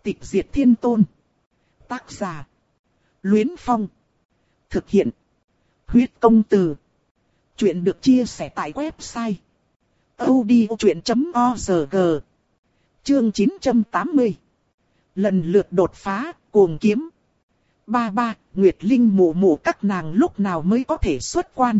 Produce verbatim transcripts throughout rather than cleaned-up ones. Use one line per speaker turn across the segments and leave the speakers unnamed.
Tịch diệt thiên tôn. Tác giả. Luyến Phong. Thực hiện. Huyết công từ. Chuyện được chia sẻ tại website audiochuyện chấm org. Chương chín trăm tám mươi. Lần lượt đột phá, cuồng kiếm. Ba ba, Nguyệt Linh mụ mụ các nàng lúc nào mới có thể xuất quan?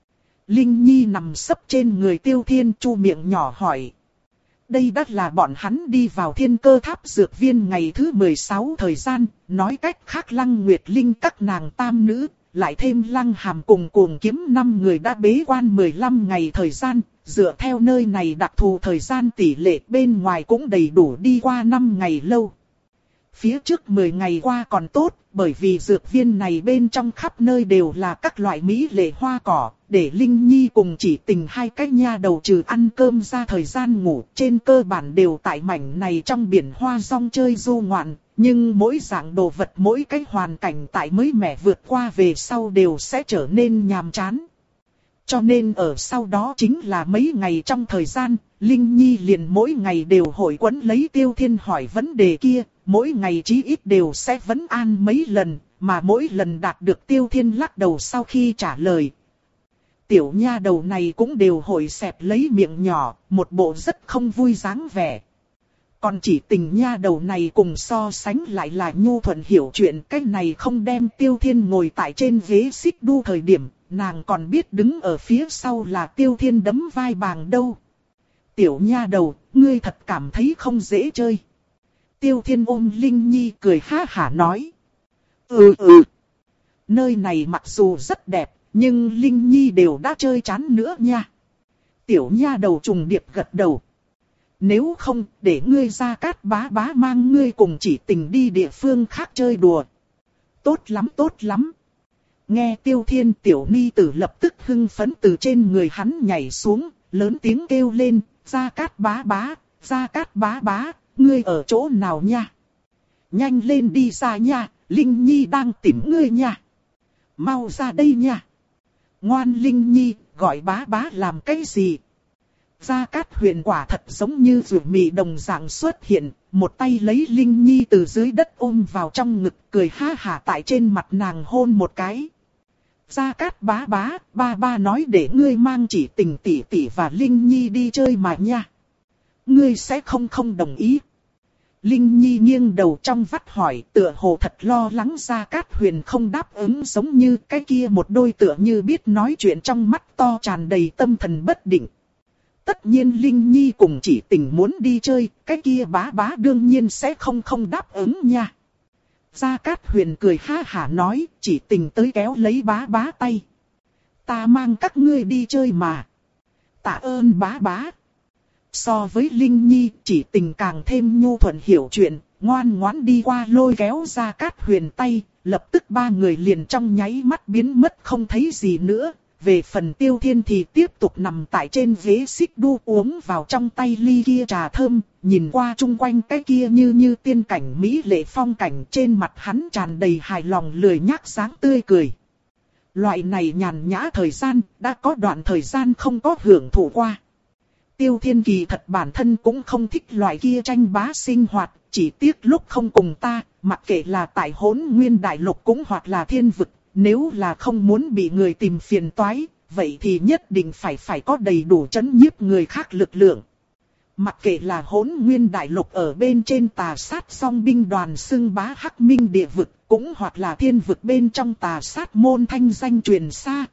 Linh Nhi nằm sấp trên người Tiêu Thiên, chu miệng nhỏ hỏi. Đây đã là bọn hắn đi vào Thiên Cơ Tháp dược viên ngày thứ mười sáu thời gian, nói cách khác Lăng Nguyệt Linh các nàng tam nữ, lại thêm Lăng Hàm cùng cuồng kiếm năm người đã bế quan mười lăm ngày thời gian, dựa theo nơi này đặc thù thời gian tỷ lệ bên ngoài cũng đầy đủ đi qua năm ngày lâu. Phía trước mười ngày qua còn tốt, bởi vì dược viên này bên trong khắp nơi đều là các loại mỹ lệ hoa cỏ, để Linh Nhi cùng Chỉ Tình hai cái nha đầu trừ ăn cơm ra thời gian ngủ, trên cơ bản đều tại mảnh này trong biển hoa rong chơi du ngoạn, nhưng mỗi dạng đồ vật mỗi cái hoàn cảnh tại mới mẻ vượt qua về sau đều sẽ trở nên nhàm chán. Cho nên ở sau đó chính là mấy ngày trong thời gian, Linh Nhi liền mỗi ngày đều hội quấn lấy Tiêu Thiên hỏi vấn đề kia, mỗi ngày chí ít đều sẽ vấn an mấy lần, mà mỗi lần đạt được Tiêu Thiên lắc đầu sau khi trả lời. Tiểu nha đầu này cũng đều hội xẹp lấy miệng nhỏ, một bộ rất không vui dáng vẻ. Còn Chỉ Tình nha đầu này cùng so sánh lại là nhu thuận hiểu chuyện, cái này không đem Tiêu Thiên ngồi tại trên ghế xích đu thời điểm, nàng còn biết đứng ở phía sau là Tiêu Thiên đấm vai bàng đâu. Tiểu nha đầu, ngươi thật cảm thấy không dễ chơi. Tiêu Thiên ôm Linh Nhi cười ha hả nói. Ừ ừ. Nơi này mặc dù rất đẹp, nhưng Linh Nhi đều đã chơi chán nữa nha. Tiểu nha đầu trùng điệp gật đầu. Nếu không, để ngươi Gia Cát bá bá mang ngươi cùng Chỉ Tình đi địa phương khác chơi đùa. Tốt lắm tốt lắm. Nghe Tiêu Thiên, tiểu ni tử lập tức hưng phấn từ trên người hắn nhảy xuống, lớn tiếng kêu lên, Gia Cát bá bá, Gia Cát bá bá, ngươi ở chỗ nào nha? Nhanh lên đi ra nha, Linh Nhi đang tìm ngươi nha. Mau ra đây nha. Ngoan Linh Nhi, gọi bá bá làm cái gì? Gia Cát Huyền quả thật giống như rượu mị đồng dạng xuất hiện, một tay lấy Linh Nhi từ dưới đất ôm vào trong ngực, cười ha hả tại trên mặt nàng hôn một cái. Gia Cát bá bá, ba ba nói để ngươi mang Chỉ Tình tỷ tỷ và Linh Nhi đi chơi mà nha. Ngươi sẽ không không đồng ý. Linh Nhi nghiêng đầu trong vắt hỏi, tựa hồ thật lo lắng Gia Cát Huyền không đáp ứng, giống như cái kia một đôi tựa như biết nói chuyện trong mắt to tràn đầy tâm thần bất định. Tất nhiên Linh Nhi cùng Chỉ Tình muốn đi chơi, cái kia bá bá đương nhiên sẽ không không đáp ứng nha. Gia Cát Huyền cười ha hả nói, Chỉ Tình tới kéo lấy bá bá tay. Ta mang các ngươi đi chơi mà. Tạ ơn bá bá. So với Linh Nhi, Chỉ Tình càng thêm nhu thuận hiểu chuyện, ngoan ngoãn đi qua lôi kéo Gia Cát Huyền tay, lập tức ba người liền trong nháy mắt biến mất không thấy gì nữa. Về phần Tiêu Thiên thì tiếp tục nằm tại trên ghế xích đu uống vào trong tay ly kia trà thơm, nhìn qua chung quanh cái kia như như tiên cảnh mỹ lệ phong cảnh, trên mặt hắn tràn đầy hài lòng lười nhác sáng tươi cười. Loại này nhàn nhã thời gian, đã có đoạn thời gian không có hưởng thụ qua. Tiêu Thiên kỳ thật bản thân cũng không thích loại kia tranh bá sinh hoạt, chỉ tiếc lúc không cùng ta, mặc kệ là tại Hỗn Nguyên Đại Lục cũng hoặc là Thiên Vực. Nếu là không muốn bị người tìm phiền toái, vậy thì nhất định phải phải có đầy đủ trấn nhiếp người khác lực lượng. Mặc kệ là Hỗn Nguyên Đại Lục ở bên trên tà sát song binh đoàn xưng bá Hắc Minh địa vực, cũng hoặc là Thiên Vực bên trong tà sát môn thanh danh truyền xa.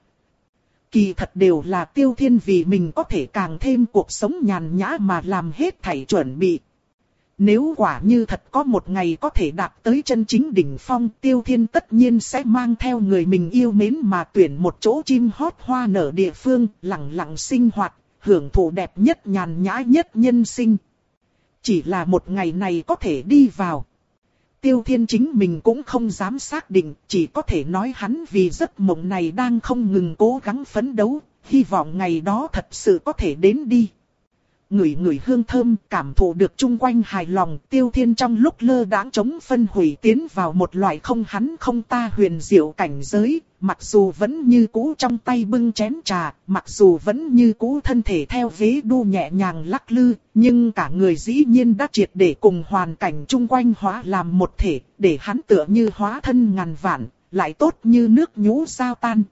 Kỳ thật đều là Tiêu Thiên vì mình có thể càng thêm cuộc sống nhàn nhã mà làm hết thảy chuẩn bị. Nếu quả như thật có một ngày có thể đạt tới chân chính đỉnh phong, Tiêu Thiên tất nhiên sẽ mang theo người mình yêu mến mà tuyển một chỗ chim hót hoa nở địa phương, lặng lặng sinh hoạt, hưởng thụ đẹp nhất nhàn nhã nhất nhân sinh. Chỉ là một ngày này có thể đi vào. Tiêu Thiên chính mình cũng không dám xác định, chỉ có thể nói hắn vì giấc mộng này đang không ngừng cố gắng phấn đấu, hy vọng ngày đó thật sự có thể đến đi. Ngửi ngửi hương thơm, cảm thụ được chung quanh hài lòng, Tiêu Thiên trong lúc lơ đãng chống phân hủy tiến vào một loại không hắn không ta huyền diệu cảnh giới, mặc dù vẫn như cũ trong tay bưng chén trà, mặc dù vẫn như cũ thân thể theo vế đu nhẹ nhàng lắc lư, nhưng cả người dĩ nhiên đã triệt để cùng hoàn cảnh chung quanh hóa làm một thể, để hắn tựa như hóa thân ngàn vạn, lại tốt như nước nhũ sao tan.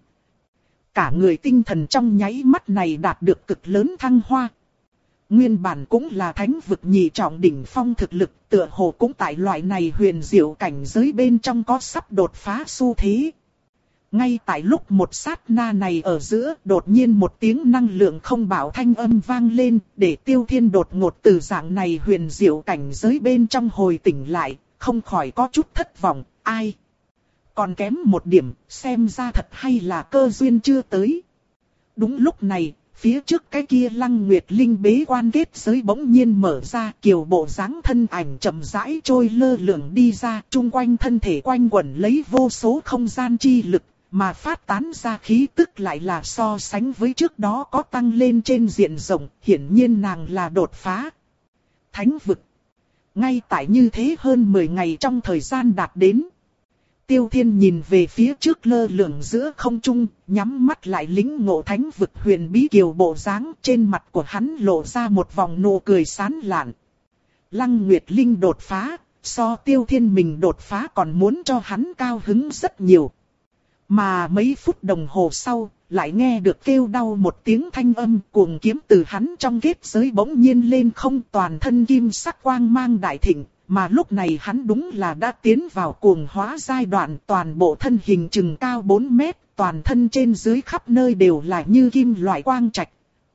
Cả người tinh thần trong nháy mắt này đạt được cực lớn thăng hoa. Nguyên bản cũng là thánh vực nhị trọng đỉnh phong thực lực, tựa hồ cũng tại loại này huyền diệu cảnh giới bên trong có sắp đột phá xu thế. Ngay tại lúc một sát na này ở giữa, đột nhiên một tiếng năng lượng không bảo thanh âm vang lên, để Tiêu Thiên đột ngột từ dạng này huyền diệu cảnh giới bên trong hồi tỉnh lại, không khỏi có chút thất vọng, ai? Còn kém một điểm, xem ra thật hay là cơ duyên chưa tới. Đúng lúc này, phía trước cái kia Lăng Nguyệt Linh bế quan kết giới bỗng nhiên mở ra, kiều bộ dáng thân ảnh chậm rãi trôi lơ lửng đi ra, chung quanh thân thể quanh quẩn lấy vô số không gian chi lực, mà phát tán ra khí tức lại là so sánh với trước đó có tăng lên trên diện rộng, hiển nhiên nàng là đột phá. Thánh vực. Ngay tại như thế hơn mười ngày trong thời gian đạt đến. Tiêu Thiên nhìn về phía trước lơ lửng giữa không trung, nhắm mắt lại lĩnh ngộ thánh vực huyền bí kiều bộ dáng, trên mặt của hắn lộ ra một vòng nụ cười sán lạn. Lăng Nguyệt Linh đột phá, so Tiêu Thiên mình đột phá còn muốn cho hắn cao hứng rất nhiều. Mà mấy phút đồng hồ sau, lại nghe được kêu đau một tiếng thanh âm, cuồng kiếm từ hắn trong kết giới bỗng nhiên lên không, toàn thân kim sắc quang mang đại thịnh. Mà lúc này hắn đúng là đã tiến vào cuồng hóa giai đoạn, toàn bộ thân hình chừng cao bốn mét, toàn thân trên dưới khắp nơi đều là như kim loại quang trạch.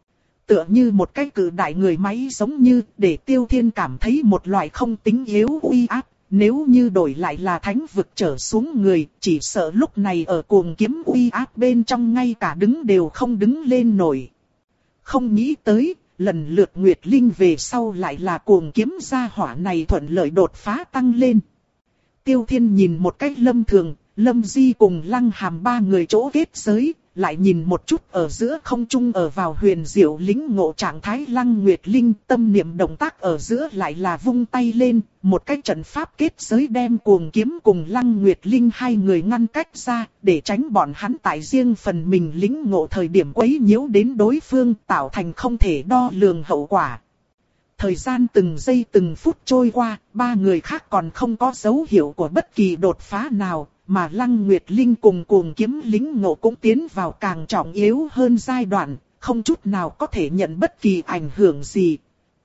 Tựa như một cái cự đại người máy giống như, để Tiêu Thiên cảm thấy một loại không tính yếu uy áp. Nếu như đổi lại là thánh vực trở xuống người, chỉ sợ lúc này ở cuồng kiếm uy áp bên trong ngay cả đứng đều không đứng lên nổi. Không nghĩ tới, lần lượt Nguyệt Linh về sau lại là cuồng kiếm gia hỏa này thuận lợi đột phá tăng lên. Tiêu Thiên nhìn một cách lâm thường, Lâm Di cùng Lăng Hàm ba người chỗ kết giới, lại nhìn một chút ở giữa không trung ở vào huyền diệu lĩnh ngộ trạng thái Lăng Nguyệt Linh, tâm niệm động tác ở giữa lại là vung tay lên, một cái trận pháp kết giới đem cuồng kiếm cùng Lăng Nguyệt Linh hai người ngăn cách ra, để tránh bọn hắn tại riêng phần mình lĩnh ngộ thời điểm quấy nhiễu đến đối phương, tạo thành không thể đo lường hậu quả. Thời gian từng giây từng phút trôi qua, ba người khác còn không có dấu hiệu của bất kỳ đột phá nào, mà Lăng Nguyệt Linh cùng cuồng kiếm lĩnh ngộ cũng tiến vào càng trọng yếu hơn giai đoạn, không chút nào có thể nhận bất kỳ ảnh hưởng gì.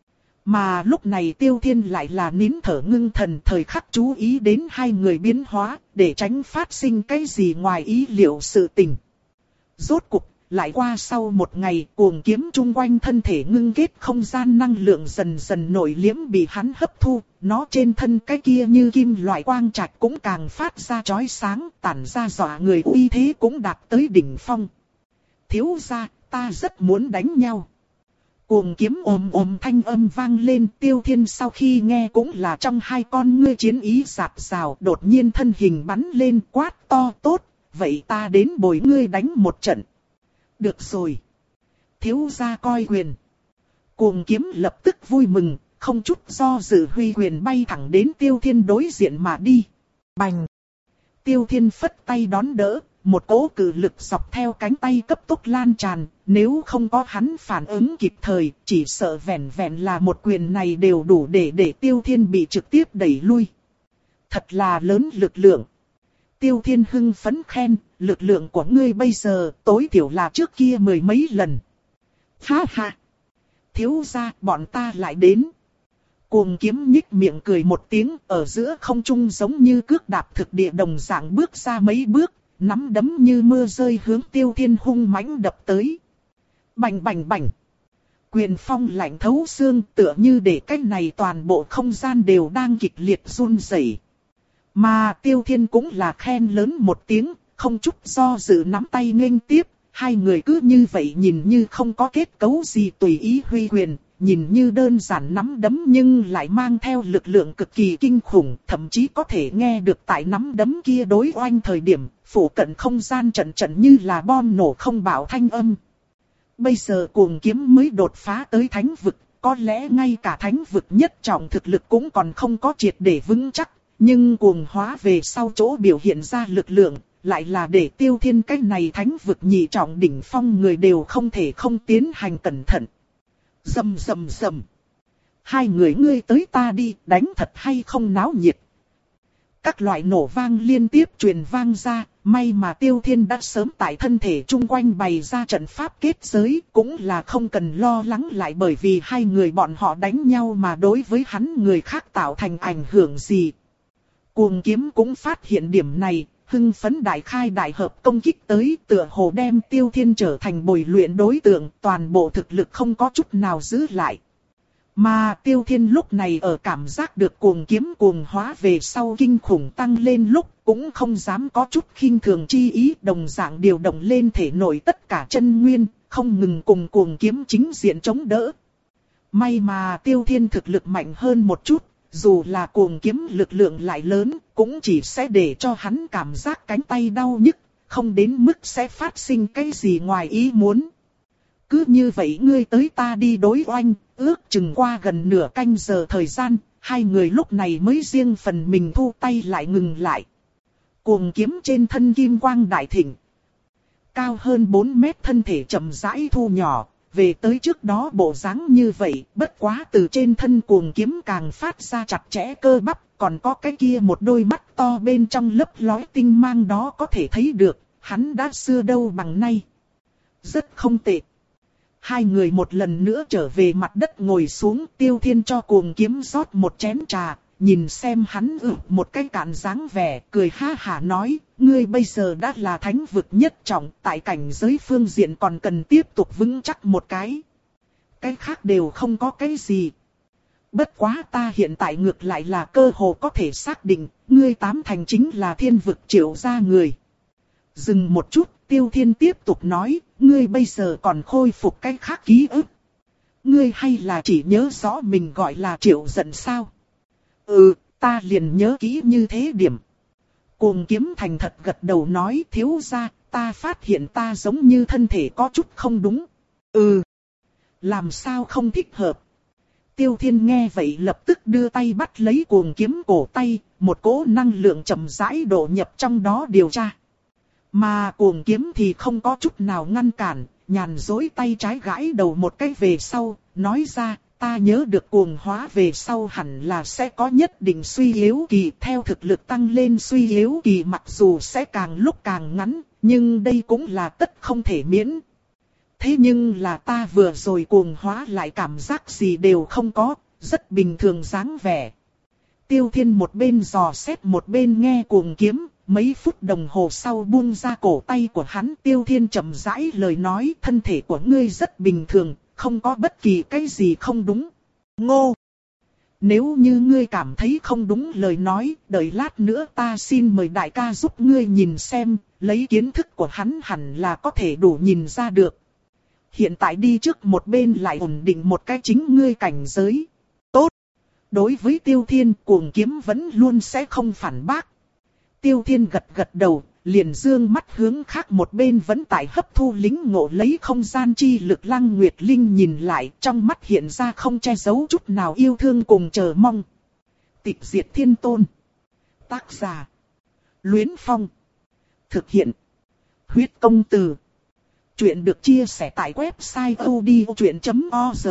Mà lúc này Tiêu Thiên lại là nín thở ngưng thần, thời khắc chú ý đến hai người biến hóa, để tránh phát sinh cái gì ngoài ý liệu sự tình. Rốt cục, lại qua sau một ngày, cuồng kiếm chung quanh thân thể ngưng kết không gian năng lượng dần dần nổi liếm bị hắn hấp thu, nó trên thân cái kia như kim loại quang trạch cũng càng phát ra chói sáng, tản ra dọa người uy thế cũng đạt tới đỉnh phong. Thiếu gia, ta rất muốn đánh nhau. Cuồng kiếm ồm ồm thanh âm vang lên, Tiêu Thiên sau khi nghe cũng là trong hai con ngươi chiến ý rạt rào, đột nhiên thân hình bắn lên quát to tốt, vậy ta đến bồi ngươi đánh một trận. Được rồi. Thiếu gia coi quyền. Cuồng kiếm lập tức vui mừng, không chút do dự huy quyền bay thẳng đến Tiêu Thiên đối diện mà đi. Bành. Tiêu Thiên phất tay đón đỡ, một cỗ cự lực dọc theo cánh tay cấp tốc lan tràn, nếu không có hắn phản ứng kịp thời, chỉ sợ vẹn vẹn là một quyền này đều đủ để để Tiêu Thiên bị trực tiếp đẩy lui. Thật là lớn lực lượng. Tiêu Thiên hưng phấn khen, lực lượng của ngươi bây giờ tối thiểu là trước kia mười mấy lần. Ha ha! Thiếu gia, bọn ta lại đến. Cuồng kiếm nhích miệng cười một tiếng, ở giữa không trung giống như cước đạp thực địa đồng dạng bước ra mấy bước, nắm đấm như mưa rơi hướng Tiêu Thiên hung mãnh đập tới. Bành bành bành! Quyền phong lạnh thấu xương, tựa như để cái này toàn bộ không gian đều đang kịch liệt run rẩy. Mà Tiêu Thiên cũng là khen lớn một tiếng, không chút do dự nắm tay nghênh tiếp, hai người cứ như vậy nhìn như không có kết cấu gì tùy ý huy quyền, nhìn như đơn giản nắm đấm nhưng lại mang theo lực lượng cực kỳ kinh khủng, thậm chí có thể nghe được tại nắm đấm kia đối oanh thời điểm, phủ cận không gian trận trận như là bom nổ không bảo thanh âm. Bây giờ cuồng kiếm mới đột phá tới thánh vực, có lẽ ngay cả thánh vực nhất trọng thực lực cũng còn không có triệt để vững chắc. Nhưng cuồng hóa về sau chỗ biểu hiện ra lực lượng, lại là để Tiêu Thiên cái này thánh vực nhị trọng đỉnh phong người đều không thể không tiến hành cẩn thận. Rầm rầm rầm. Hai người ngươi tới ta đi, đánh thật hay không náo nhiệt. Các loại nổ vang liên tiếp truyền vang ra, may mà Tiêu Thiên đã sớm tại thân thể chung quanh bày ra trận pháp kết giới, cũng là không cần lo lắng lại bởi vì hai người bọn họ đánh nhau mà đối với hắn người khác tạo thành ảnh hưởng gì. Cuồng kiếm cũng phát hiện điểm này, hưng phấn đại khai đại hợp công kích tới, tựa hồ đem Tiêu Thiên trở thành bồi luyện đối tượng, toàn bộ thực lực không có chút nào giữ lại. Mà Tiêu Thiên lúc này ở cảm giác được cuồng kiếm cuồng hóa về sau kinh khủng tăng lên lúc, cũng không dám có chút khinh thường chi ý, đồng dạng điều động lên thể nội tất cả chân nguyên, không ngừng cùng cuồng kiếm chính diện chống đỡ. May mà Tiêu Thiên thực lực mạnh hơn một chút, dù là cuồng kiếm lực lượng lại lớn, cũng chỉ sẽ để cho hắn cảm giác cánh tay đau nhức, không đến mức sẽ phát sinh cái gì ngoài ý muốn. Cứ như vậy ngươi tới ta đi đối oanh, ước chừng qua gần nửa canh giờ thời gian, hai người lúc này mới riêng phần mình thu tay lại ngừng lại. Cuồng kiếm trên thân kim quang đại thịnh. Cao hơn bốn mét thân thể chậm rãi thu nhỏ, về tới trước đó bộ dáng như vậy, bất quá từ trên thân cuồng kiếm càng phát ra chặt chẽ cơ bắp, còn có cái kia một đôi mắt to bên trong lấp lói tinh mang đó có thể thấy được, hắn đã xưa đâu bằng nay. Rất không tệ. Hai người một lần nữa trở về mặt đất ngồi xuống, Tiêu Thiên cho cuồng kiếm rót một chén trà, nhìn xem hắn ử một cái cạn dáng vẻ, cười ha hả nói, ngươi bây giờ đã là thánh vực nhất trọng, tại cảnh giới phương diện còn cần tiếp tục vững chắc một cái. Cái khác đều không có cái gì. Bất quá ta hiện tại ngược lại là cơ hồ có thể xác định, ngươi tám thành chính là thiên vực triệu gia người. Dừng một chút, Tiêu Thiên tiếp tục nói, ngươi bây giờ còn khôi phục cái khác ký ức. Ngươi hay là chỉ nhớ rõ mình gọi là Triệu Dận sao? Ừ, ta liền nhớ kỹ như thế điểm. Cuồng kiếm thành thật gật đầu nói, thiếu gia, ta phát hiện ta giống như thân thể có chút không đúng. Ừ, làm sao không thích hợp? Tiêu Thiên nghe vậy lập tức đưa tay bắt lấy cuồng kiếm cổ tay, một cỗ năng lượng chậm rãi đổ nhập trong đó điều tra. Mà cuồng kiếm thì không có chút nào ngăn cản, nhàn dối tay trái gãi đầu một cái về sau, nói ra, ta nhớ được cuồng hóa về sau hẳn là sẽ có nhất định suy yếu kỳ, theo thực lực tăng lên suy yếu kỳ mặc dù sẽ càng lúc càng ngắn, nhưng đây cũng là tất không thể miễn. Thế nhưng là ta vừa rồi cuồng hóa lại cảm giác gì đều không có, rất bình thường dáng vẻ. Tiêu Thiên một bên dò xét một bên nghe cuồng kiếm. Mấy phút đồng hồ sau buông ra cổ tay của hắn, Tiêu Thiên chậm rãi lời nói, thân thể của ngươi rất bình thường, không có bất kỳ cái gì không đúng. Ngô! Nếu như ngươi cảm thấy không đúng lời nói, đợi lát nữa ta xin mời đại ca giúp ngươi nhìn xem, lấy kiến thức của hắn hẳn là có thể đủ nhìn ra được. Hiện tại đi trước một bên lại ổn định một cái chính ngươi cảnh giới. Tốt! Đối với Tiêu Thiên, cuồng kiếm vẫn luôn sẽ không phản bác. Tiêu Thiên gật gật đầu, liền dương mắt hướng khác một bên vẫn tại hấp thu lính ngộ lấy không gian chi lực Lăng Nguyệt Linh nhìn lại, trong mắt hiện ra không che giấu chút nào yêu thương cùng chờ mong. Tịch diệt thiên tôn. Tác giả. Luyến Phong. Thực hiện. Huyết công từ. Chuyện được chia sẻ tại website o d o chuyện chấm org.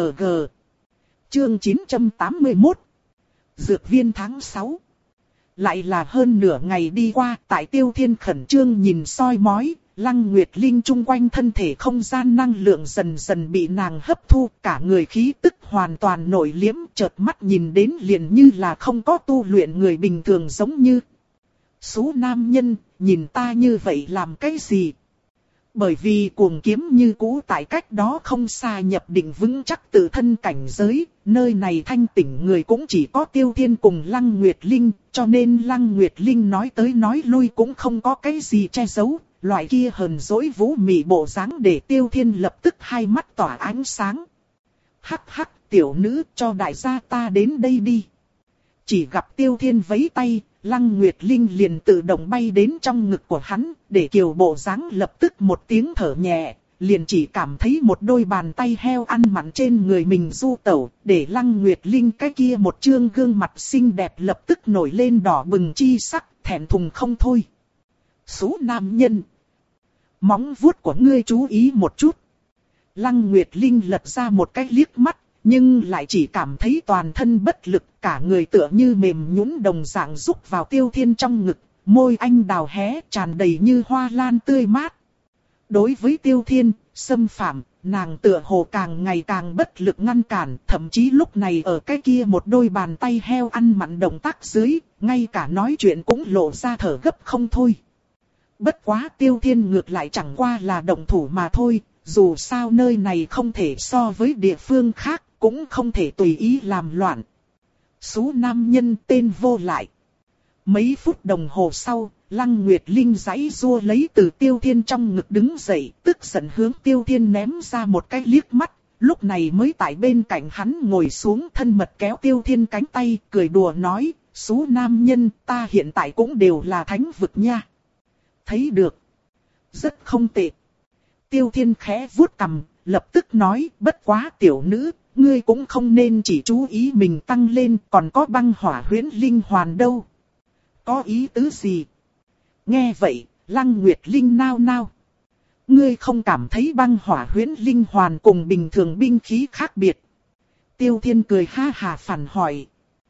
Chương chín trăm tám mươi mốt. Dược viên tháng sáu. Lại là hơn nửa ngày đi qua, tại Tiêu Thiên khẩn trương nhìn soi mói, Lăng Nguyệt Linh chung quanh thân thể không gian năng lượng dần dần bị nàng hấp thu, cả người khí tức hoàn toàn nổi liếm, chợt mắt nhìn đến liền như là không có tu luyện người bình thường giống như. Số nam nhân, nhìn ta như vậy làm cái gì? Bởi vì cuồng kiếm như cũ tại cách đó không xa nhập định vững chắc tự thân cảnh giới, nơi này thanh tỉnh người cũng chỉ có Tiêu Thiên cùng Lăng Nguyệt Linh, cho nên Lăng Nguyệt Linh nói tới nói lui cũng không có cái gì che giấu, loại kia hờn dỗi vũ mị bộ dáng để Tiêu Thiên lập tức hai mắt tỏa ánh sáng. Hắc hắc, tiểu nữ, cho đại gia ta đến đây đi. Chỉ gặp Tiêu Thiên vẫy tay, Lăng Nguyệt Linh liền tự động bay đến trong ngực của hắn, để kiều bộ dáng lập tức một tiếng thở nhẹ, liền chỉ cảm thấy một đôi bàn tay heo ăn mặn trên người mình du tẩu, để Lăng Nguyệt Linh cái kia một trương gương mặt xinh đẹp lập tức nổi lên đỏ bừng chi sắc, thẹn thùng không thôi. Số nam nhân. Móng vuốt của ngươi chú ý một chút. Lăng Nguyệt Linh lật ra một cái liếc mắt, nhưng lại chỉ cảm thấy toàn thân bất lực, cả người tựa như mềm nhũn đồng dạng rúc vào Tiêu Thiên trong ngực, môi anh đào hé tràn đầy như hoa lan tươi mát. Đối với Tiêu Thiên, xâm phạm, nàng tựa hồ càng ngày càng bất lực ngăn cản, thậm chí lúc này ở cái kia một đôi bàn tay heo ăn mặn động tác dưới, ngay cả nói chuyện cũng lộ ra thở gấp không thôi. Bất quá Tiêu Thiên ngược lại chẳng qua là động thủ mà thôi, dù sao nơi này không thể so với địa phương khác, cũng không thể tùy ý làm loạn. Số nam nhân tên vô lại. Mấy phút đồng hồ sau, Lăng Nguyệt Linh giãy giụa lấy từ Tiêu Thiên trong ngực đứng dậy, tức giận hướng Tiêu Thiên ném ra một cái liếc mắt, lúc này mới tại bên cạnh hắn ngồi xuống thân mật kéo Tiêu Thiên cánh tay, cười đùa nói, số nam nhân ta hiện tại cũng đều là thánh vực nha. Thấy được. Rất không tệ. Tiêu Thiên khẽ vuốt cằm, lập tức nói, bất quá tiểu nữ, ngươi cũng không nên chỉ chú ý mình tăng lên, còn có băng hỏa huyễn linh hoàn đâu. Có ý tứ gì? Nghe vậy, Lăng Nguyệt Linh nao nao. Ngươi không cảm thấy băng hỏa huyễn linh hoàn cùng bình thường binh khí khác biệt? Tiêu Thiên cười ha hà phản hỏi.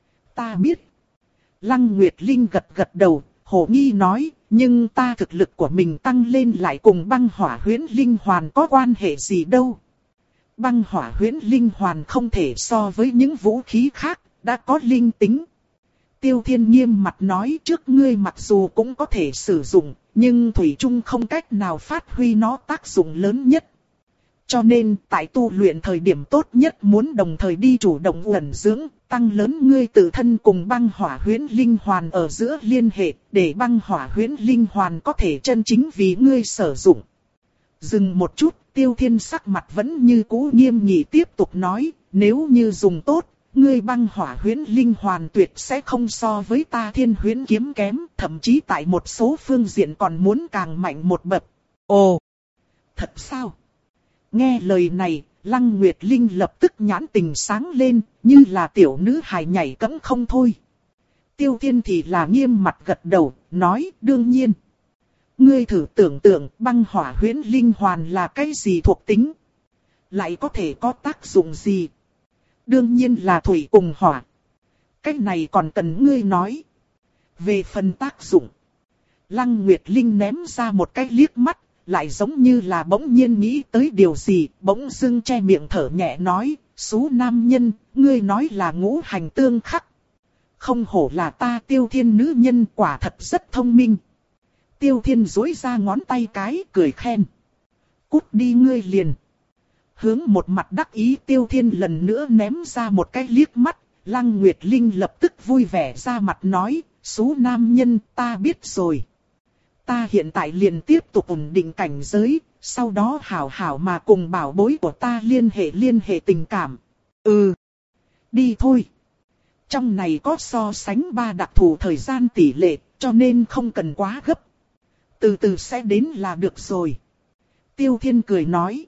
Ta biết. Lăng Nguyệt Linh gật gật đầu, hồ nghi nói, nhưng ta thực lực của mình tăng lên lại cùng băng hỏa huyễn linh hoàn có quan hệ gì đâu. Băng hỏa huyễn linh hoàn không thể so với những vũ khí khác, đã có linh tính. Tiêu Thiên nghiêm mặt nói, trước ngươi mặc dù cũng có thể sử dụng, nhưng thủy chung không cách nào phát huy nó tác dụng lớn nhất. Cho nên, tại tu luyện thời điểm tốt nhất muốn đồng thời đi chủ động ẩn dưỡng, tăng lớn ngươi tự thân cùng băng hỏa huyễn linh hoàn ở giữa liên hệ, để băng hỏa huyễn linh hoàn có thể chân chính vì ngươi sử dụng. Dừng một chút, Tiêu Thiên sắc mặt vẫn như cũ nghiêm nghị tiếp tục nói, nếu như dùng tốt, ngươi băng hỏa huyễn linh hoàn tuyệt sẽ không so với ta thiên huyễn kiếm kém, thậm chí tại một số phương diện còn muốn càng mạnh một bậc. Ồ, thật sao? Nghe lời này, Lăng Nguyệt Linh lập tức nhãn tình sáng lên, như là tiểu nữ hài nhảy cẫng không thôi. Tiêu Thiên thì là nghiêm mặt gật đầu, nói đương nhiên. Ngươi thử tưởng tượng băng hỏa huyễn linh hoàn là cái gì thuộc tính? Lại có thể có tác dụng gì? Đương nhiên là thủy cùng hỏa. Cái này còn cần ngươi nói. Về phần tác dụng, Lăng Nguyệt Linh ném ra một cái liếc mắt, lại giống như là bỗng nhiên nghĩ tới điều gì, bỗng dưng che miệng thở nhẹ nói, số nam nhân, ngươi nói là ngũ hành tương khắc. Không hổ là ta Tiêu Thiên nữ nhân, quả thật rất thông minh. Tiêu Thiên duỗi ra ngón tay cái, cười khen. Cút đi ngươi liền. Hướng một mặt đắc ý Tiêu Thiên lần nữa ném ra một cái liếc mắt, Lăng Nguyệt Linh lập tức vui vẻ ra mặt nói, số nam nhân ta biết rồi. Ta hiện tại liền tiếp tục ổn định cảnh giới, sau đó hảo hảo mà cùng bảo bối của ta liên hệ liên hệ tình cảm. Ừ, đi thôi. Trong này có so sánh ba đặc thù thời gian tỷ lệ, cho nên không cần quá gấp. Từ từ sẽ đến là được rồi. Tiêu Thiên cười nói.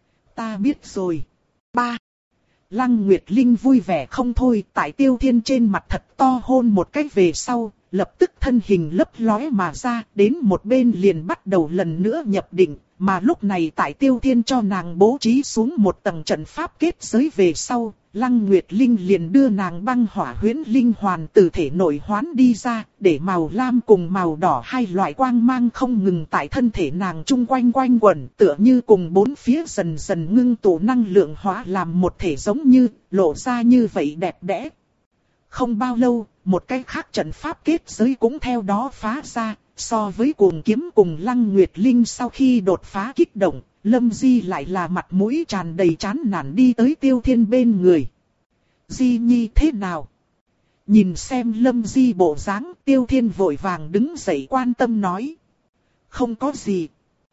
Ta biết rồi. Ba. Lăng Nguyệt Linh vui vẻ không thôi, tại Tiêu Thiên trên mặt thật to hôn một cái về sau, lập tức thân hình lấp lóe mà ra, đến một bên liền bắt đầu lần nữa nhập định, mà lúc này tại Tiêu Thiên cho nàng bố trí xuống một tầng trận pháp kết giới về sau, Lăng Nguyệt Linh liền đưa nàng băng hỏa huyễn linh hoàn từ thể nội hoán đi ra, để màu lam cùng màu đỏ hai loại quang mang không ngừng tại thân thể nàng chung quanh quanh quẩn, tựa như cùng bốn phía dần dần ngưng tụ năng lượng hóa làm một thể giống như, lộ ra như vậy đẹp đẽ. Không bao lâu, một cái khác trận pháp kết giới cũng theo đó phá ra, so với cuồng kiếm cùng Lăng Nguyệt Linh sau khi đột phá kích động, Lâm Di lại là mặt mũi tràn đầy chán nản đi tới Tiêu Thiên bên người. Di Nhi thế nào? Nhìn xem Lâm Di bộ dáng, Tiêu Thiên vội vàng đứng dậy quan tâm nói. Không có gì.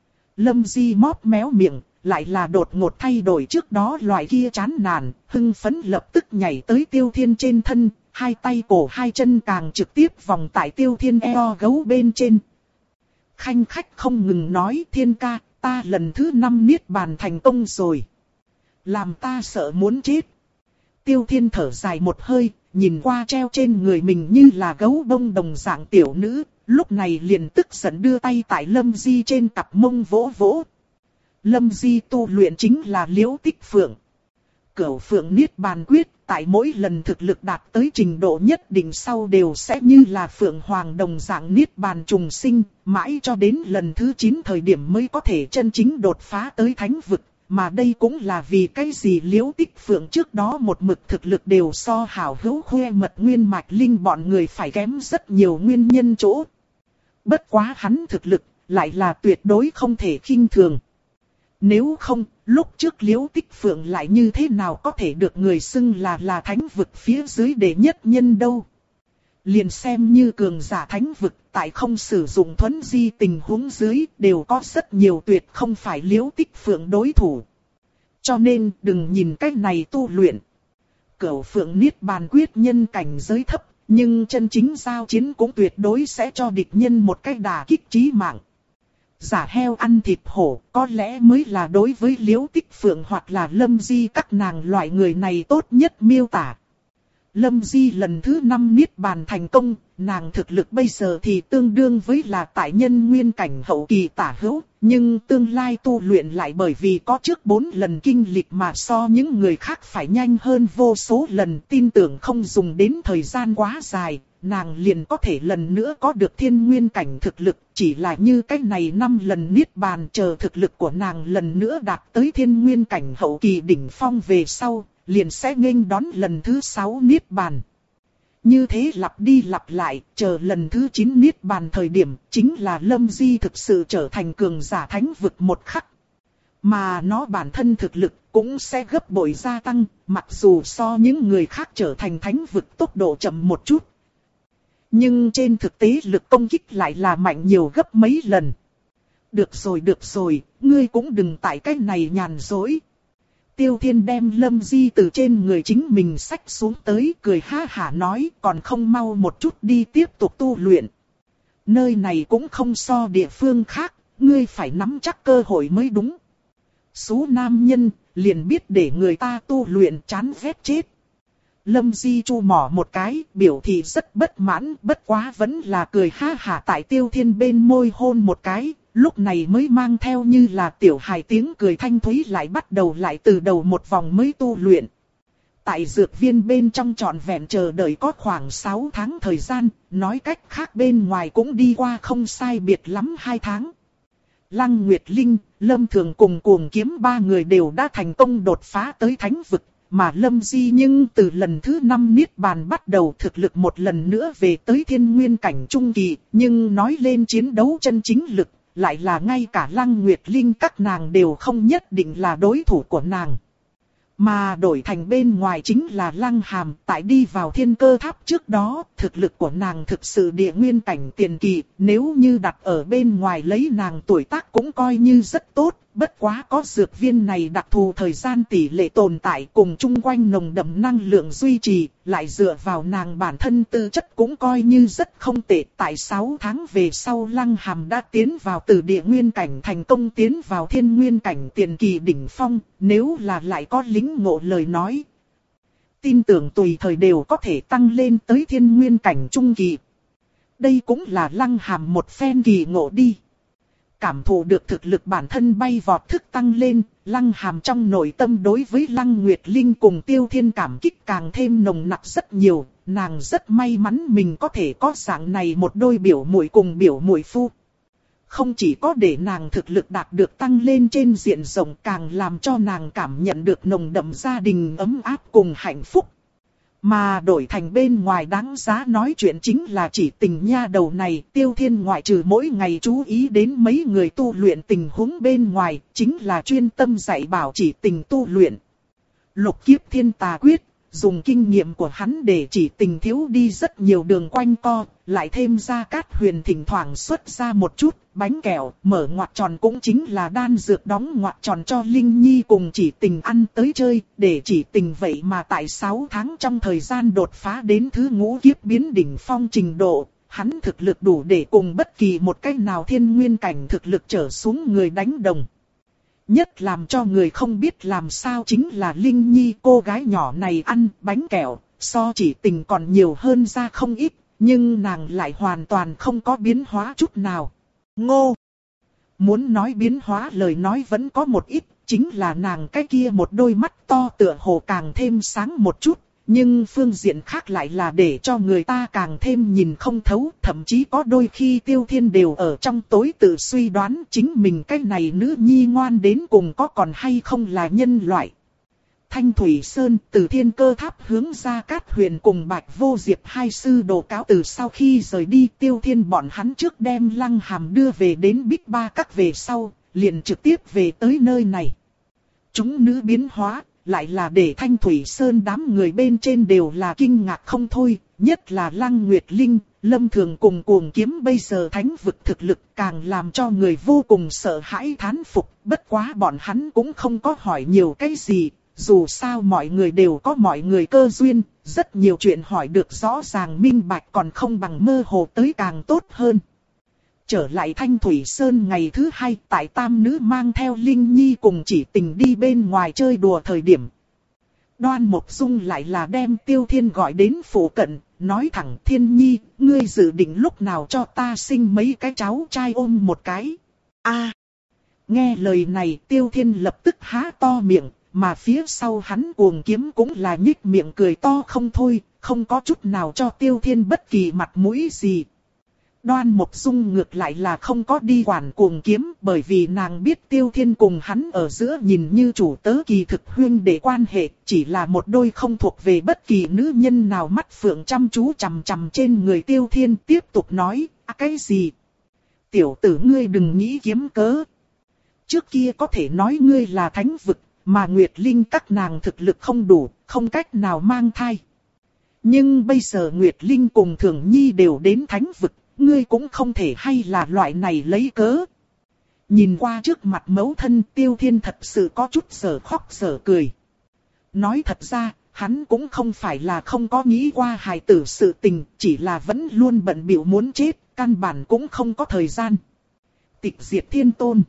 Lâm Di móp méo miệng, lại là đột ngột thay đổi trước đó loại kia chán nản, hưng phấn lập tức nhảy tới Tiêu Thiên trên thân, hai tay cổ hai chân càng trực tiếp vòng tại Tiêu Thiên eo gấu bên trên. Khanh khách không ngừng nói, Thiên ca, ta lần thứ năm niết bàn thành công rồi. Làm ta sợ muốn chết. Tiêu Thiên thở dài một hơi, nhìn qua treo trên người mình như là gấu bông đồng dạng tiểu nữ, lúc này liền tức giận đưa tay tại Lâm Di trên cặp mông vỗ vỗ. Lâm Di tu luyện chính là Liễu Tích Phượng. Cửu Phượng Niết Bàn Quyết, tại mỗi lần thực lực đạt tới trình độ nhất định sau đều sẽ như là Phượng Hoàng đồng dạng Niết Bàn trùng sinh, mãi cho đến lần thứ chín thời điểm mới có thể chân chính đột phá tới thánh vực. Mà đây cũng là vì cái gì Liễu Tích Phượng trước đó một mực thực lực đều so hảo hữu Khuê Mật Nguyên Mạch Linh bọn người phải kém rất nhiều nguyên nhân chỗ. Bất quá hắn thực lực lại là tuyệt đối không thể khinh thường. Nếu không, lúc trước Liễu Tích Phượng lại như thế nào có thể được người xưng là là thánh vực phía dưới đệ nhất nhân đâu. Liền xem như cường giả thánh vực, tại không sử dụng thuấn di tình huống dưới, đều có rất nhiều tuyệt không phải Liễu Tích Phượng đối thủ. Cho nên, đừng nhìn cách này tu luyện. Cửu Phượng Niết Bàn Quyết nhân cảnh giới thấp, nhưng chân chính giao chiến cũng tuyệt đối sẽ cho địch nhân một cách đả kích chí mạng. Giả heo ăn thịt hổ, có lẽ mới là đối với Liễu Tích Phượng hoặc là Lâm Di các nàng loại người này tốt nhất miêu tả. Lâm Di lần thứ năm Niết Bàn thành công, nàng thực lực bây giờ thì tương đương với là tại nhân nguyên cảnh hậu kỳ tả hữu, nhưng tương lai tu luyện lại bởi vì có trước bốn lần kinh lịch mà so những người khác phải nhanh hơn vô số lần, tin tưởng không dùng đến thời gian quá dài, nàng liền có thể lần nữa có được thiên nguyên cảnh thực lực, chỉ là như cách này năm lần Niết Bàn chờ thực lực của nàng lần nữa đạt tới thiên nguyên cảnh hậu kỳ đỉnh phong về sau, liền sẽ nghênh đón lần thứ sáu Niết Bàn. Như thế lặp đi lặp lại, chờ lần thứ chín Niết Bàn thời điểm, chính là Lâm Di thực sự trở thành cường giả thánh vực một khắc. Mà nó bản thân thực lực cũng sẽ gấp bội gia tăng, mặc dù so những người khác trở thành thánh vực tốc độ chậm một chút. Nhưng trên thực tế lực công kích lại là mạnh nhiều gấp mấy lần. Được rồi được rồi, ngươi cũng đừng tại cái này nhàn dối. Tiêu Thiên đem Lâm Di từ trên người chính mình xách xuống tới, cười ha hả nói, còn không mau một chút đi tiếp tục tu luyện. Nơi này cũng không so địa phương khác, ngươi phải nắm chắc cơ hội mới đúng. Số nam nhân, liền biết để người ta tu luyện chán ghét chết. Lâm Di chu mỏ một cái, biểu thị rất bất mãn, bất quá vẫn là cười ha hả tại Tiêu Thiên bên môi hôn một cái. Lúc này mới mang theo như là tiểu hài tiếng cười thanh thúy lại bắt đầu lại từ đầu một vòng mới tu luyện. Tại dược viên bên trong trọn vẹn chờ đợi có khoảng sáu tháng thời gian, nói cách khác bên ngoài cũng đi qua không sai biệt lắm hai tháng. Lăng Nguyệt Linh, Lâm Thường cùng Cuồng Kiếm ba người đều đã thành công đột phá tới thánh vực, mà Lâm Di nhưng từ lần thứ năm Niết Bàn bắt đầu thực lực một lần nữa về tới thiên nguyên cảnh trung kỳ, nhưng nói lên chiến đấu chân chính lực. Lại là ngay cả Lăng Nguyệt Linh các nàng đều không nhất định là đối thủ của nàng. Mà đổi thành bên ngoài chính là Lăng Hàm, tại đi vào thiên cơ tháp trước đó, thực lực của nàng thực sự địa nguyên cảnh tiền kỳ, nếu như đặt ở bên ngoài lấy nàng tuổi tác cũng coi như rất tốt, bất quá có dược viên này đặc thù thời gian tỷ lệ tồn tại cùng chung quanh nồng đậm năng lượng duy trì, lại dựa vào nàng bản thân tư chất cũng coi như rất không tệ. Tại sáu tháng về sau Lăng Hàm đã tiến vào từ địa nguyên cảnh thành công tiến vào thiên nguyên cảnh tiền kỳ đỉnh phong, nếu là lại có lĩnh ngộ lời nói. Tin tưởng tùy thời đều có thể tăng lên tới thiên nguyên cảnh trung kỳ. Đây cũng là Lăng Hàm một phen kỳ ngộ đi. Cảm thụ được thực lực bản thân bay vọt thức tăng lên, Lăng Hàm trong nội tâm đối với Lăng Nguyệt Linh cùng Tiêu Thiên cảm kích càng thêm nồng nặc rất nhiều, nàng rất may mắn mình có thể có dạng này một đôi biểu muội cùng biểu muội phu. Không chỉ có để nàng thực lực đạt được tăng lên trên diện rộng, càng làm cho nàng cảm nhận được nồng đậm gia đình ấm áp cùng hạnh phúc. Mà đổi thành bên ngoài đáng giá nói chuyện chính là Chỉ Tình nha đầu này. Tiêu Thiên ngoại trừ mỗi ngày chú ý đến mấy người tu luyện tình huống bên ngoài, chính là chuyên tâm dạy bảo Chỉ Tình tu luyện Lục Kiếp Thiên Tà Quyết. Dùng kinh nghiệm của hắn để Chỉ Tình thiếu đi rất nhiều đường quanh co, lại thêm ra Cát Huyền thỉnh thoảng xuất ra một chút bánh kẹo, mở ngoặc tròn cũng chính là đan dược đóng ngoặc tròn cho Linh Nhi cùng Chỉ Tình ăn tới chơi, để Chỉ Tình vậy mà tại sáu tháng trong thời gian đột phá đến thứ ngũ kiếp biến đỉnh phong trình độ, hắn thực lực đủ để cùng bất kỳ một cái nào thiên nguyên cảnh thực lực trở xuống người đánh đồng. Nhất làm cho người không biết làm sao chính là Linh Nhi cô gái nhỏ này ăn bánh kẹo, so chỉ tình còn nhiều hơn ra không ít, nhưng nàng lại hoàn toàn không có biến hóa chút nào. Ngô! Muốn nói biến hóa lời nói vẫn có một ít, chính là nàng cái kia một đôi mắt to tựa hồ càng thêm sáng một chút, nhưng phương diện khác lại là để cho người ta càng thêm nhìn không thấu, thậm chí có đôi khi Tiêu Thiên đều ở trong tối tự suy đoán chính mình cái này nữ nhi ngoan đến cùng có còn hay không là nhân loại. Thanh Thủy Sơn từ Thiên Cơ Tháp hướng ra Cát Huyền cùng Bạch Vô Diệp hai sư đồ cáo từ sau khi rời đi, Tiêu Thiên bọn hắn trước đem Lăng Hàm đưa về đến Bích Ba Các về sau, liền trực tiếp về tới nơi này. Chúng nữ biến hóa, lại là để Thanh Thủy Sơn đám người bên trên đều là kinh ngạc không thôi, nhất là Lăng Nguyệt Linh, Lâm Thường cùng Cuồng Kiếm bây giờ thánh vực thực lực càng làm cho người vô cùng sợ hãi thán phục, bất quá bọn hắn cũng không có hỏi nhiều cái gì. Dù sao mọi người đều có mọi người cơ duyên, rất nhiều chuyện hỏi được rõ ràng minh bạch còn không bằng mơ hồ tới càng tốt hơn. Trở lại Thanh Thủy Sơn ngày thứ hai, tại tam nữ mang theo Linh Nhi cùng chỉ tình đi bên ngoài chơi đùa thời điểm. Đoan Mộc Dung lại là đem Tiêu Thiên gọi đến phủ cận, nói thẳng Thiên Nhi, ngươi dự định lúc nào cho ta sinh mấy cái cháu trai ôm một cái. A, nghe lời này Tiêu Thiên lập tức há to miệng. Mà phía sau hắn Cuồng Kiếm cũng là nhích miệng cười to không thôi, không có chút nào cho Tiêu Thiên bất kỳ mặt mũi gì. Đoan Mộc Dung ngược lại là không có đi quản Cuồng Kiếm, bởi vì nàng biết Tiêu Thiên cùng hắn ở giữa nhìn như chủ tớ kỳ thực huyên đệ quan hệ, chỉ là một đôi không thuộc về bất kỳ nữ nhân nào mắt phượng chăm chú chằm chằm trên người Tiêu Thiên, tiếp tục nói, à, cái gì? Tiểu tử ngươi đừng nghĩ kiếm cớ. Trước kia có thể nói ngươi là thánh vực, mà Nguyệt Linh các nàng thực lực không đủ, không cách nào mang thai. Nhưng bây giờ Nguyệt Linh cùng Thường Nhi đều đến thánh vực, ngươi cũng không thể hay là loại này lấy cớ. Nhìn qua trước mặt mẫu thân Tiêu Thiên thật sự có chút sở khóc sở cười. Nói thật ra, hắn cũng không phải là không có nghĩ qua hài tử sự tình, chỉ là vẫn luôn bận bịu muốn chết, căn bản cũng không có thời gian. Tịch Diệt Thiên Tôn.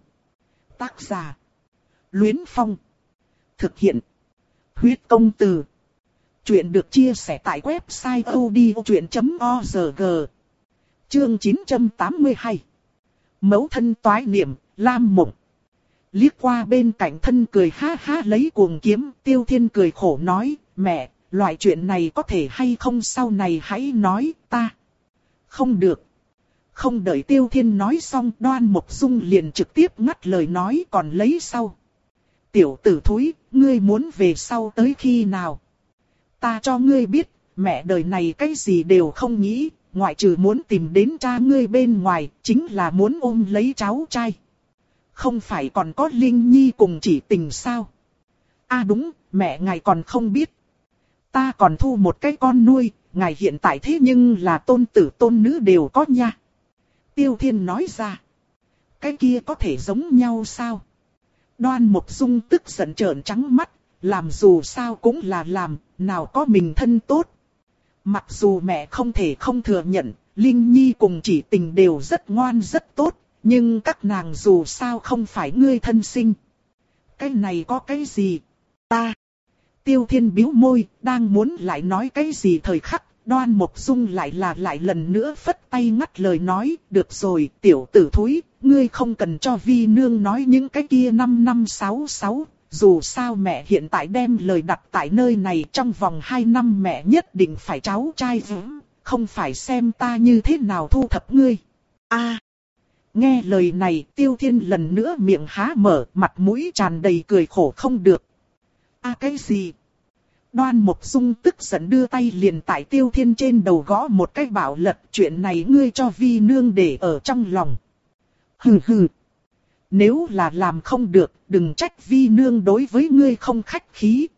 Tác giả. Luyến Phong. Thực hiện. Huyết Công Từ. Chuyện được chia sẻ tại website odchuyện chấm org. Chương chín trăm tám mươi hai. Mẫu thân toái niệm, Lam Mộng. Liếc qua bên cạnh thân cười ha ha lấy Cuồng Kiếm, Tiêu Thiên cười khổ nói, mẹ, loại chuyện này có thể hay không sau này hãy nói, ta. Không được. Không đợi Tiêu Thiên nói xong, Đoan Mộc Dung liền trực tiếp ngắt lời nói còn lấy sau. Tiểu tử thúi, ngươi muốn về sau tới khi nào? Ta cho ngươi biết, mẹ đời này cái gì đều không nghĩ, ngoại trừ muốn tìm đến cha ngươi bên ngoài, chính là muốn ôm lấy cháu trai. Không phải còn có Linh Nhi cùng chỉ tình sao? À đúng, mẹ ngài còn không biết. Ta còn thu một cái con nuôi, ngài hiện tại thế nhưng là tôn tử tôn nữ đều có nha. Tiêu Thiên nói ra. Cái kia có thể giống nhau sao? Đoan Mộc Dung tức giận trợn trắng mắt, làm dù sao cũng là làm, nào có mình thân tốt. Mặc dù mẹ không thể không thừa nhận, Linh Nhi cùng chỉ tình đều rất ngoan rất tốt, nhưng các nàng dù sao không phải ngươi thân sinh. Cái này có cái gì? Ta. Tiêu Thiên bĩu môi, đang muốn lại nói cái gì thời khắc, Đoan Mộc Dung lại là lại lần nữa phất tay ngắt lời nói, được rồi, tiểu tử thúi, ngươi không cần cho vi nương nói những cái kia năm năm sáu sáu, dù sao mẹ hiện tại đem lời đặt tại nơi này trong vòng hai năm mẹ nhất định phải cháu trai vững, không phải xem ta như thế nào thu thập ngươi. A. Nghe lời này Tiêu Thiên lần nữa miệng há mở, mặt mũi tràn đầy cười khổ không được. A cái gì? Đoan Mộc Dung tức giận đưa tay liền tại Tiêu Thiên trên đầu gõ một cái bảo lật, chuyện này ngươi cho vi nương để ở trong lòng. Hừ hừ. Nếu là làm không được, đừng trách vi nương đối với ngươi không khách khí.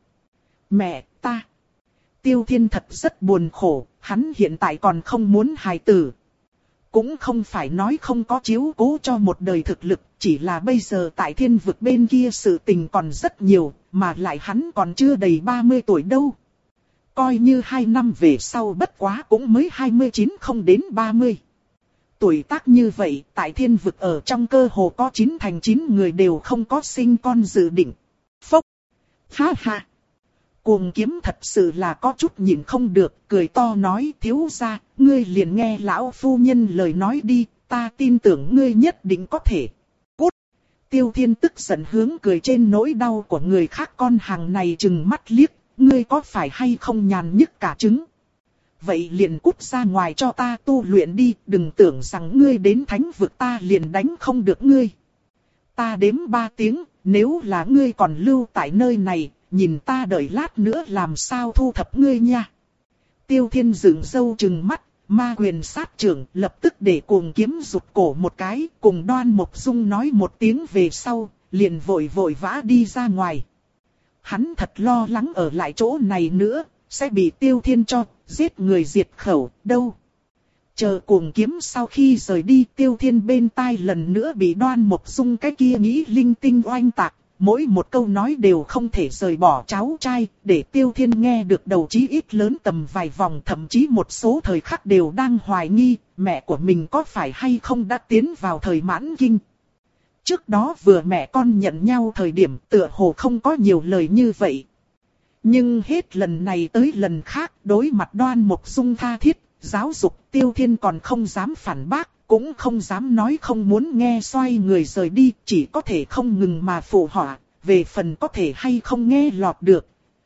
Mẹ, ta. Tiêu Thiên thật rất buồn khổ, hắn hiện tại còn không muốn hài tử. Cũng không phải nói không có chiếu cố cho một đời thực lực, chỉ là bây giờ tại thiên vực bên kia sự tình còn rất nhiều, mà lại hắn còn chưa đầy ba mươi tuổi đâu. Coi như hai năm về sau bất quá cũng mới hai mươi chín không đến ba mươi. Tuổi tác như vậy, tại thiên vực ở trong cơ hồ có chín thành chín người đều không có sinh con dự định. Phốc. Ha ha. Cuồng Kiếm thật sự là có chút nhìn không được, cười to nói thiếu gia, ngươi liền nghe lão phu nhân lời nói đi, ta tin tưởng ngươi nhất định có thể. Cút! Tiêu Thiên tức giận hướng cười trên nỗi đau của người khác con hàng này trừng mắt liếc, ngươi có phải hay không nhàn nhức cả trứng? Vậy liền cút ra ngoài cho ta tu luyện đi, đừng tưởng rằng ngươi đến thánh vực ta liền đánh không được ngươi. Ta đếm ba tiếng, nếu là ngươi còn lưu tại nơi này, nhìn ta đợi lát nữa làm sao thu thập ngươi nha. Tiêu Thiên dựng râu trừng mắt, ma quyền sát trưởng lập tức để Cuồng Kiếm rụt cổ một cái, cùng Đoan Mộc Dung nói một tiếng về sau, liền vội vội vã đi ra ngoài. Hắn thật lo lắng ở lại chỗ này nữa, sẽ bị Tiêu Thiên cho giết người diệt khẩu, đâu. Chờ Cuồng Kiếm sau khi rời đi, Tiêu Thiên bên tai lần nữa bị Đoan Mộc Dung cái kia nghĩ linh tinh oanh tạc, mỗi một câu nói đều không thể rời bỏ cháu trai, để Tiêu Thiên nghe được đầu chí ít lớn tầm vài vòng, thậm chí một số thời khắc đều đang hoài nghi, mẹ của mình có phải hay không đã tiến vào thời mãn kinh. Trước đó vừa mẹ con nhận nhau thời điểm tựa hồ không có nhiều lời như vậy. Nhưng hết lần này tới lần khác, đối mặt Đoan Mộc Dung tha thiết, giáo dục, Tiêu Thiên còn không dám phản bác, cũng không dám nói không muốn nghe, xoay người rời đi, chỉ có thể không ngừng mà phụ họa, về phần có thể hay không nghe lọt được.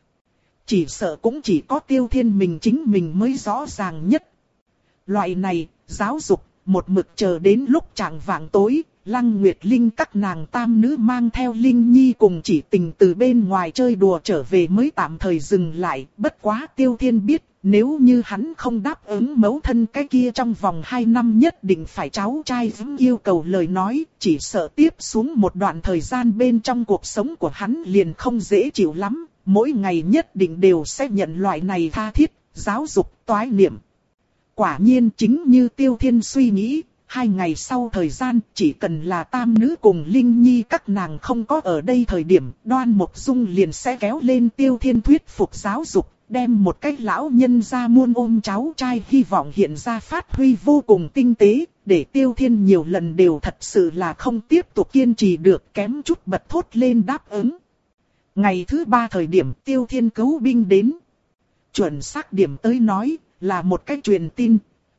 Chỉ sợ cũng chỉ có Tiêu Thiên mình chính mình mới rõ ràng nhất. Loại này, giáo dục, một mực chờ đến lúc chạng vạng tối, Lăng Nguyệt Linh các nàng tam nữ mang theo Linh Nhi cùng Chỉ Tình từ bên ngoài chơi đùa trở về mới tạm thời dừng lại. Bất quá Tiêu Thiên biết, nếu như hắn không đáp ứng mẫu thân cái kia trong vòng hai năm nhất định phải cháu trai vẫn yêu cầu lời nói, chỉ sợ tiếp xuống một đoạn thời gian bên trong cuộc sống của hắn liền không dễ chịu lắm, mỗi ngày nhất định đều sẽ nhận loại này tha thiết, giáo dục, toái niệm. Quả nhiên chính như Tiêu Thiên suy nghĩ, hai ngày sau thời gian chỉ cần là tam nữ cùng Linh Nhi các nàng không có ở đây thời điểm, Đoan Mộc Dung liền sẽ kéo lên Tiêu Thiên thuyết phục giáo dục, đem một cái lão nhân ra muôn ôm cháu trai hy vọng hiện ra phát huy vô cùng tinh tế, để Tiêu Thiên nhiều lần đều thật sự là không tiếp tục kiên trì được, kém chút bật thốt lên đáp ứng. Ngày thứ ba thời điểm Tiêu Thiên cứu binh đến. Chuẩn xác điểm tới nói là một cái truyền tin.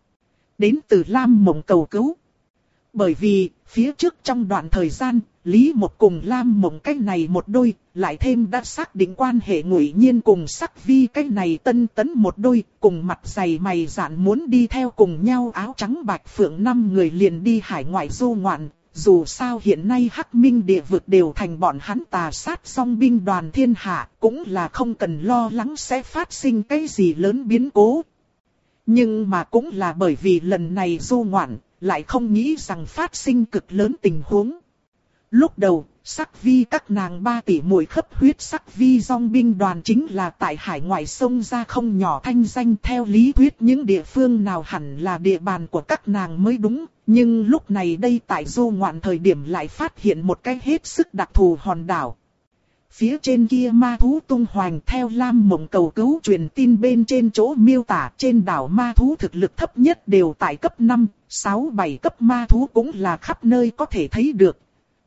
Đến từ Lam Mộng cầu cứu. Bởi vì, phía trước trong đoạn thời gian, Lý Mộc cùng Lam Mộng cái này một đôi, lại thêm đã xác định quan hệ Ngụy Nhiên cùng Sắc Vi cái này tân tấn một đôi, cùng mặt dày mày dạn muốn đi theo cùng nhau áo trắng bạch phượng năm người liền đi hải ngoại du ngoạn. Dù sao hiện nay Hắc Minh địa vực đều thành bọn hắn tà sát song binh đoàn thiên hạ, cũng là không cần lo lắng sẽ phát sinh cái gì lớn biến cố. Nhưng mà cũng là bởi vì lần này du ngoạn, lại không nghĩ rằng phát sinh cực lớn tình huống. Lúc đầu, Sắc Vi các nàng ba tỷ muội khắp huyết Sắc Vi dòng binh đoàn chính là tại hải ngoại sông ra không nhỏ thanh danh, theo lý thuyết những địa phương nào hẳn là địa bàn của các nàng mới đúng. Nhưng lúc này đây tại du ngoạn thời điểm lại phát hiện một cái hết sức đặc thù hòn đảo. Phía trên kia ma thú tung hoành, theo Lam Mộng cầu cứu truyền tin bên trên chỗ miêu tả, trên đảo ma thú thực lực thấp nhất đều tại cấp năm, sáu, bảy cấp ma thú cũng là khắp nơi có thể thấy được.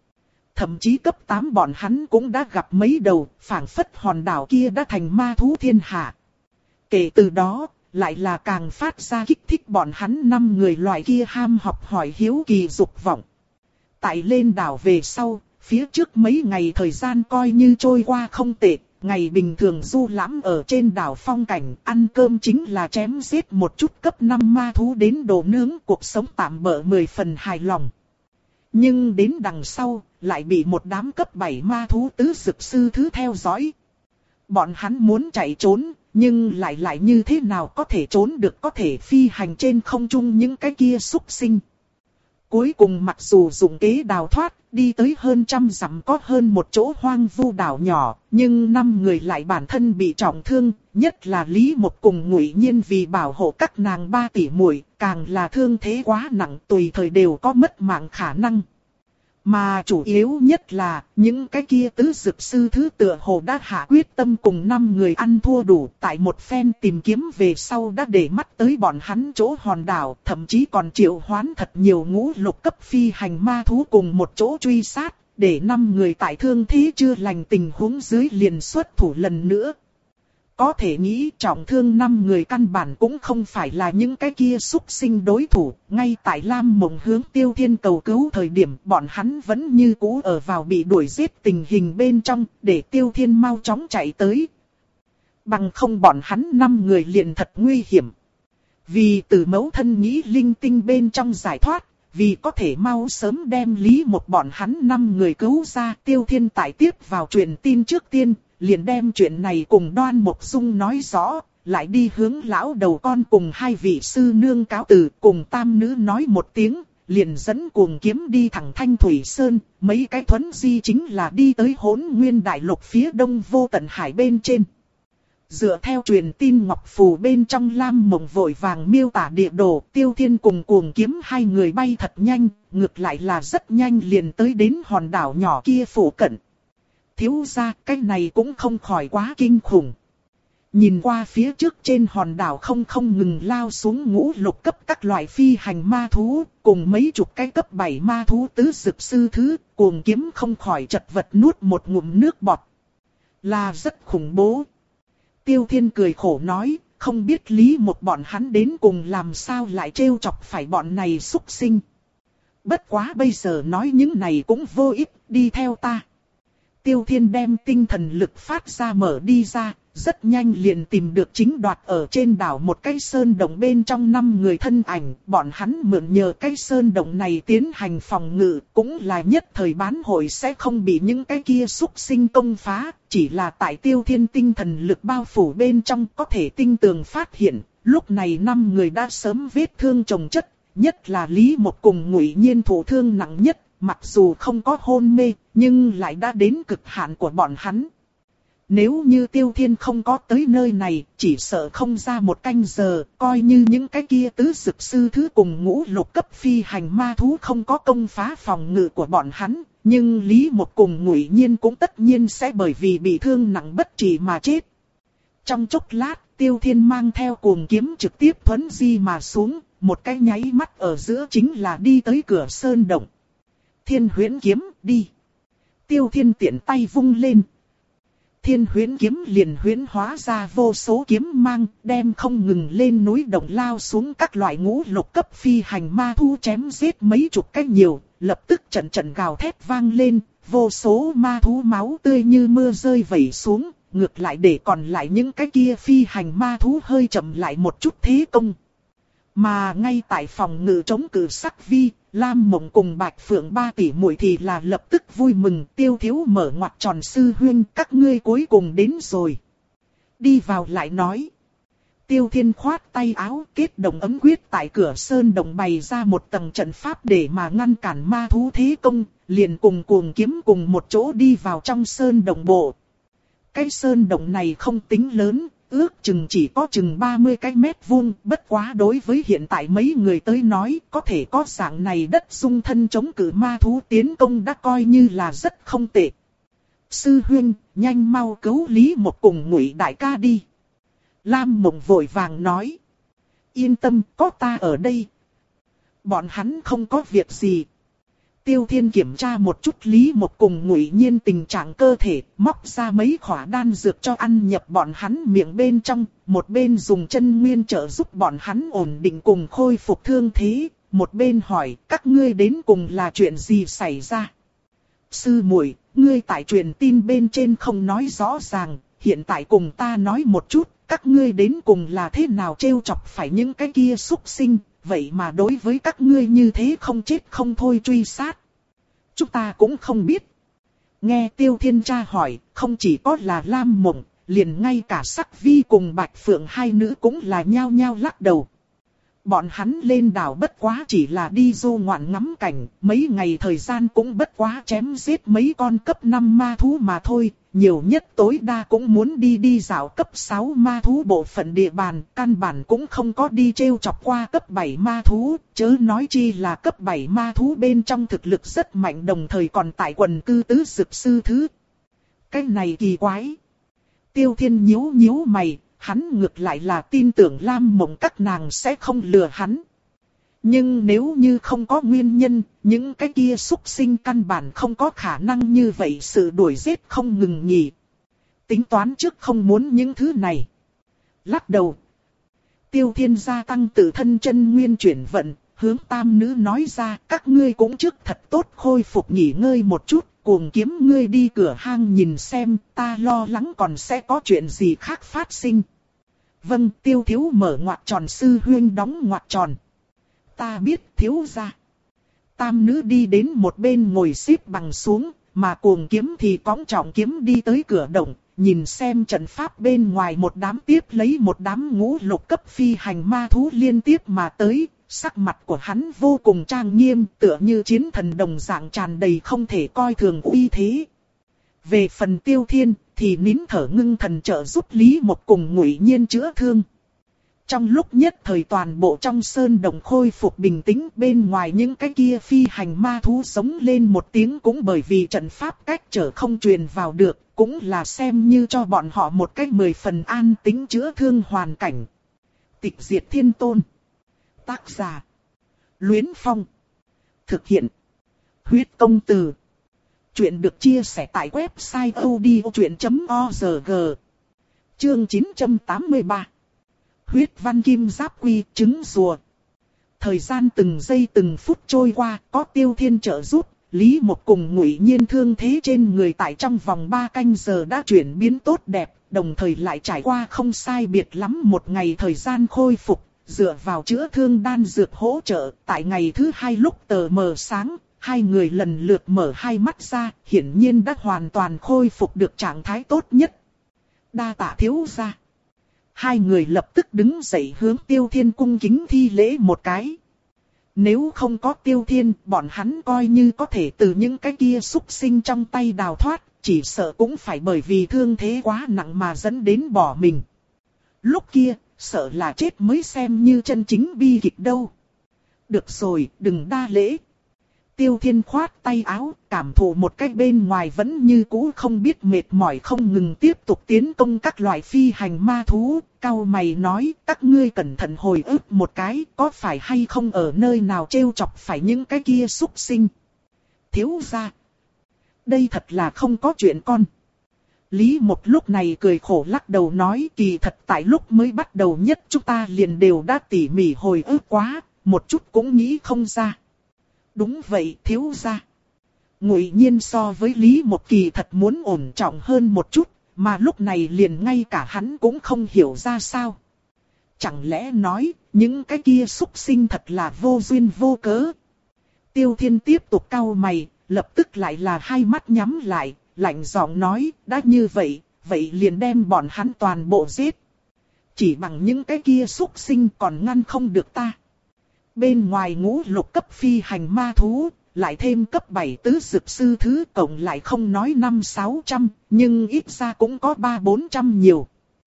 Thậm chí cấp tám bọn hắn cũng đã gặp mấy đầu, phảng phất hòn đảo kia đã thành ma thú thiên hạ. Kể từ đó, lại là càng phát ra kích thích bọn hắn năm người loại kia ham học hỏi hiếu kỳ dục vọng. Tại lên đảo về sau, phía trước mấy ngày thời gian coi như trôi qua không tệ, ngày bình thường du lãm ở trên đảo phong cảnh, ăn cơm chính là chém giết một chút cấp năm ma thú đến đồ nướng, cuộc sống tạm bợ mười phần hài lòng. Nhưng đến đằng sau, lại bị một đám cấp bảy ma thú tứ dực sư thứ theo dõi. Bọn hắn muốn chạy trốn, nhưng lại lại như thế nào có thể trốn được, có thể phi hành trên không trung những cái kia súc sinh. Cuối cùng mặc dù dùng kế đào thoát, đi tới hơn trăm dặm có hơn một chỗ hoang vu đảo nhỏ, nhưng năm người lại bản thân bị trọng thương, nhất là Lý Mộc cùng Ngụy Nhiên vì bảo hộ các nàng ba tỷ muội, càng là thương thế quá nặng, tùy thời đều có mất mạng khả năng. Mà chủ yếu nhất là, những cái kia tứ dực sư thứ tựa hồ đã hạ quyết tâm cùng năm người ăn thua đủ, tại một phen tìm kiếm về sau đã để mắt tới bọn hắn chỗ hòn đảo, thậm chí còn triệu hoán thật nhiều ngũ lục cấp phi hành ma thú cùng một chỗ truy sát, để năm người tại thương thế chưa lành tình huống dưới liền xuất thủ lần nữa. Có thể nghĩ trọng thương năm người căn bản cũng không phải là những cái kia xúc sinh đối thủ. Ngay tại Lam Mộng hướng Tiêu Thiên cầu cứu thời điểm bọn hắn vẫn như cũ ở vào bị đuổi giết tình hình bên trong, để Tiêu Thiên mau chóng chạy tới. Bằng không bọn hắn năm người liền thật nguy hiểm. Vì từ mẫu thân nghĩ linh tinh bên trong giải thoát, vì có thể mau sớm đem Lý một bọn hắn năm người cứu ra, Tiêu Thiên tại tiếp vào truyền tin trước tiên, liền đem chuyện này cùng Đoan Mộc Dung nói rõ, lại đi hướng lão đầu con cùng hai vị sư nương cáo từ, cùng tam nữ nói một tiếng, liền dẫn Cuồng Kiếm đi thẳng Thanh Thủy Sơn, mấy cái thuấn di chính là đi tới Hỗn Nguyên Đại Lục phía đông vô tận hải bên trên. Dựa theo truyền tin ngọc phù bên trong Lam Mộng vội vàng miêu tả địa đồ, Tiêu Thiên cùng Cuồng Kiếm hai người bay thật nhanh, ngược lại là rất nhanh liền tới đến hòn đảo nhỏ kia phủ cận. Thiếu gia, cái này cũng không khỏi quá kinh khủng. Nhìn qua phía trước trên hòn đảo không không ngừng lao xuống ngũ lục cấp các loại phi hành ma thú, cùng mấy chục cái cấp bảy ma thú tứ dực sư thứ, Cuồng Kiếm không khỏi chật vật nuốt một ngụm nước bọt. Là rất khủng bố. Tiêu Thiên cười khổ nói, không biết Lý một bọn hắn đến cùng làm sao lại trêu chọc phải bọn này xúc sinh. Bất quá bây giờ nói những này cũng vô ích, đi theo ta. Tiêu Thiên đem tinh thần lực phát ra mở đi ra, rất nhanh liền tìm được chính đoạt ở trên đảo một cái sơn động bên trong năm người thân ảnh. Bọn hắn mượn nhờ cái sơn động này tiến hành phòng ngự, cũng là nhất thời bán hội sẽ không bị những cái kia xúc sinh công phá. Chỉ là tại Tiêu Thiên tinh thần lực bao phủ bên trong có thể tinh tường phát hiện, lúc này năm người đã sớm vết thương chồng chất, nhất là Lý Một cùng Ngụy Nhiên thụ thương nặng nhất. Mặc dù không có hôn mê, nhưng lại đã đến cực hạn của bọn hắn. Nếu như Tiêu Thiên không có tới nơi này, chỉ sợ không ra một canh giờ, coi như những cái kia tứ dực sư thứ cùng ngũ lục cấp phi hành ma thú không có công phá phòng ngự của bọn hắn, nhưng Lý Một cùng Ngụy Nhiên cũng tất nhiên sẽ bởi vì bị thương nặng bất trị mà chết. Trong chốc lát, Tiêu Thiên mang theo Cuồng Kiếm trực tiếp thuấn di mà xuống, một cái nháy mắt ở giữa chính là đi tới cửa sơn động. Thiên Huyễn Kiếm, đi. Tiêu Thiên tiện tay vung lên. Thiên Huyễn Kiếm liền huyễn hóa ra vô số kiếm mang, đem không ngừng lên núi động lao xuống các loại ngũ lục cấp phi hành ma thú chém giết mấy chục cách nhiều, lập tức trận trận gào thét vang lên, vô số ma thú máu tươi như mưa rơi vẩy xuống, ngược lại để còn lại những cái kia phi hành ma thú hơi chậm lại một chút thế công. Mà ngay tại phòng ngự chống cự Sắc Vi, Lam Mộng cùng Bạch Phượng ba tỷ muội thì là lập tức vui mừng. Tiêu Thiếu mở ngoặc tròn sư huynh, các ngươi cuối cùng đến rồi. Đi vào lại nói. Tiêu Thiên khoát tay áo, kết đồng ấm quyết tại cửa sơn đồng bày ra một tầng trận pháp để mà ngăn cản ma thú thế công, liền cùng Cuồng Kiếm cùng một chỗ đi vào trong sơn đồng bộ. Cái sơn đồng này không tính lớn, ước chừng chỉ có chừng ba mươi cái mét vuông, bất quá đối với hiện tại mấy người tới nói, có thể có dạng này đất dung thân chống cự ma thú tiến công đã coi như là rất không tệ. Sư huynh, nhanh mau cứu Lý Một cùng Ngụy đại ca đi. Lam Mộng vội vàng nói. Yên tâm, có ta ở đây. Bọn hắn không có việc gì. Tiêu Thiên kiểm tra một chút Lý Một cùng Ngụy Nhiên tình trạng cơ thể, móc ra mấy khỏa đan dược cho ăn nhập bọn hắn miệng bên trong, một bên dùng chân nguyên trợ giúp bọn hắn ổn định cùng khôi phục thương thế, một bên hỏi các ngươi đến cùng là chuyện gì xảy ra. Sư muội, ngươi tại truyền tin bên trên không nói rõ ràng, hiện tại cùng ta nói một chút, các ngươi đến cùng là thế nào trêu chọc phải những cái kia xúc sinh. Vậy mà đối với các ngươi như thế không chết không thôi truy sát. Chúng ta cũng không biết. Nghe Tiêu Thiên tra hỏi, không chỉ có là Lam Mộng, liền ngay cả Sắc Vi cùng Bạch Phượng hai nữ cũng là nhao nhao lắc đầu. Bọn hắn lên đảo bất quá chỉ là đi du ngoạn ngắm cảnh, mấy ngày thời gian cũng bất quá chém giết mấy con cấp năm ma thú mà thôi, nhiều nhất tối đa cũng muốn đi đi dạo cấp sáu ma thú bộ phận địa bàn, căn bản cũng không có đi trêu chọc qua cấp bảy ma thú, chớ nói chi là cấp bảy ma thú bên trong thực lực rất mạnh đồng thời còn tại quần cư tứ dực sư thứ. Cái này kỳ quái. Tiêu Thiên nhíu nhíu mày. Hắn ngược lại là tin tưởng Lam Mộng các nàng sẽ không lừa hắn. Nhưng nếu như không có nguyên nhân, những cái kia xúc sinh căn bản không có khả năng như vậy sự đuổi giết không ngừng nghỉ. tính toán trước không muốn những thứ này. Lắc đầu. Tiêu Thiên gia tăng tự thân chân nguyên chuyển vận, hướng tam nữ nói ra, các ngươi cũng trước thật tốt khôi phục nghỉ ngơi một chút, Cuồng Kiếm ngươi đi cửa hang nhìn xem, ta lo lắng còn sẽ có chuyện gì khác phát sinh. Vâng, Tiêu thiếu mở ngoặc tròn, sư huynh đóng ngoặc tròn. Ta biết thiếu gia. Tam nữ đi đến một bên ngồi xếp bằng xuống, mà Cuồng Kiếm thì cõng trọng kiếm đi tới cửa động, nhìn xem trận pháp bên ngoài, một đám tiếp lấy một đám ngũ lục cấp phi hành ma thú liên tiếp mà tới, sắc mặt của hắn vô cùng trang nghiêm, tựa như chiến thần đồng dạng, tràn đầy không thể coi thường uy thế. Về phần Tiêu Thiên thì nín thở ngưng thần trợ giúp Lý Một cùng Ngụy Nhiên chữa thương. Trong lúc nhất thời toàn bộ trong sơn đồng khôi phục bình tĩnh, bên ngoài những cái kia phi hành ma thú sống lên một tiếng, cũng bởi vì trận pháp cách trở không truyền vào được, cũng là xem như cho bọn họ một cách mười phần an tĩnh chữa thương hoàn cảnh. Tịch Diệt Thiên Tôn. Tác giả: Luyến Phong. Thực hiện: Huyết Công Từ. Chuyện được chia sẻ tại website odchuyện chấm org. Chương chín trăm tám mươi ba. Huyết văn kim giáp quy trứng rùa. Thời gian từng giây từng phút trôi qua, có Tiêu Thiên trợ giúp, Lý Một cùng Ngụy Nhiên thương thế trên người tại trong vòng ba canh giờ đã chuyển biến tốt đẹp, đồng thời lại trải qua không sai biệt lắm một ngày thời gian khôi phục, dựa vào chữa thương đan dược hỗ trợ, tại ngày thứ hai lúc tờ mờ sáng, hai người lần lượt mở hai mắt ra, hiển nhiên đã hoàn toàn khôi phục được trạng thái tốt nhất. Đa tạ thiếu gia. Hai người lập tức đứng dậy hướng Tiêu Thiên cung kính thi lễ một cái. Nếu không có Tiêu Thiên, bọn hắn coi như có thể từ những cái kia súc sinh trong tay đào thoát, chỉ sợ cũng phải bởi vì thương thế quá nặng mà dẫn đến bỏ mình. Lúc kia, sợ là chết mới xem như chân chính bi kịch đâu. Được rồi, đừng đa lễ. Tiêu Thiên khoát tay áo, cảm thụ một cách bên ngoài vẫn như cũ không biết mệt mỏi, không ngừng tiếp tục tiến công các loại phi hành ma thú. Cau mày nói, các ngươi cẩn thận hồi ức một cái, có phải hay không ở nơi nào trêu chọc phải những cái kia súc sinh. Thiếu gia, đây thật là không có chuyện con. Lý Một lúc này cười khổ lắc đầu nói, kỳ thật tại lúc mới bắt đầu nhất chúng ta liền đều đã tỉ mỉ hồi ức quá, một chút cũng nghĩ không ra. Đúng vậy thiếu gia. Ngụy Nhiên so với Lý Một kỳ thật muốn ổn trọng hơn một chút, mà lúc này liền ngay cả hắn cũng không hiểu ra sao. Chẳng lẽ nói, những cái kia súc sinh thật là vô duyên vô cớ. Tiêu Thiên tiếp tục cau mày, lập tức lại là hai mắt nhắm lại, lạnh giọng nói, đã như vậy, vậy liền đem bọn hắn toàn bộ giết. Chỉ bằng những cái kia súc sinh còn ngăn không được ta. Bên ngoài ngũ lục cấp phi hành ma thú, lại thêm cấp bảy tứ dực sư thứ, cộng lại không nói năm sáu trăm, nhưng ít ra cũng có ba bốn trăm nhiều.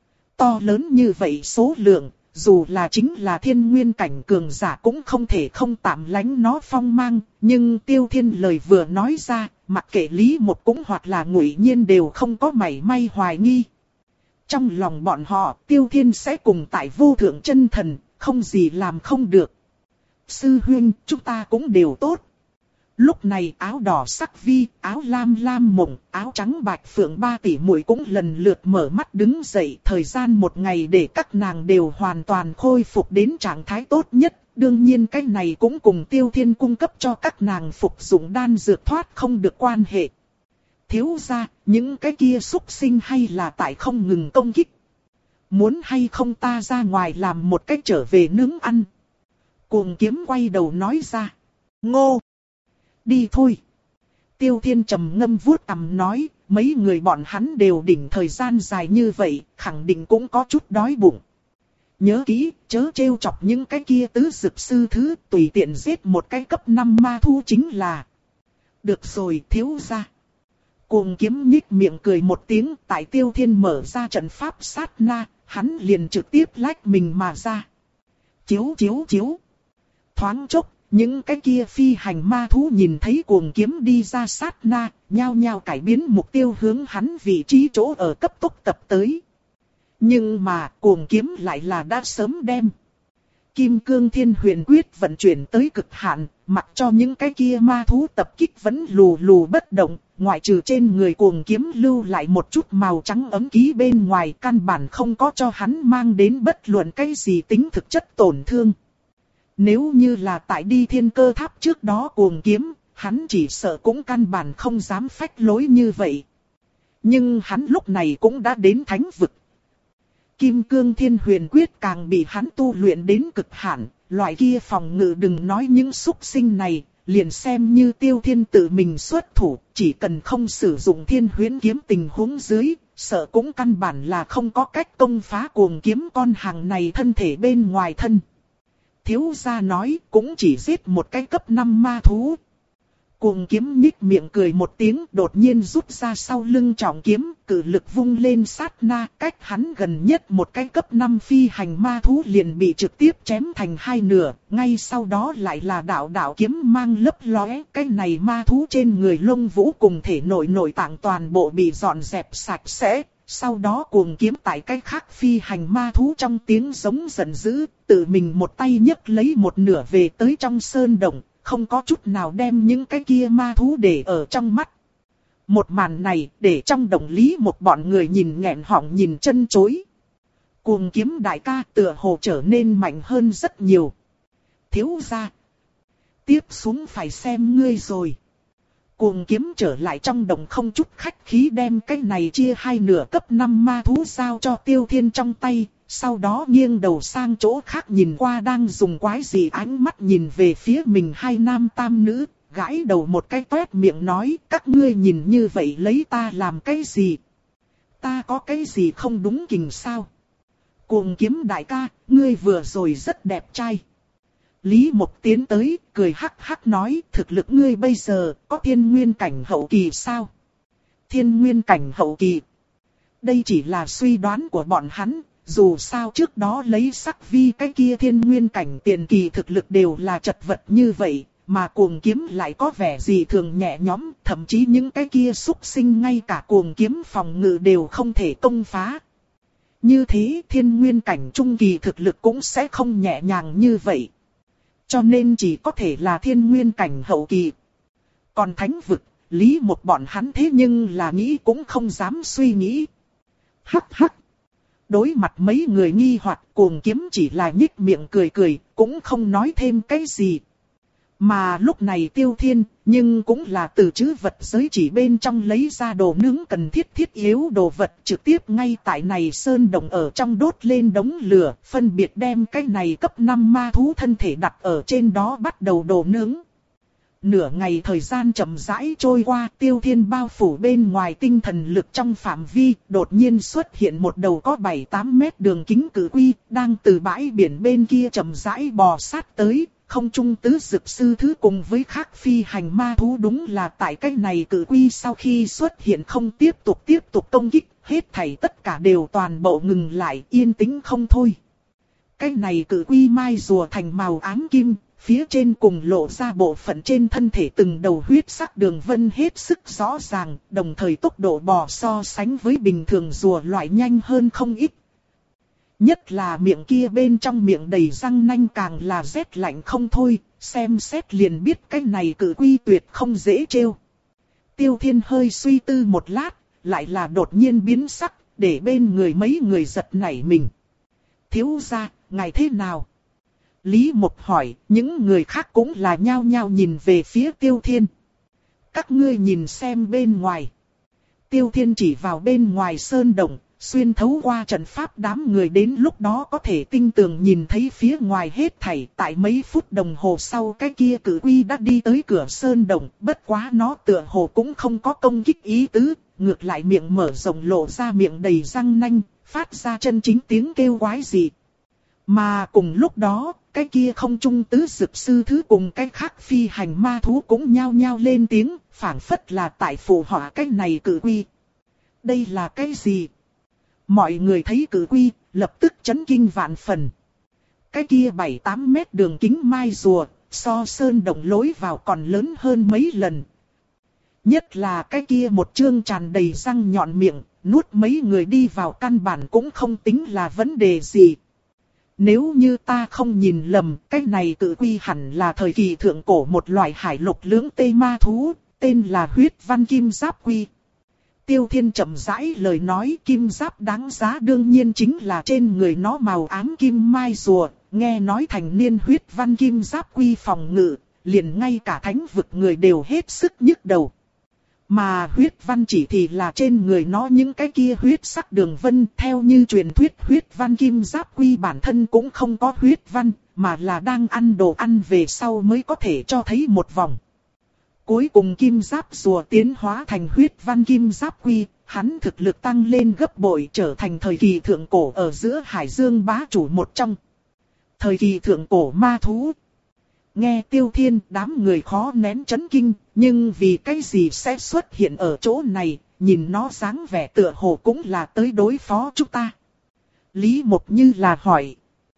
To lớn như vậy số lượng, dù là chính là thiên nguyên cảnh cường giả cũng không thể không tạm lánh nó phong mang, nhưng Tiêu Thiên lời vừa nói ra, mặc kệ Lý Một cũng hoặc là Ngụy Nhiên đều không có mảy may hoài nghi. Trong lòng bọn họ, Tiêu Thiên sẽ cùng tại vô thượng chân thần, không gì làm không được. Sư huynh, chúng ta cũng đều tốt. Lúc này áo đỏ sắc vi, áo lam lam mộng, áo trắng bạch phượng ba tỷ muội cũng lần lượt mở mắt đứng dậy. Thời gian một ngày để các nàng đều hoàn toàn khôi phục đến trạng thái tốt nhất. Đương nhiên cái này cũng cùng Tiêu Thiên cung cấp cho các nàng phục dụng đan dược thoát không được quan hệ. Thiếu gia, những cái kia súc sinh hay là tại không ngừng công kích. Muốn hay không ta ra ngoài làm một cách trở về nướng ăn. Cuồng Kiếm quay đầu nói ra. Ngô! Đi thôi! Tiêu Thiên trầm ngâm vuốt cằm nói, mấy người bọn hắn đều đỉnh thời gian dài như vậy, khẳng định cũng có chút đói bụng. Nhớ kỹ, chớ trêu chọc những cái kia tứ dực sư thứ, tùy tiện giết một cái cấp năm ma thu chính là. Được rồi thiếu gia. Cuồng Kiếm nhích miệng cười một tiếng, tại Tiêu Thiên mở ra trận pháp sát na, hắn liền trực tiếp lách mình mà ra. Chiếu chiếu chiếu. Thoáng chốc, những cái kia phi hành ma thú nhìn thấy Cuồng Kiếm đi ra sát na, nhao nhao cải biến mục tiêu hướng hắn vị trí chỗ ở cấp tốc tập tới. Nhưng mà Cuồng Kiếm lại là đã sớm đem Kim Cương Thiên Huyền Quyết vận chuyển tới cực hạn, mặc cho những cái kia ma thú tập kích vẫn lù lù bất động, ngoại trừ trên người Cuồng Kiếm lưu lại một chút màu trắng ấm ký bên ngoài, căn bản không có cho hắn mang đến bất luận cái gì tính thực chất tổn thương. Nếu như là tại đi Thiên Cơ Tháp trước đó Cuồng Kiếm, hắn chỉ sợ cũng căn bản không dám phách lối như vậy. Nhưng hắn lúc này cũng đã đến thánh vực. Kim Cương Thiên Huyền Quyết càng bị hắn tu luyện đến cực hạn, loại kia phòng ngự đừng nói những xúc sinh này, liền xem như Tiêu Thiên tự mình xuất thủ, chỉ cần không sử dụng Thiên Huyễn kiếm tình huống dưới, sợ cũng căn bản là không có cách công phá Cuồng Kiếm con hàng này thân thể bên ngoài thân. Thiếu gia nói cũng chỉ giết một cái cấp năm ma thú. Cuồng Kiếm nhích miệng cười một tiếng, đột nhiên rút ra sau lưng trọng kiếm, cử lực vung lên sát na, cách hắn gần nhất một cái cấp năm phi hành ma thú liền bị trực tiếp chém thành hai nửa, ngay sau đó lại là đạo đạo kiếm mang lấp lóe, cái này ma thú trên người lông vũ cùng thể nội nội tạng toàn bộ bị dọn dẹp sạch sẽ. Sau đó Cuồng Kiếm tại cái khác phi hành ma thú trong tiếng giống giận dữ, tự mình một tay nhấc lấy một nửa về tới trong sơn động, không có chút nào đem những cái kia ma thú để ở trong mắt. Một màn này để trong động Lý một bọn người nhìn nghẹn họng nhìn chân chối. Cuồng Kiếm đại ca tựa hồ trở nên mạnh hơn rất nhiều. Thiếu gia, tiếp xuống phải xem ngươi rồi. Cuồng Kiếm trở lại trong động không chút khách khí đem cái này chia hai nửa cấp năm ma thú giao cho Tiêu Thiên trong tay, sau đó nghiêng đầu sang chỗ khác nhìn qua đang dùng quái gì ánh mắt nhìn về phía mình hai nam tam nữ, gãi đầu một cái toét miệng nói các ngươi nhìn như vậy lấy ta làm cái gì? Ta có cái gì không đúng kình sao? Cuồng Kiếm đại ca, ngươi vừa rồi rất đẹp trai. Lý Mộc tiến tới, cười hắc hắc nói, thực lực ngươi bây giờ có thiên nguyên cảnh hậu kỳ sao? Thiên nguyên cảnh hậu kỳ. Đây chỉ là suy đoán của bọn hắn, dù sao trước đó lấy sắc vi cái kia thiên nguyên cảnh tiền kỳ thực lực đều là chật vật như vậy, mà Cuồng Kiếm lại có vẻ gì thường nhẹ nhõm, thậm chí những cái kia xúc sinh ngay cả Cuồng Kiếm phòng ngự đều không thể công phá. Như thế thiên nguyên cảnh trung kỳ thực lực cũng sẽ không nhẹ nhàng như vậy. Cho nên chỉ có thể là thiên nguyên cảnh hậu kỳ. Còn thánh vực, Lý một bọn hắn thế nhưng là nghĩ cũng không dám suy nghĩ. Hắc hắc. Đối mặt mấy người nghi hoặc, Cuồng Kiếm chỉ là nhích miệng cười cười, cũng không nói thêm cái gì. Mà lúc này Tiêu Thiên, nhưng cũng là từ trữ vật giới chỉ bên trong lấy ra đồ nướng cần thiết thiết yếu đồ vật, trực tiếp ngay tại này sơn động ở trong đốt lên đống lửa, phân biệt đem cái này cấp năm ma thú thân thể đặt ở trên đó bắt đầu đồ nướng. Nửa ngày thời gian chậm rãi trôi qua, Tiêu Thiên bao phủ bên ngoài tinh thần lực trong phạm vi, đột nhiên xuất hiện một đầu có bảy tám mét đường kính cử quy, đang từ bãi biển bên kia chậm rãi bò sát tới. Không trung tứ dực sư thứ cùng với khác phi hành ma thú đúng là tại cái này cử quy sau khi xuất hiện không tiếp tục tiếp tục công kích, hết thảy tất cả đều toàn bộ ngừng lại, yên tĩnh không thôi. Cái này cử quy mai rùa thành màu ám kim, phía trên cùng lộ ra bộ phận trên thân thể từng đầu huyết sắc đường vân hết sức rõ ràng, đồng thời tốc độ bò so sánh với bình thường rùa loại nhanh hơn không ít. Nhất là miệng kia bên trong miệng đầy răng nanh càng là rét lạnh không thôi, xem xét liền biết cái này cử quy tuyệt không dễ trêu. Tiêu Thiên hơi suy tư một lát, lại là đột nhiên biến sắc, để bên người mấy người giật nảy mình. Thiếu gia, ngài thế nào? Lý Mộc hỏi, những người khác cũng là nhao nhao nhìn về phía Tiêu Thiên. Các ngươi nhìn xem bên ngoài. Tiêu Thiên chỉ vào bên ngoài sơn động. Xuyên thấu qua trận pháp đám người đến lúc đó có thể tinh tường nhìn thấy phía ngoài hết thảy. Tại mấy phút đồng hồ sau cái kia cử quy đã đi tới cửa sơn động. Bất quá nó tựa hồ cũng không có công kích ý tứ. Ngược lại miệng mở rộng lộ ra miệng đầy răng nanh. Phát ra chân chính tiếng kêu quái dị. Mà cùng lúc đó, cái kia không trung tứ dực sư thứ cùng cái khác phi hành ma thú cũng nhao nhao lên tiếng. Phảng phất là tại phù họa cái này cử quy. Đây là cái gì? Mọi người thấy cử quy, lập tức chấn kinh vạn phần. Cái kia bảy tám mét đường kính mai rùa, so sơn động lối vào còn lớn hơn mấy lần. Nhất là cái kia một chương tràn đầy răng nhọn miệng, nuốt mấy người đi vào căn bản cũng không tính là vấn đề gì. Nếu như ta không nhìn lầm, cái này cự quy hẳn là thời kỳ thượng cổ một loại hải lục lưỡng tê ma thú, tên là huyết văn kim giáp quy. Tiêu Thiên chậm rãi lời nói, kim giáp đáng giá đương nhiên chính là trên người nó màu ám kim mai rùa, nghe nói thành niên huyết văn kim giáp quy phòng ngự, liền ngay cả thánh vực người đều hết sức nhức đầu. Mà huyết văn chỉ thì là trên người nó những cái kia huyết sắc đường vân, theo như truyền thuyết huyết văn kim giáp quy bản thân cũng không có huyết văn, mà là đang ăn đồ ăn về sau mới có thể cho thấy một vòng. Cuối cùng kim giáp rùa tiến hóa thành huyết văn kim giáp quy, hắn thực lực tăng lên gấp bội, trở thành thời kỳ thượng cổ ở giữa hải dương bá chủ một trong. Thời kỳ thượng cổ ma thú. Nghe Tiêu Thiên, đám người khó nén chấn kinh, nhưng vì cái gì sẽ xuất hiện ở chỗ này, nhìn nó dáng vẻ tựa hồ cũng là tới đối phó chúng ta. Lý Mộc Như là hỏi.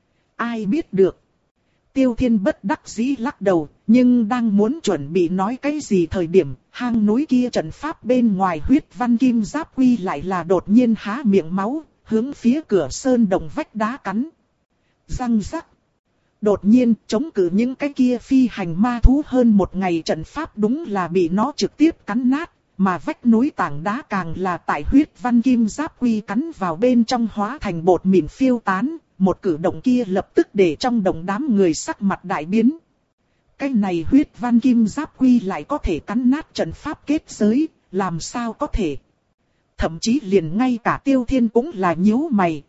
Ai biết được. Tiêu Thiên bất đắc dĩ lắc đầu, nhưng đang muốn chuẩn bị nói cái gì thời điểm, hang núi kia trận pháp bên ngoài huyết văn kim giáp quy lại là đột nhiên há miệng máu, hướng phía cửa sơn đồng vách đá cắn. Răng rắc. Đột nhiên, chống cự những cái kia phi hành ma thú hơn một ngày trận pháp đúng là bị nó trực tiếp cắn nát, mà vách núi tảng đá càng là tại huyết văn kim giáp quy cắn vào bên trong hóa thành bột mịn phiêu tán, một cử động kia lập tức để trong đồng đám người sắc mặt đại biến. Cái này huyết văn kim giáp quy lại có thể cắn nát trận pháp kết giới, làm sao có thể? Thậm chí liền ngay cả Tiêu Thiên cũng là nhíu mày.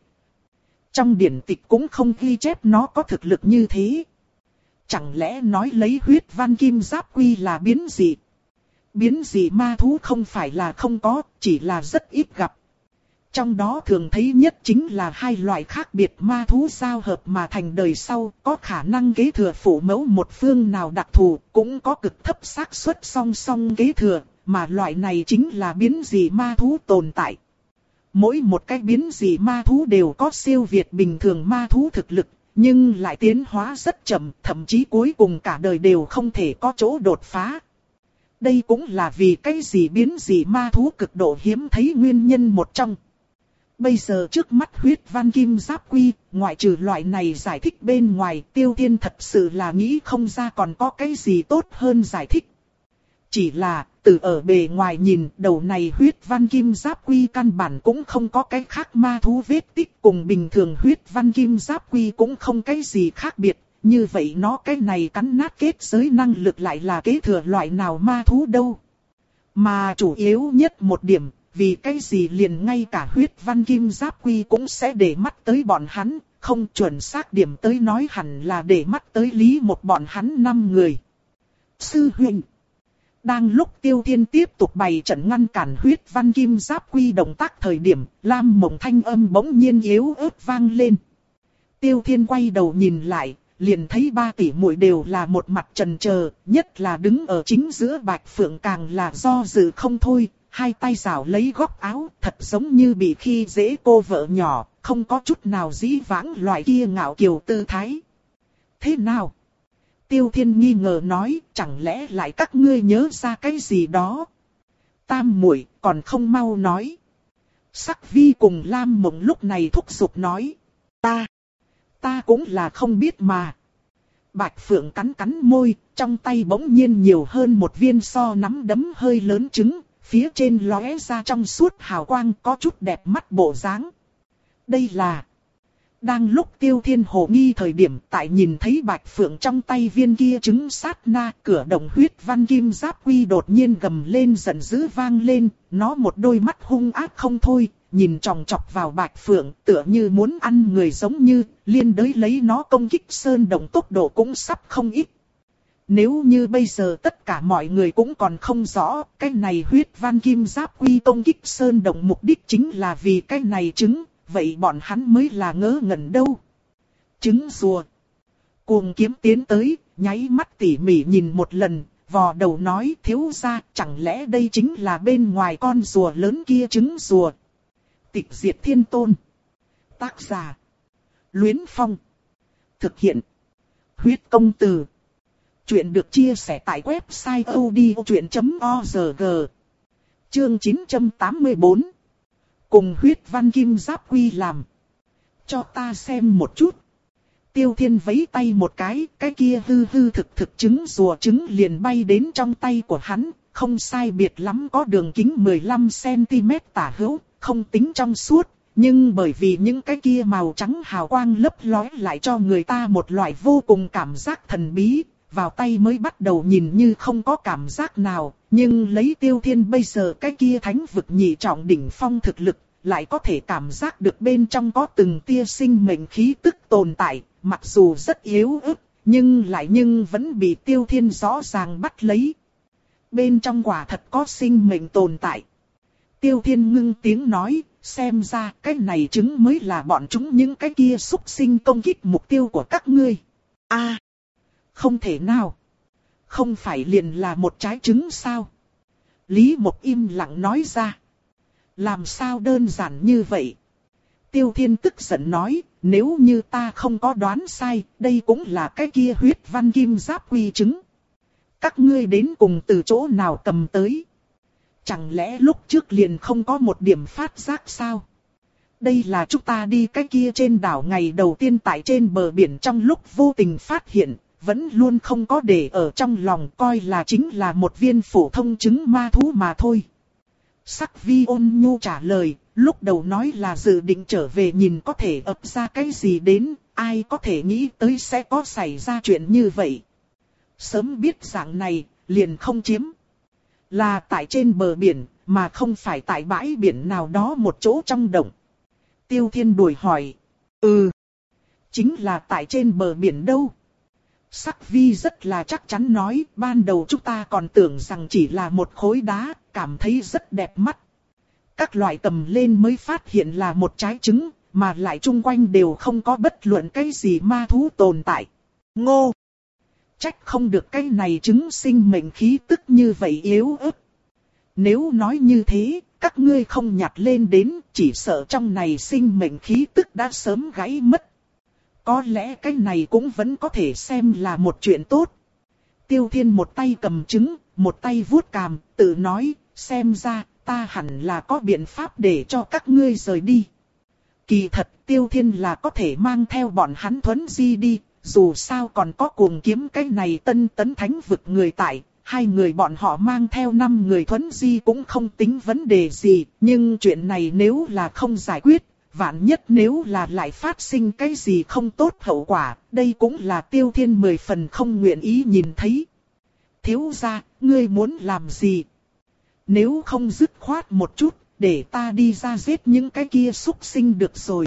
Trong điển tịch cũng không ghi chép nó có thực lực như thế. Chẳng lẽ nói lấy huyết văn kim giáp quy là biến dị? Biến dị ma thú không phải là không có, chỉ là rất ít gặp. Trong đó thường thấy nhất chính là hai loại khác biệt ma thú giao hợp mà thành đời sau, có khả năng kế thừa phụ mẫu một phương nào đặc thù, cũng có cực thấp xác suất song song kế thừa, mà loại này chính là biến dị ma thú tồn tại. Mỗi một cái biến dị ma thú đều có siêu việt bình thường ma thú thực lực, nhưng lại tiến hóa rất chậm, thậm chí cuối cùng cả đời đều không thể có chỗ đột phá. Đây cũng là vì cái gì biến dị ma thú cực độ hiếm thấy nguyên nhân một trong. Bây giờ trước mắt huyết văn kim giáp quy, ngoại trừ loại này giải thích bên ngoài, Tiêu Thiên thật sự là nghĩ không ra còn có cái gì tốt hơn giải thích. Chỉ là, từ ở bề ngoài nhìn, đầu này huyết văn kim giáp quy căn bản cũng không có cái khác ma thú vết tích, cùng bình thường huyết văn kim giáp quy cũng không cái gì khác biệt. Như vậy nó cái này cắn nát kết giới năng lực lại là kế thừa loại nào ma thú đâu. Mà chủ yếu nhất một điểm, vì cái gì liền ngay cả huyết văn kim giáp quy cũng sẽ để mắt tới bọn hắn, không chuẩn xác điểm tới nói hẳn là để mắt tới Lý một bọn hắn năm người. Sư huynh. Đang lúc Tiêu Thiên tiếp tục bày trận ngăn cản huyết văn kim giáp quy động tác thời điểm, Lam Mộng thanh âm bỗng nhiên yếu ớt vang lên. Tiêu Thiên quay đầu nhìn lại, liền thấy ba tỷ muội đều là một mặt chần chờ, nhất là đứng ở chính giữa Bạch Phượng càng là do dự không thôi, hai tay giảo lấy góc áo, thật giống như bị khi dễ cô vợ nhỏ, không có chút nào dĩ vãng loại kia ngạo kiều tư thái. Thế nào? Tiêu Thiên nghi ngờ nói, chẳng lẽ lại các ngươi nhớ ra cái gì đó? Tam muội còn không mau nói. Sắc Vi cùng Lam Mộng lúc này thúc giục nói, ta, ta cũng là không biết mà. Bạch Phượng cắn cắn môi, trong tay bỗng nhiên nhiều hơn một viên so nắm đấm hơi lớn trứng, phía trên lóe ra trong suốt hào quang có chút đẹp mắt bộ dáng. Đây là... Đang lúc Tiêu Thiên hồ nghi thời điểm, tại nhìn thấy Bạch Phượng trong tay viên kia trứng sát na, cửa động huyết văn kim giáp quy đột nhiên gầm lên giận dữ vang lên, nó một đôi mắt hung ác không thôi, nhìn chòng chọc vào Bạch Phượng, tựa như muốn ăn người giống như, liên đới lấy nó công kích sơn động tốc độ cũng sắp không ít. Nếu như bây giờ tất cả mọi người cũng còn không rõ, cái này huyết văn kim giáp quy công kích sơn động mục đích chính là vì cái này trứng, vậy bọn hắn mới là ngớ ngẩn đâu. Trứng rùa. Cuồng kiếm tiến tới, nháy mắt tỉ mỉ nhìn một lần, vò đầu nói thiếu gia, chẳng lẽ đây chính là bên ngoài con rùa lớn kia trứng rùa. Tịch diệt thiên tôn. Tác giả. Luyến Phong. Thực hiện. Huyết công từ. Chuyện được chia sẻ tại website odchuyện chấm org. Chương chín trăm tám mươi bốn. Cùng huyết văn kim giáp quy làm. Cho ta xem một chút. Tiêu Thiên vẫy tay một cái, cái kia hư hư thực thực trứng rùa trứng liền bay đến trong tay của hắn, không sai biệt lắm có đường kính mười lăm xăng-ti-mét tả hữu, không tính trong suốt, nhưng bởi vì những cái kia màu trắng hào quang lấp lóe lại cho người ta một loại vô cùng cảm giác thần bí, vào tay mới bắt đầu nhìn như không có cảm giác nào, nhưng lấy Tiêu Thiên bây giờ cái kia thánh vực nhị trọng đỉnh phong thực lực, lại có thể cảm giác được bên trong có từng tia sinh mệnh khí tức tồn tại, mặc dù rất yếu ớt, nhưng lại nhưng vẫn bị Tiêu Thiên rõ ràng bắt lấy. Bên trong quả thật có sinh mệnh tồn tại. Tiêu Thiên ngưng tiếng nói, xem ra cái này trứng mới là bọn chúng những cái kia xúc sinh công kích mục tiêu của các ngươi. A, à, không thể nào. Không phải liền là một trái trứng sao? Lý Mộc im lặng nói ra. Làm sao đơn giản như vậy? Tiêu Thiên tức giận nói, nếu như ta không có đoán sai, đây cũng là cái kia huyết văn kim giáp quy trứng. Các ngươi đến cùng từ chỗ nào cầm tới? Chẳng lẽ lúc trước liền không có một điểm phát giác sao? Đây là chúng ta đi cái kia trên đảo ngày đầu tiên tại trên bờ biển trong lúc vô tình phát hiện, vẫn luôn không có để ở trong lòng, coi là chính là một viên phổ thông trứng ma thú mà thôi. Sắc Vi ôn nhu trả lời, lúc đầu nói là dự định trở về nhìn có thể ập ra cái gì đến, ai có thể nghĩ tới sẽ có xảy ra chuyện như vậy. Sớm biết dạng này, liền không chiếm. Là tại trên bờ biển, mà không phải tại bãi biển nào đó một chỗ trong động. Tiêu Thiên đuổi hỏi. Ừ, chính là tại trên bờ biển đâu. Sắc Vi rất là chắc chắn nói, ban đầu chúng ta còn tưởng rằng chỉ là một khối đá, cảm thấy rất đẹp mắt. Các loại cầm lên mới phát hiện là một trái trứng, mà lại chung quanh đều không có bất luận cái gì ma thú tồn tại. Ngô! Trách không được cái này trứng sinh mệnh khí tức như vậy yếu ớt. Nếu nói như thế, các ngươi không nhặt lên đến, chỉ sợ trong này sinh mệnh khí tức đã sớm gãy mất. Có lẽ cái này cũng vẫn có thể xem là một chuyện tốt. Tiêu Thiên một tay cầm trứng, một tay vuốt cằm, tự nói, xem ra ta hẳn là có biện pháp để cho các ngươi rời đi. Kỳ thật Tiêu Thiên là có thể mang theo bọn hắn thuấn di đi, dù sao còn có Cuồng Kiếm cái này tân tấn thánh vực người tại, hai người bọn họ mang theo năm người thuấn di cũng không tính vấn đề gì, nhưng chuyện này nếu là không giải quyết, vạn nhất nếu là lại phát sinh cái gì không tốt hậu quả, đây cũng là Tiêu Thiên mười phần không nguyện ý nhìn thấy. Thiếu gia, ngươi muốn làm gì? Nếu không dứt khoát một chút, để ta đi ra giết những cái kia xúc sinh được rồi.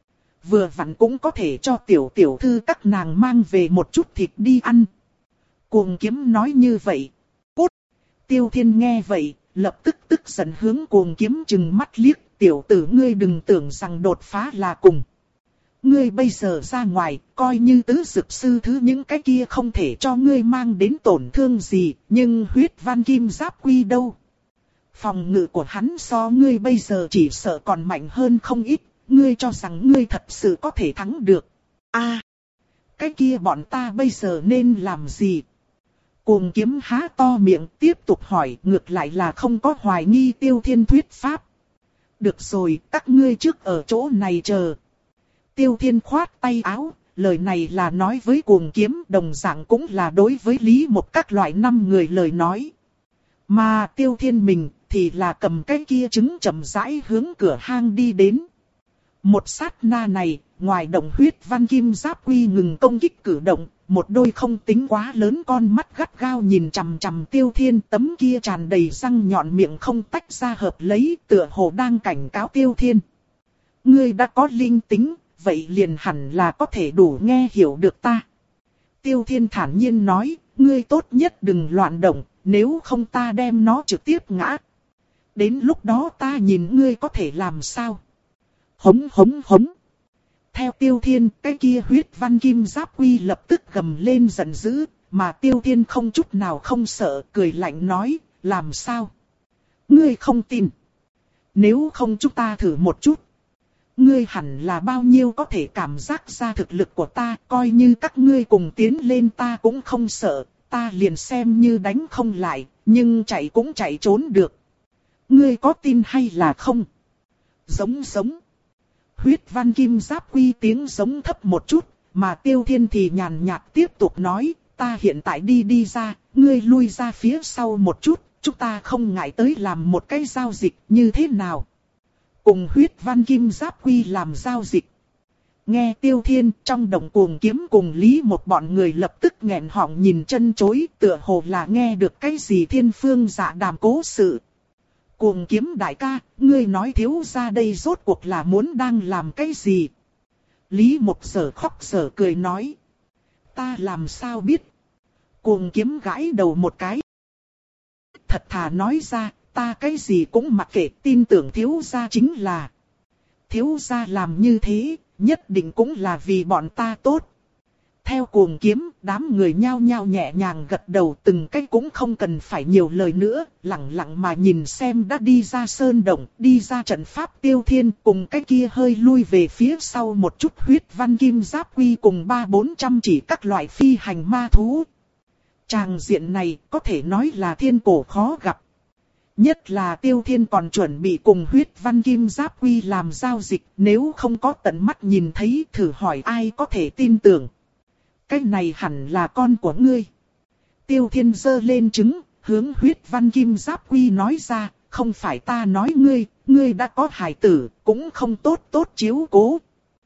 Vừa vặn cũng có thể cho tiểu tiểu thư các nàng mang về một chút thịt đi ăn. Cuồng Kiếm nói như vậy. Cút! Tiêu Thiên nghe vậy, lập tức tức giận hướng Cuồng Kiếm trừng mắt liếc. Tiểu tử ngươi đừng tưởng rằng đột phá là cùng. Ngươi bây giờ ra ngoài, coi như tứ dược sư thứ những cái kia không thể cho ngươi mang đến tổn thương gì, nhưng huyết văn kim giáp quy đâu. Phòng ngự của hắn so ngươi bây giờ chỉ sợ còn mạnh hơn không ít, ngươi cho rằng ngươi thật sự có thể thắng được. A, à, cái kia bọn ta bây giờ nên làm gì? Cuồng Kiếm há to miệng tiếp tục hỏi, ngược lại là không có hoài nghi Tiêu Thiên thuyết pháp. Được rồi, các ngươi trước ở chỗ này chờ. Tiêu Thiên khoát tay áo, lời này là nói với Cuồng Kiếm, đồng dạng cũng là đối với Lý Mộc các loại năm người lời nói. Mà Tiêu Thiên mình thì là cầm cái kia trứng chậm rãi hướng cửa hang đi đến. Một sát na này, ngoài động huyết văn kim giáp quy ngừng công kích cử động, một đôi không tính quá lớn con mắt gắt gao nhìn chằm chằm Tiêu Thiên, tấm kia tràn đầy răng nhọn miệng không tách ra hợp lấy, tựa hồ đang cảnh cáo Tiêu Thiên. Ngươi đã có linh tính, vậy liền hẳn là có thể đủ nghe hiểu được ta. Tiêu Thiên thản nhiên nói, ngươi tốt nhất đừng loạn động, nếu không ta đem nó trực tiếp ngã. Đến lúc đó ta nhìn ngươi có thể làm sao. Hống hống hống. Theo Tiêu Thiên, cái kia huyết văn kim giáp quy lập tức gầm lên giận dữ, mà Tiêu Thiên không chút nào không sợ, cười lạnh nói, làm sao? Ngươi không tin. Nếu không chúng ta thử một chút. Ngươi hẳn là bao nhiêu có thể cảm giác ra thực lực của ta, coi như các ngươi cùng tiến lên ta cũng không sợ, ta liền xem như đánh không lại, nhưng chạy cũng chạy trốn được. Ngươi có tin hay là không? Giống giống. Huyết văn kim giáp quy tiếng giống thấp một chút, mà Tiêu Thiên thì nhàn nhạt tiếp tục nói, ta hiện tại đi đi ra, ngươi lui ra phía sau một chút, chúng ta không ngại tới làm một cái giao dịch như thế nào. Cùng huyết văn kim giáp quy làm giao dịch. Nghe Tiêu Thiên trong đồng cuồng kiếm cùng Lý một bọn người lập tức nghẹn họng nhìn chân chối, tựa hồ là nghe được cái gì thiên phương dạ đàm cố sự. Cuồng kiếm đại ca, ngươi nói thiếu ra đây rốt cuộc là muốn đang làm cái gì? Lý một giờ khóc giờ cười nói. Ta làm sao biết? Cuồng kiếm gãi đầu một cái. Thật thà nói ra, ta cái gì cũng mặc kệ, tin tưởng thiếu gia chính là. Thiếu gia làm như thế, nhất định cũng là vì bọn ta tốt. Theo cuồng kiếm, đám người nhao nhao nhẹ nhàng gật đầu, từng cái cũng không cần phải nhiều lời nữa, lặng lặng mà nhìn xem đã đi ra sơn động, đi ra trận pháp Tiêu Thiên, cùng cái kia hơi lui về phía sau một chút huyết văn kim giáp quy cùng ba bốn trăm chỉ các loại phi hành ma thú. Tràng diện này có thể nói là thiên cổ khó gặp. Nhất là Tiêu Thiên còn chuẩn bị cùng huyết văn kim giáp quy làm giao dịch, nếu không có tận mắt nhìn thấy thử hỏi ai có thể tin tưởng. Cái này hẳn là con của ngươi. Tiêu Thiên giơ lên trứng, hướng huyết văn kim giáp quy nói ra, không phải ta nói ngươi, ngươi đã có hài tử, cũng không tốt tốt chiếu cố.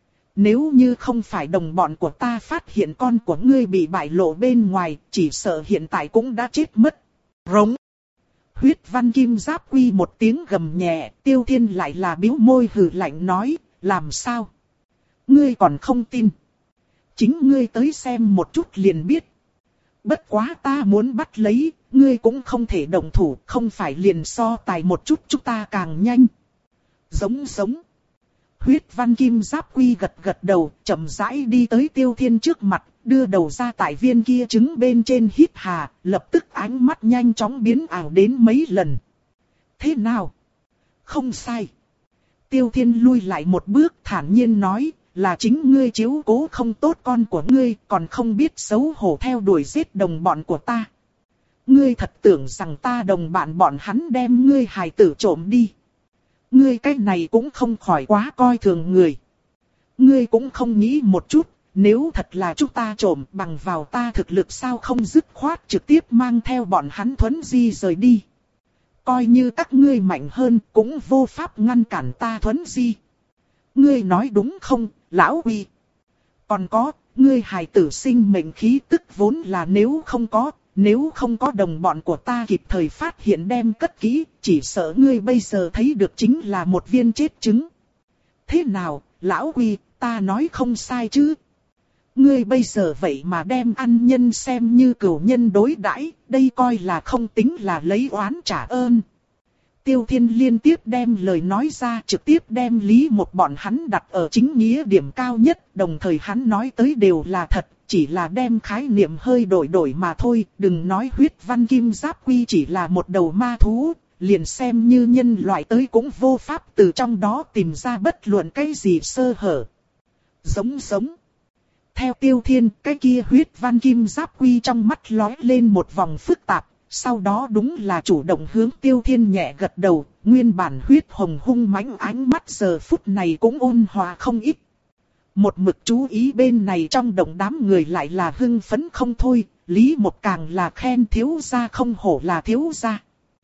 Nếu như không phải đồng bọn của ta phát hiện con của ngươi bị bại lộ bên ngoài, chỉ sợ hiện tại cũng đã chết mất. Rống. Huyết văn kim giáp quy một tiếng gầm nhẹ, Tiêu Thiên lại là bĩu môi hừ lạnh nói, làm sao? Ngươi còn không tin. Chính ngươi tới xem một chút liền biết. Bất quá ta muốn bắt lấy, ngươi cũng không thể động thủ, không phải liền so tài một chút chúng ta càng nhanh. Giống giống. Huyết văn kim giáp quy gật gật đầu, chậm rãi đi tới Tiêu Thiên trước mặt, đưa đầu ra tại viên kia trứng bên trên hít hà, lập tức ánh mắt nhanh chóng biến ảo đến mấy lần. Thế nào? Không sai. Tiêu Thiên lui lại một bước thản nhiên nói, là chính ngươi chiếu cố không tốt con của ngươi, còn không biết xấu hổ theo đuổi giết đồng bọn của ta. Ngươi thật tưởng rằng ta đồng bạn bọn hắn đem ngươi hài tử trộm đi. Ngươi cái này cũng không khỏi quá coi thường người. Ngươi cũng không nghĩ một chút, nếu thật là chúng ta trộm bằng vào ta thực lực sao không dứt khoát trực tiếp mang theo bọn hắn thuấn di rời đi. Coi như các ngươi mạnh hơn cũng vô pháp ngăn cản ta thuấn di. Ngươi nói đúng không, lão Huy? Còn có, ngươi hài tử sinh mệnh khí tức vốn là nếu không có, nếu không có đồng bọn của ta kịp thời phát hiện đem cất kỹ, chỉ sợ ngươi bây giờ thấy được chính là một viên chết trứng. Thế nào, lão Huy, ta nói không sai chứ? Ngươi bây giờ vậy mà đem ăn nhân xem như cửu nhân đối đãi, đây coi là không tính là lấy oán trả ơn. Tiêu Thiên liên tiếp đem lời nói ra, trực tiếp đem Lý một bọn hắn đặt ở chính nghĩa điểm cao nhất, đồng thời hắn nói tới đều là thật, chỉ là đem khái niệm hơi đổi đổi mà thôi, đừng nói huyết văn kim giáp quy chỉ là một đầu ma thú, liền xem như nhân loại tới cũng vô pháp từ trong đó tìm ra bất luận cái gì sơ hở. Giống giống. Theo Tiêu Thiên, cái kia huyết văn kim giáp quy trong mắt lóe lên một vòng phức tạp. Sau đó đúng là chủ động hướng Tiêu Thiên nhẹ gật đầu, nguyên bản huyết hồng hung mãnh ánh mắt giờ phút này cũng ôn hòa không ít. Một mực chú ý bên này trong động đám người lại là hưng phấn không thôi, Lý một càng là khen thiếu gia không hổ là thiếu gia.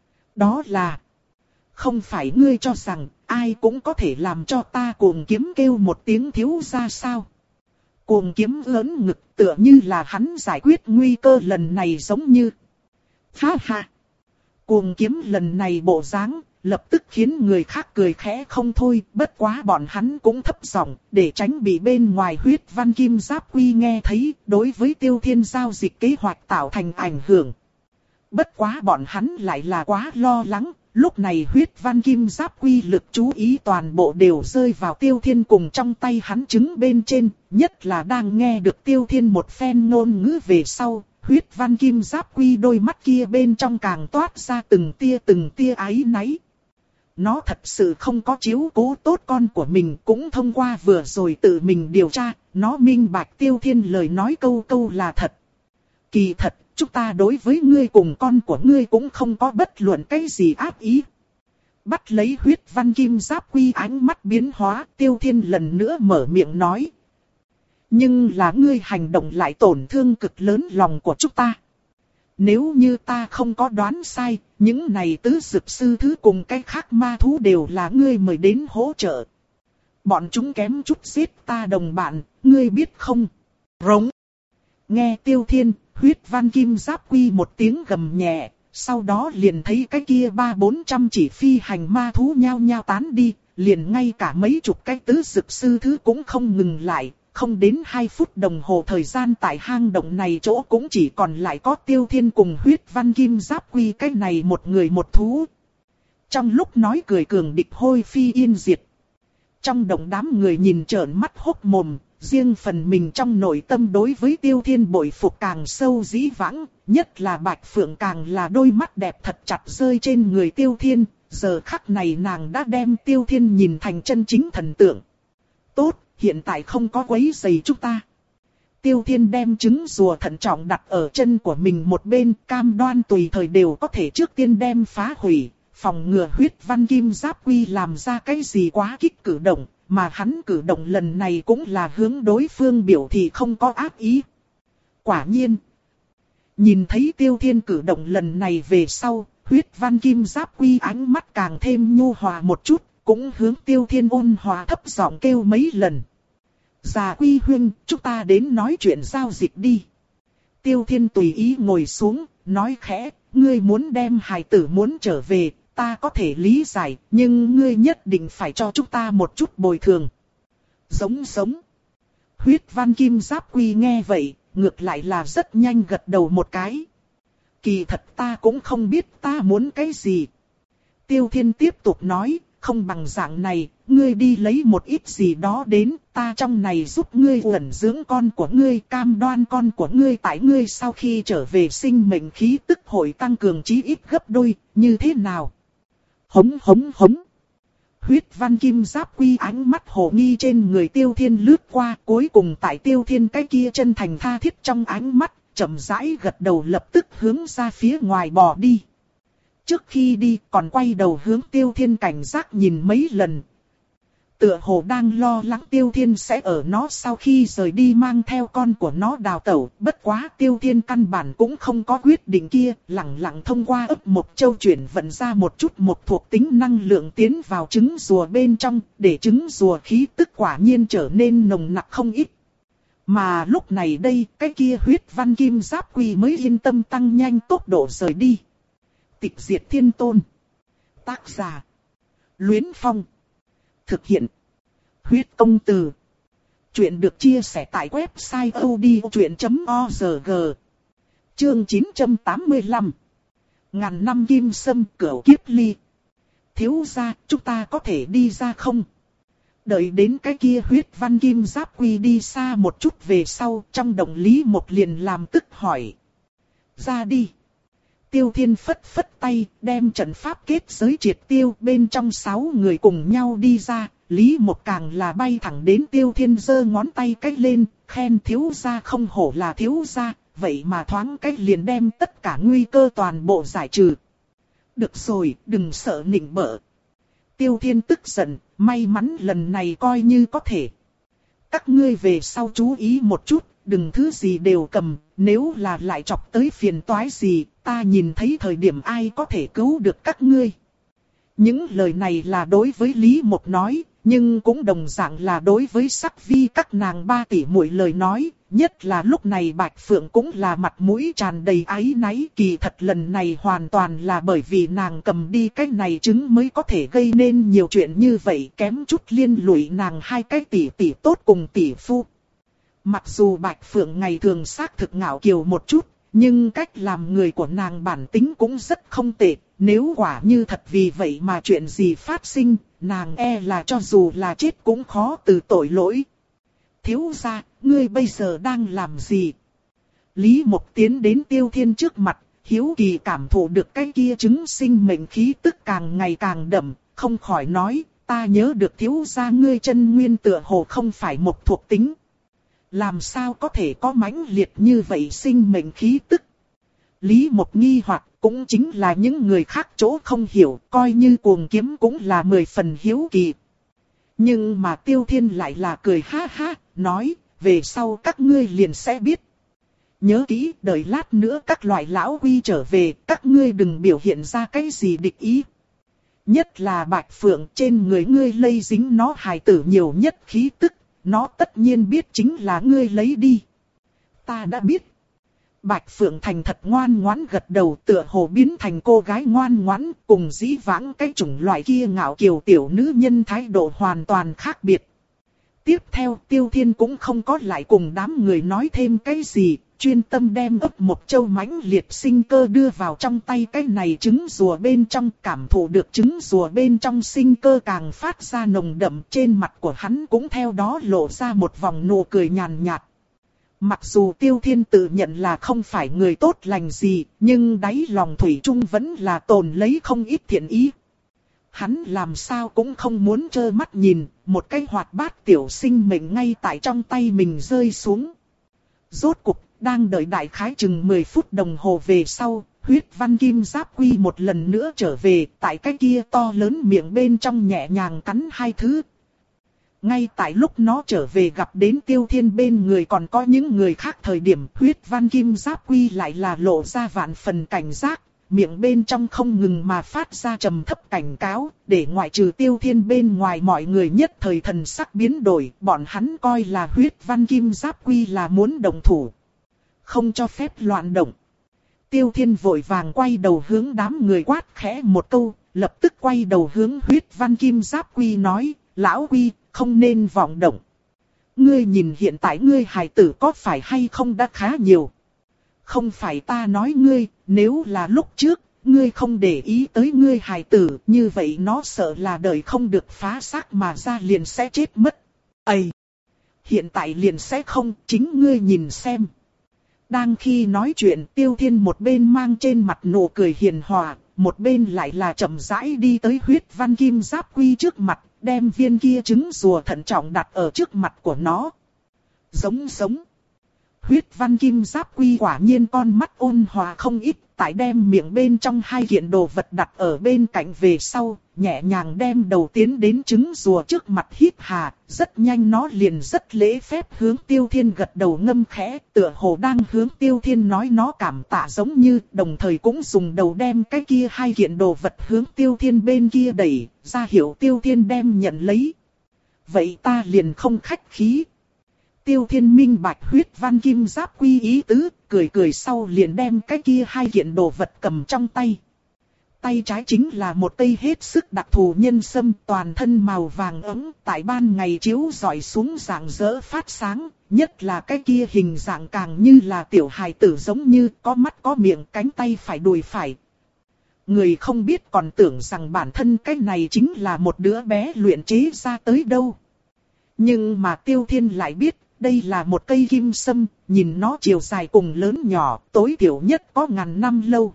Đó là, không phải ngươi cho rằng ai cũng có thể làm cho ta cuồng kiếm kêu một tiếng thiếu gia sao? Cuồng kiếm lớn ngực tựa như là hắn giải quyết nguy cơ lần này giống như. Ha ha! Cuồng kiếm lần này bộ dáng, lập tức khiến người khác cười khẽ không thôi, bất quá bọn hắn cũng thấp giọng để tránh bị bên ngoài huyết văn kim giáp quy nghe thấy, đối với Tiêu Thiên giao dịch kế hoạch tạo thành ảnh hưởng. Bất quá bọn hắn lại là quá lo lắng, lúc này huyết văn kim giáp quy lực chú ý toàn bộ đều rơi vào Tiêu Thiên cùng trong tay hắn trứng bên trên, nhất là đang nghe được Tiêu Thiên một phen ngôn ngữ về sau. Huyết văn kim giáp quy đôi mắt kia bên trong càng toát ra từng tia từng tia áy náy. Nó thật sự không có chiếu cố tốt con của mình, cũng thông qua vừa rồi tự mình điều tra, nó minh bạch Tiêu Thiên lời nói câu câu là thật. Kỳ thật, chúng ta đối với ngươi cùng con của ngươi cũng không có bất luận cái gì ác ý. Bắt lấy huyết văn kim giáp quy ánh mắt biến hóa, Tiêu Thiên lần nữa mở miệng nói. Nhưng là ngươi hành động lại tổn thương cực lớn lòng của chúng ta. Nếu như ta không có đoán sai, những này tứ dực sư thứ cùng cái khác ma thú đều là ngươi mời đến hỗ trợ. Bọn chúng kém chút giết ta đồng bạn, ngươi biết không? Rống. Nghe Tiêu Thiên, huyết văn kim giáp quy một tiếng gầm nhẹ, sau đó liền thấy cái kia ba bốn trăm chỉ phi hành ma thú nhao nhao tán đi, liền ngay cả mấy chục cái tứ dực sư thứ cũng không ngừng lại. Không đến hai phút đồng hồ thời gian tại hang động này chỗ cũng chỉ còn lại có Tiêu Thiên cùng huyết văn kim giáp quy cái này một người một thú. Trong lúc nói cười cường địch hôi phi yên diệt. Trong động đám người nhìn trợn mắt hốc mồm, riêng phần mình trong nội tâm đối với Tiêu Thiên bội phục càng sâu dĩ vãng, nhất là Bạch Phượng càng là đôi mắt đẹp thật chặt rơi trên người Tiêu Thiên, giờ khắc này nàng đã đem Tiêu Thiên nhìn thành chân chính thần tượng. Tốt, hiện tại không có quấy rầy chúng ta. Tiêu Thiên đem trứng rùa thận trọng đặt ở chân của mình một bên, cam đoan tùy thời đều có thể trước tiên đem phá hủy, phòng ngừa huyết văn kim giáp quy làm ra cái gì quá kích cử động, mà hắn cử động lần này cũng là hướng đối phương biểu thị không có ác ý. Quả nhiên, nhìn thấy Tiêu Thiên cử động lần này về sau, huyết văn kim giáp quy ánh mắt càng thêm nhu hòa một chút, cũng hướng Tiêu Thiên ôn hòa thấp giọng kêu mấy lần. Già Quy huynh, chúng ta đến nói chuyện giao dịch đi. Tiêu Thiên tùy ý ngồi xuống, nói khẽ, ngươi muốn đem hài tử muốn trở về, ta có thể lý giải, nhưng ngươi nhất định phải cho chúng ta một chút bồi thường. Giống giống. Huyết văn kim giáp quy nghe vậy, ngược lại là rất nhanh gật đầu một cái. Kỳ thật ta cũng không biết ta muốn cái gì. Tiêu Thiên tiếp tục nói, không bằng dạng này, ngươi đi lấy một ít gì đó đến, ta trong này giúp ngươi ẩn dưỡng con của ngươi, cam đoan con của ngươi tại ngươi sau khi trở về sinh mệnh khí tức hội tăng cường chí ít gấp đôi, như thế nào? Hống hống hống. Huyết văn kim giáp quy ánh mắt hồ nghi trên người Tiêu Thiên lướt qua, cuối cùng tại Tiêu Thiên cái kia chân thành tha thiết trong ánh mắt, chậm rãi gật đầu lập tức hướng ra phía ngoài bò đi. Trước khi đi còn quay đầu hướng Tiêu Thiên cảnh giác nhìn mấy lần. Tựa hồ đang lo lắng Tiêu Thiên sẽ ở nó sau khi rời đi mang theo con của nó đào tẩu. Bất quá Tiêu Thiên căn bản cũng không có quyết định kia, lặng lặng thông qua ấp một châu chuyển vận ra một chút một thuộc tính năng lượng tiến vào trứng rùa bên trong, để trứng rùa khí tức quả nhiên trở nên nồng nặc không ít. Mà lúc này đây, cái kia huyết văn kim giáp quy mới yên tâm tăng nhanh tốc độ rời đi. Tịch diệt thiên tôn. Tác giả. Luyến Phong. Thực hiện. Huyết công từ. Chuyện được chia sẻ tại website odchuyện chấm org. Chương chín trăm tám mươi lăm. Ngàn năm kim sâm cửu kiếp ly. Thiếu gia, chúng ta có thể đi ra không? Đợi đến cái kia huyết văn kim giáp quy đi xa một chút về sau, trong động Lý một liền làm tức hỏi. Ra đi. Tiêu Thiên phất phất tay, đem trận pháp kết giới triệt tiêu, bên trong sáu người cùng nhau đi ra, Lý Một càng là bay thẳng đến Tiêu Thiên giơ ngón tay cách lên, khen thiếu gia không hổ là thiếu gia, vậy mà thoáng cách liền đem tất cả nguy cơ toàn bộ giải trừ. Được rồi, đừng sợ nịnh bợ. Tiêu Thiên tức giận, may mắn lần này coi như có thể. Các ngươi về sau chú ý một chút, đừng thứ gì đều cầm, nếu là lại chọc tới phiền toái gì, ta nhìn thấy thời điểm ai có thể cứu được các ngươi. Những lời này là đối với Lý Mộc nói, nhưng cũng đồng dạng là đối với Sắc Vi các nàng ba tỷ muội lời nói, nhất là lúc này Bạch Phượng cũng là mặt mũi tràn đầy áy náy, kỳ thật lần này hoàn toàn là bởi vì nàng cầm đi cái này trứng mới có thể gây nên nhiều chuyện như vậy, kém chút liên lụy nàng hai cái tỷ tỷ tốt cùng tỷ phu. Mặc dù Bạch Phượng ngày thường xác thực ngạo kiều một chút, nhưng cách làm người của nàng bản tính cũng rất không tệ, nếu quả như thật vì vậy mà chuyện gì phát sinh, nàng e là cho dù là chết cũng khó từ tội lỗi. Thiếu gia, ngươi bây giờ đang làm gì? Lý Mộc tiến đến Tiêu Thiên trước mặt, hiếu kỳ cảm thụ được cái kia chứng sinh mệnh khí tức càng ngày càng đậm, không khỏi nói, ta nhớ được thiếu gia ngươi chân nguyên tựa hồ không phải một thuộc tính. Làm sao có thể có mãnh liệt như vậy sinh mệnh khí tức? Lý Mộc nghi hoặc cũng chính là những người khác chỗ không hiểu, coi như cuồng kiếm cũng là mười phần hiếu kỳ. Nhưng mà Tiêu Thiên lại là cười ha ha, nói, về sau các ngươi liền sẽ biết. Nhớ kỹ, đợi lát nữa các loại lão quy trở về, các ngươi đừng biểu hiện ra cái gì địch ý. Nhất là Bạch Phượng, trên người ngươi lây dính nó hài tử nhiều nhất khí tức, nó tất nhiên biết chính là ngươi lấy đi. Ta đã biết. Bạch Phượng thành thật ngoan ngoãn gật đầu, tựa hồ biến thành cô gái ngoan ngoãn, cùng dĩ vãng cái chủng loại kia ngạo kiều tiểu nữ nhân thái độ hoàn toàn khác biệt. Tiếp theo Tiêu Thiên cũng không có lại cùng đám người nói thêm cái gì, chuyên tâm đem ấp một châu mãnh liệt sinh cơ đưa vào trong tay cái này trứng rùa bên trong, cảm thụ được trứng rùa bên trong sinh cơ càng phát ra nồng đậm, trên mặt của hắn cũng theo đó lộ ra một vòng nụ cười nhàn nhạt. Mặc dù Tiêu Thiên tự nhận là không phải người tốt lành gì, nhưng đáy lòng thủy chung vẫn là tồn lấy không ít thiện ý. Hắn làm sao cũng không muốn trơ mắt nhìn, một cái hoạt bát tiểu sinh mệnh ngay tại trong tay mình rơi xuống. Rốt cục, đang đợi đại khái chừng mười phút đồng hồ về sau, huyết văn kim giáp quy một lần nữa trở về, tại cái kia to lớn miệng bên trong nhẹ nhàng cắn hai thứ. Ngay tại lúc nó trở về gặp đến Tiêu Thiên bên người còn có những người khác thời điểm, huyết văn kim giáp quy lại là lộ ra vạn phần cảnh giác, miệng bên trong không ngừng mà phát ra trầm thấp cảnh cáo, để ngoại trừ Tiêu Thiên bên ngoài mọi người nhất thời thần sắc biến đổi, bọn hắn coi là huyết văn kim giáp quy là muốn động thủ. Không cho phép loạn động. Tiêu Thiên vội vàng quay đầu hướng đám người quát khẽ một câu, lập tức quay đầu hướng huyết văn kim giáp quy nói, lão quy, không nên vọng động. Ngươi nhìn hiện tại ngươi hài tử có phải hay không đã khá nhiều. Không phải ta nói ngươi, nếu là lúc trước, ngươi không để ý tới ngươi hài tử, như vậy nó sợ là đời không được phá xác mà ra liền sẽ chết mất. Ây! Hiện tại liền sẽ không, chính ngươi nhìn xem. Đang khi nói chuyện, Tiêu Thiên một bên mang trên mặt nụ cười hiền hòa, một bên lại là chậm rãi đi tới huyết văn kim giáp quy trước mặt, đem viên kia trứng rùa thận trọng đặt ở trước mặt của nó. Giống giống. Huyết văn kim giáp quy quả nhiên con mắt ôn hòa không ít, tại đem miệng bên trong hai kiện đồ vật đặt ở bên cạnh về sau, nhẹ nhàng đem đầu tiến đến trứng rùa trước mặt hít hà, rất nhanh nó liền rất lễ phép hướng Tiêu Thiên gật đầu ngâm khẽ, tựa hồ đang hướng Tiêu Thiên nói nó cảm tạ giống như, đồng thời cũng dùng đầu đem cái kia hai kiện đồ vật hướng Tiêu Thiên bên kia đẩy, ra hiệu Tiêu Thiên đem nhận lấy. Vậy ta liền không khách khí. Tiêu Thiên minh bạch huyết văn kim giáp quy ý tứ, cười cười sau liền đem cái kia hai kiện đồ vật cầm trong tay. Tay trái chính là một cây hết sức đặc thù nhân sâm toàn thân màu vàng ấm, tại ban ngày chiếu rọi xuống rạng rỡ phát sáng, nhất là cái kia hình dạng càng như là tiểu hài tử giống như có mắt có miệng, cánh tay phải đùi phải. Người không biết còn tưởng rằng bản thân cái này chính là một đứa bé luyện chế ra tới đâu. Nhưng mà Tiêu Thiên lại biết, đây là một cây kim sâm, nhìn nó chiều dài cùng lớn nhỏ, tối thiểu nhất có ngàn năm lâu.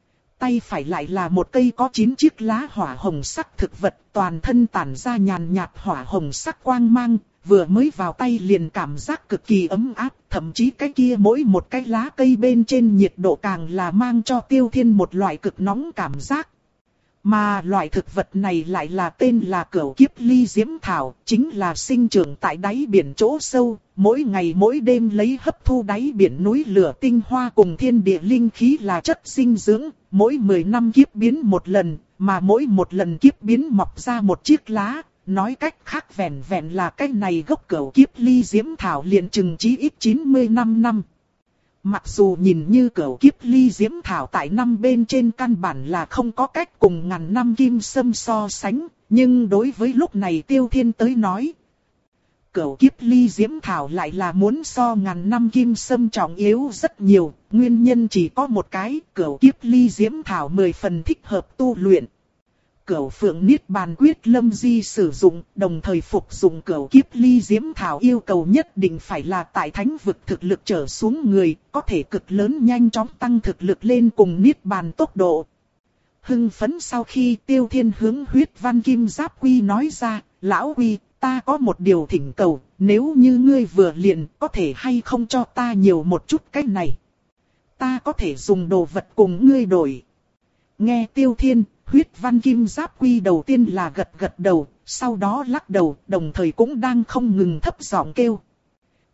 Tay phải lại là một cây có chín chiếc lá hỏa hồng sắc thực vật, toàn thân tản ra nhàn nhạt hỏa hồng sắc quang mang, vừa mới vào tay liền cảm giác cực kỳ ấm áp, thậm chí cái kia mỗi một cái lá cây bên trên nhiệt độ càng là mang cho Tiêu Thiên một loại cực nóng cảm giác. Mà loại thực vật này lại là tên là Cửu Kiếp Ly Diễm Thảo, chính là sinh trưởng tại đáy biển chỗ sâu, mỗi ngày mỗi đêm lấy hấp thu đáy biển núi lửa tinh hoa cùng thiên địa linh khí là chất dinh dưỡng, mỗi mười năm kiếp biến một lần, mà mỗi một lần kiếp biến mọc ra một chiếc lá, nói cách khác vẹn vẹn là cái này gốc Cửu Kiếp Ly Diễm Thảo liền chừng chí ít chín mươi lăm năm. Mặc dù nhìn như Cửu Kiếp Ly Diễm Thảo tại năm bên trên căn bản là không có cách cùng ngàn năm kim sâm so sánh, nhưng đối với lúc này Tiêu Thiên tới nói, Cửu Kiếp Ly Diễm Thảo lại là muốn so ngàn năm kim sâm trọng yếu rất nhiều, nguyên nhân chỉ có một cái, Cửu Kiếp Ly Diễm Thảo mười phần thích hợp tu luyện. Cửu Phượng Niết Bàn Quyết Lâm Di sử dụng, đồng thời phục dụng Cửu Kiếp Ly Diễm Thảo yêu cầu nhất định phải là tại thánh vực thực lực trở xuống người, có thể cực lớn nhanh chóng tăng thực lực lên cùng Niết Bàn tốc độ. Hưng phấn sau khi Tiêu Thiên hướng huyết văn kim giáp quy nói ra, lão quy, ta có một điều thỉnh cầu, nếu như ngươi vừa liền có thể hay không cho ta nhiều một chút cái này. Ta có thể dùng đồ vật cùng ngươi đổi. Nghe Tiêu Thiên, huyết văn kim giáp quy đầu tiên là gật gật đầu, sau đó lắc đầu, đồng thời cũng đang không ngừng thấp giọng kêu.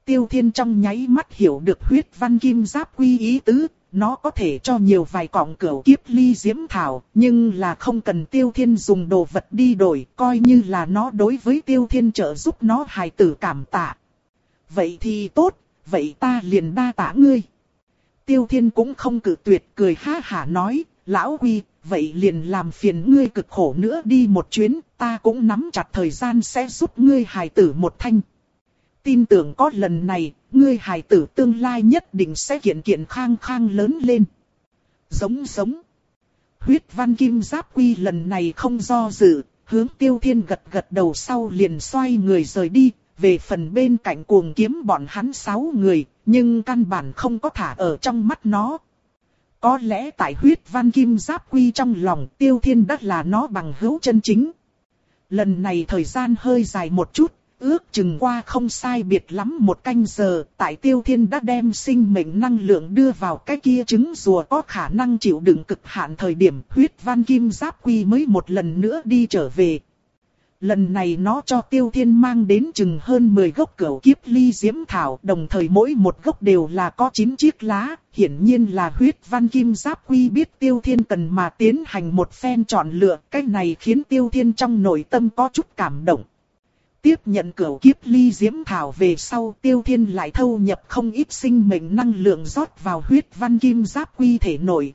Tiêu Thiên trong nháy mắt hiểu được huyết văn kim giáp quy ý tứ, nó có thể cho nhiều vài cọng cửu kiếp ly diễm thảo, nhưng là không cần Tiêu Thiên dùng đồ vật đi đổi, coi như là nó đối với Tiêu Thiên trợ giúp nó hài tử cảm tạ. Vậy thì tốt, vậy ta liền đa tạ ngươi. Tiêu Thiên cũng không cự tuyệt, cười ha hả nói, lão Quy, vậy liền làm phiền ngươi cực khổ nữa đi một chuyến, ta cũng nắm chặt thời gian sẽ giúp ngươi hài tử một thanh. Tin tưởng có lần này, ngươi hài tử tương lai nhất định sẽ kiện kiện khang khang lớn lên. Giống giống. Huyết văn kim giáp quy lần này không do dự, hướng Tiêu Thiên gật gật đầu sau liền xoay người rời đi. Về phần bên cạnh cuồng kiếm bọn hắn sáu người, nhưng căn bản không có thả ở trong mắt nó. Có lẽ tại huyết văn kim giáp quy trong lòng Tiêu Thiên đã là nó bằng hữu chân chính. Lần này thời gian hơi dài một chút, ước chừng qua không sai biệt lắm một canh giờ, tại Tiêu Thiên đã đem sinh mệnh năng lượng đưa vào cái kia trứng rùa có khả năng chịu đựng cực hạn thời điểm huyết văn kim giáp quy mới một lần nữa đi trở về. Lần này nó cho Tiêu Thiên mang đến chừng hơn mười gốc cửu kiếp ly diễm thảo, đồng thời mỗi một gốc đều là có chín chiếc lá, hiển nhiên là huyết văn kim giáp quy biết Tiêu Thiên cần mà tiến hành một phen chọn lựa, cái này khiến Tiêu Thiên trong nội tâm có chút cảm động. Tiếp nhận cửu kiếp ly diễm thảo về sau Tiêu Thiên lại thâu nhập không ít sinh mệnh năng lượng rót vào huyết văn kim giáp quy thể nội.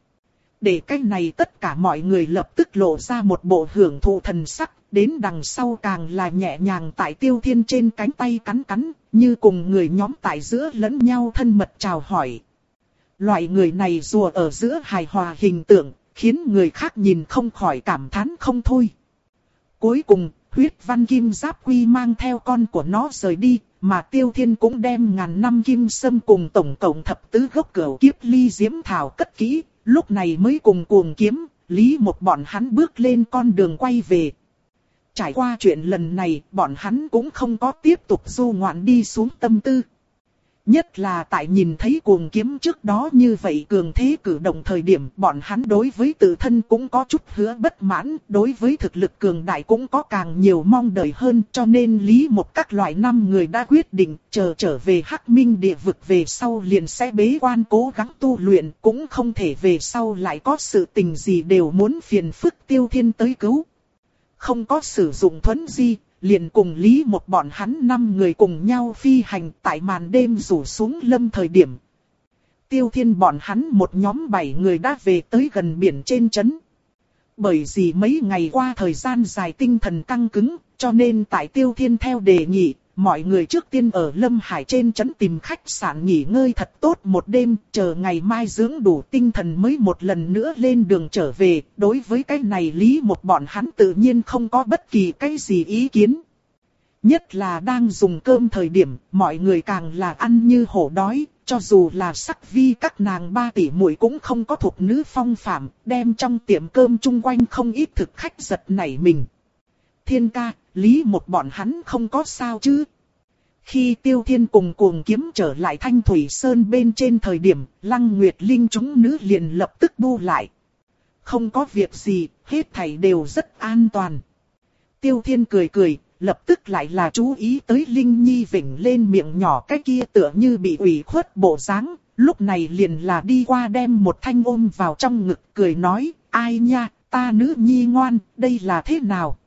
Để cái này tất cả mọi người lập tức lộ ra một bộ hưởng thụ thần sắc, đến đằng sau càng là nhẹ nhàng tại Tiêu Thiên trên cánh tay cắn cắn, như cùng người nhóm tại giữa lẫn nhau thân mật chào hỏi. Loại người này rùa ở giữa hài hòa hình tượng, khiến người khác nhìn không khỏi cảm thán không thôi. Cuối cùng, huyết văn kim giáp quy mang theo con của nó rời đi, mà Tiêu Thiên cũng đem ngàn năm kim sâm cùng tổng cộng thập tứ gốc cửu kiếp ly diễm thảo cất kỹ, lúc này mới cùng cuồng kiếm, Lý một bọn hắn bước lên con đường quay về. Trải qua chuyện lần này, bọn hắn cũng không có tiếp tục du ngoạn đi xuống tâm tư. Nhất là tại nhìn thấy cuồng kiếm trước đó như vậy cường thế cử động thời điểm, bọn hắn đối với tự thân cũng có chút hứa bất mãn, đối với thực lực cường đại cũng có càng nhiều mong đợi hơn, cho nên Lý một các loại năm người đã quyết định, chờ trở về Hắc Minh địa vực về sau liền sẽ bế quan cố gắng tu luyện, cũng không thể về sau lại có sự tình gì đều muốn phiền phức Tiêu Thiên tới cứu. Không có sử dụng thuấn di, liền cùng Lý một bọn hắn năm người cùng nhau phi hành tại màn đêm rủ xuống lâm thời điểm. Tiêu Thiên bọn hắn một nhóm bảy người đã về tới gần biển trên trấn. Bởi vì mấy ngày qua thời gian dài tinh thần căng cứng, cho nên tại Tiêu Thiên theo đề nghị, mọi người trước tiên ở Lâm Hải trên trấn tìm khách sạn nghỉ ngơi thật tốt một đêm, chờ ngày mai dưỡng đủ tinh thần mới một lần nữa lên đường trở về. Đối với cái này Lý một bọn hắn tự nhiên không có bất kỳ cái gì ý kiến. Nhất là đang dùng cơm thời điểm, mọi người càng là ăn như hổ đói, cho dù là Sắc Vi các nàng ba tỷ muội cũng không có thuộc nữ phong phạm, đem trong tiệm cơm chung quanh không ít thực khách giật nảy mình. Thiên ca, Lý một bọn hắn không có sao chứ? Khi Tiêu Thiên cùng cuồng kiếm trở lại Thanh Thủy Sơn bên trên thời điểm, Lăng Nguyệt Linh chúng nữ liền lập tức bu lại. Không có việc gì, hết thảy đều rất an toàn. Tiêu Thiên cười cười, lập tức lại là chú ý tới Linh Nhi vểnh lên miệng nhỏ cái kia tựa như bị ủy khuất bộ dáng, lúc này liền là đi qua đem một thanh ôm vào trong ngực cười nói, ai nha, ta nữ nhi ngoan, đây là thế nào?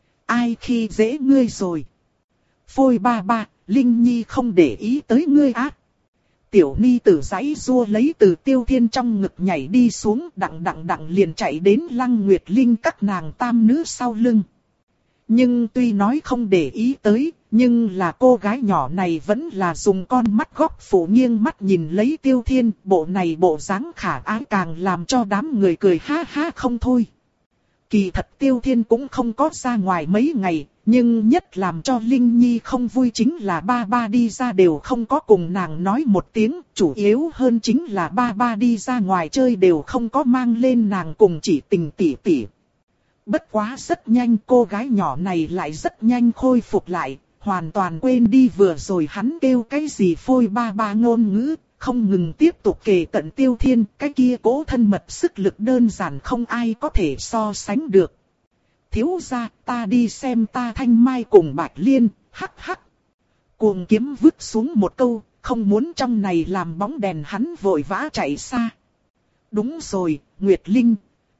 Ai khi dễ ngươi rồi? Phôi ba ba, Linh Nhi không để ý tới ngươi á. Tiểu Ni tử giãy rua lấy từ Tiêu Thiên trong ngực nhảy đi xuống, đặng đặng đặng liền chạy đến Lăng Nguyệt Linh các nàng tam nữ sau lưng. Nhưng tuy nói không để ý tới, nhưng là cô gái nhỏ này vẫn là dùng con mắt góc phủ nghiêng mắt nhìn lấy Tiêu Thiên, bộ này bộ dáng khả ái càng làm cho đám người cười ha ha không thôi. Kỳ thật Tiêu Thiên cũng không có ra ngoài mấy ngày, nhưng nhất làm cho Linh Nhi không vui chính là ba ba đi ra đều không có cùng nàng nói một tiếng, chủ yếu hơn chính là ba ba đi ra ngoài chơi đều không có mang lên nàng cùng chỉ tình tỉ tỉ. Bất quá rất nhanh cô gái nhỏ này lại rất nhanh khôi phục lại, hoàn toàn quên đi vừa rồi hắn kêu cái gì phôi ba ba ngôn ngữ, không ngừng tiếp tục kề cận Tiêu Thiên, cái kia cố thân mật sức lực đơn giản không ai có thể so sánh được. Thiếu gia, ta đi xem ta Thanh Mai cùng Bạch Liên, hắc hắc. Cuồng kiếm vứt xuống một câu, không muốn trong này làm bóng đèn, hắn vội vã chạy xa. Đúng rồi, Nguyệt Linh.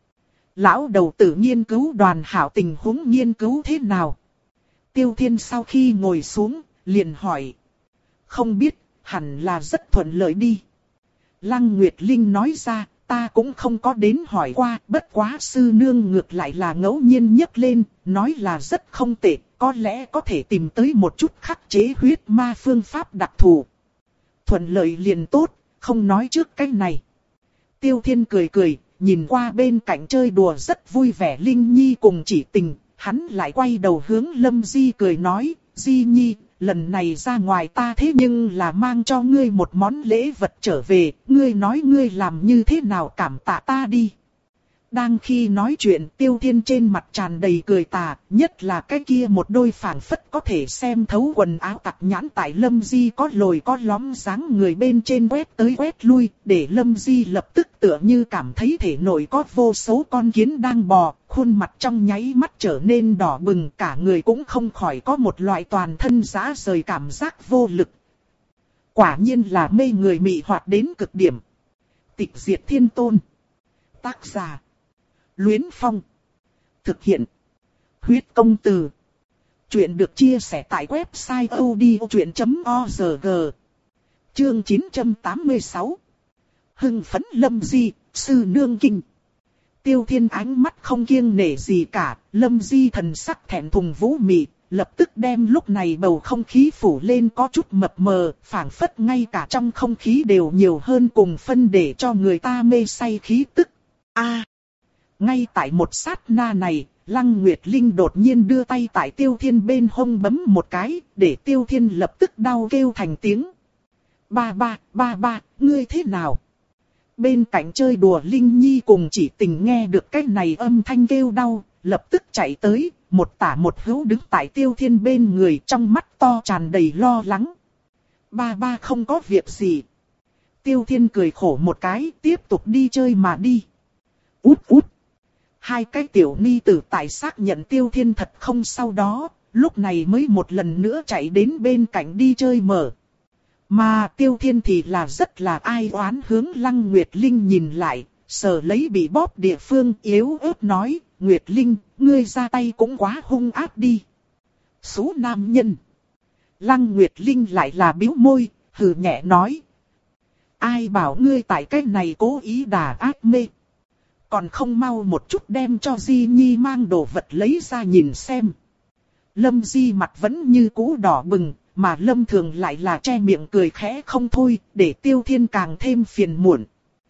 Lão đầu tử nghiên cứu đoàn hảo tình huống nghiên cứu thế nào? Tiêu Thiên sau khi ngồi xuống, liền hỏi. Không biết, hẳn là rất thuận lợi đi. Lăng Nguyệt Linh nói ra, ta cũng không có đến hỏi qua, bất quá sư nương ngược lại là ngẫu nhiên nhấc lên, nói là rất không tệ, có lẽ có thể tìm tới một chút khắc chế huyết ma phương pháp đặc thù. Thuận lợi liền tốt, không nói trước cái này. Tiêu Thiên cười cười, nhìn qua bên cạnh chơi đùa rất vui vẻ Linh Nhi cùng Chỉ Tình, hắn lại quay đầu hướng Lâm Di cười nói, Di Nhi, lần này ra ngoài ta thế nhưng là mang cho ngươi một món lễ vật trở về, ngươi nói ngươi làm như thế nào cảm tạ ta đi. Đang khi nói chuyện, Tiêu Thiên trên mặt tràn đầy cười tà, nhất là cái kia một đôi phảng phất có thể xem thấu quần áo tặc nhãn tại Lâm Di có lồi có lõm dáng người bên trên quét tới quét lui, để Lâm Di lập tức tựa như cảm thấy thể nội có vô số con kiến đang bò, khuôn mặt trong nháy mắt trở nên đỏ bừng, cả người cũng không khỏi có một loại toàn thân rã rời cảm giác vô lực. Quả nhiên là mê người mị hoạt đến cực điểm. Tịch Diệt Thiên Tôn. Tác giả Luyến Phong. Thực hiện Huyết Công Từ. Chuyện được chia sẻ tại website odchuyện chấm org. Chương chín trăm tám mươi sáu. Hưng phấn Lâm Di, sư nương kinh. Tiêu Thiên ánh mắt không kiêng nể gì cả, Lâm Di thần sắc thẹn thùng vũ mị, lập tức đem lúc này bầu không khí phủ lên có chút mập mờ, phảng phất ngay cả trong không khí đều nhiều hơn cùng phân để cho người ta mê say khí tức. A. Ngay tại một sát na này, Lăng Nguyệt Linh đột nhiên đưa tay tại Tiêu Thiên bên hông bấm một cái, để Tiêu Thiên lập tức đau kêu thành tiếng. Ba ba, ba ba, ngươi thế nào? Bên cạnh chơi đùa Linh Nhi cùng Chỉ Tình nghe được cái này âm thanh kêu đau, lập tức chạy tới, một tả một hữu đứng tại Tiêu Thiên bên người, trong mắt to tràn đầy lo lắng. Ba ba không có việc gì. Tiêu Thiên cười khổ một cái, tiếp tục đi chơi mà đi. Út út. Hai cái tiểu ni tử tại xác nhận Tiêu Thiên thật không sau đó, lúc này mới một lần nữa chạy đến bên cạnh đi chơi mở. Mà Tiêu Thiên thì là rất là ai oán hướng Lăng Nguyệt Linh nhìn lại, sờ lấy bị bóp địa phương yếu ớt nói, Nguyệt Linh, ngươi ra tay cũng quá hung ác đi. Số nam nhân. Lăng Nguyệt Linh lại là bĩu môi, hừ nhẹ nói. Ai bảo ngươi tại cái này cố ý đả ác mê. Còn không mau một chút đem cho Di Nhi mang đồ vật lấy ra nhìn xem. Lâm Di mặt vẫn như cũ đỏ bừng, mà Lâm Thường lại là che miệng cười khẽ không thôi, để Tiêu Thiên càng thêm phiền muộn.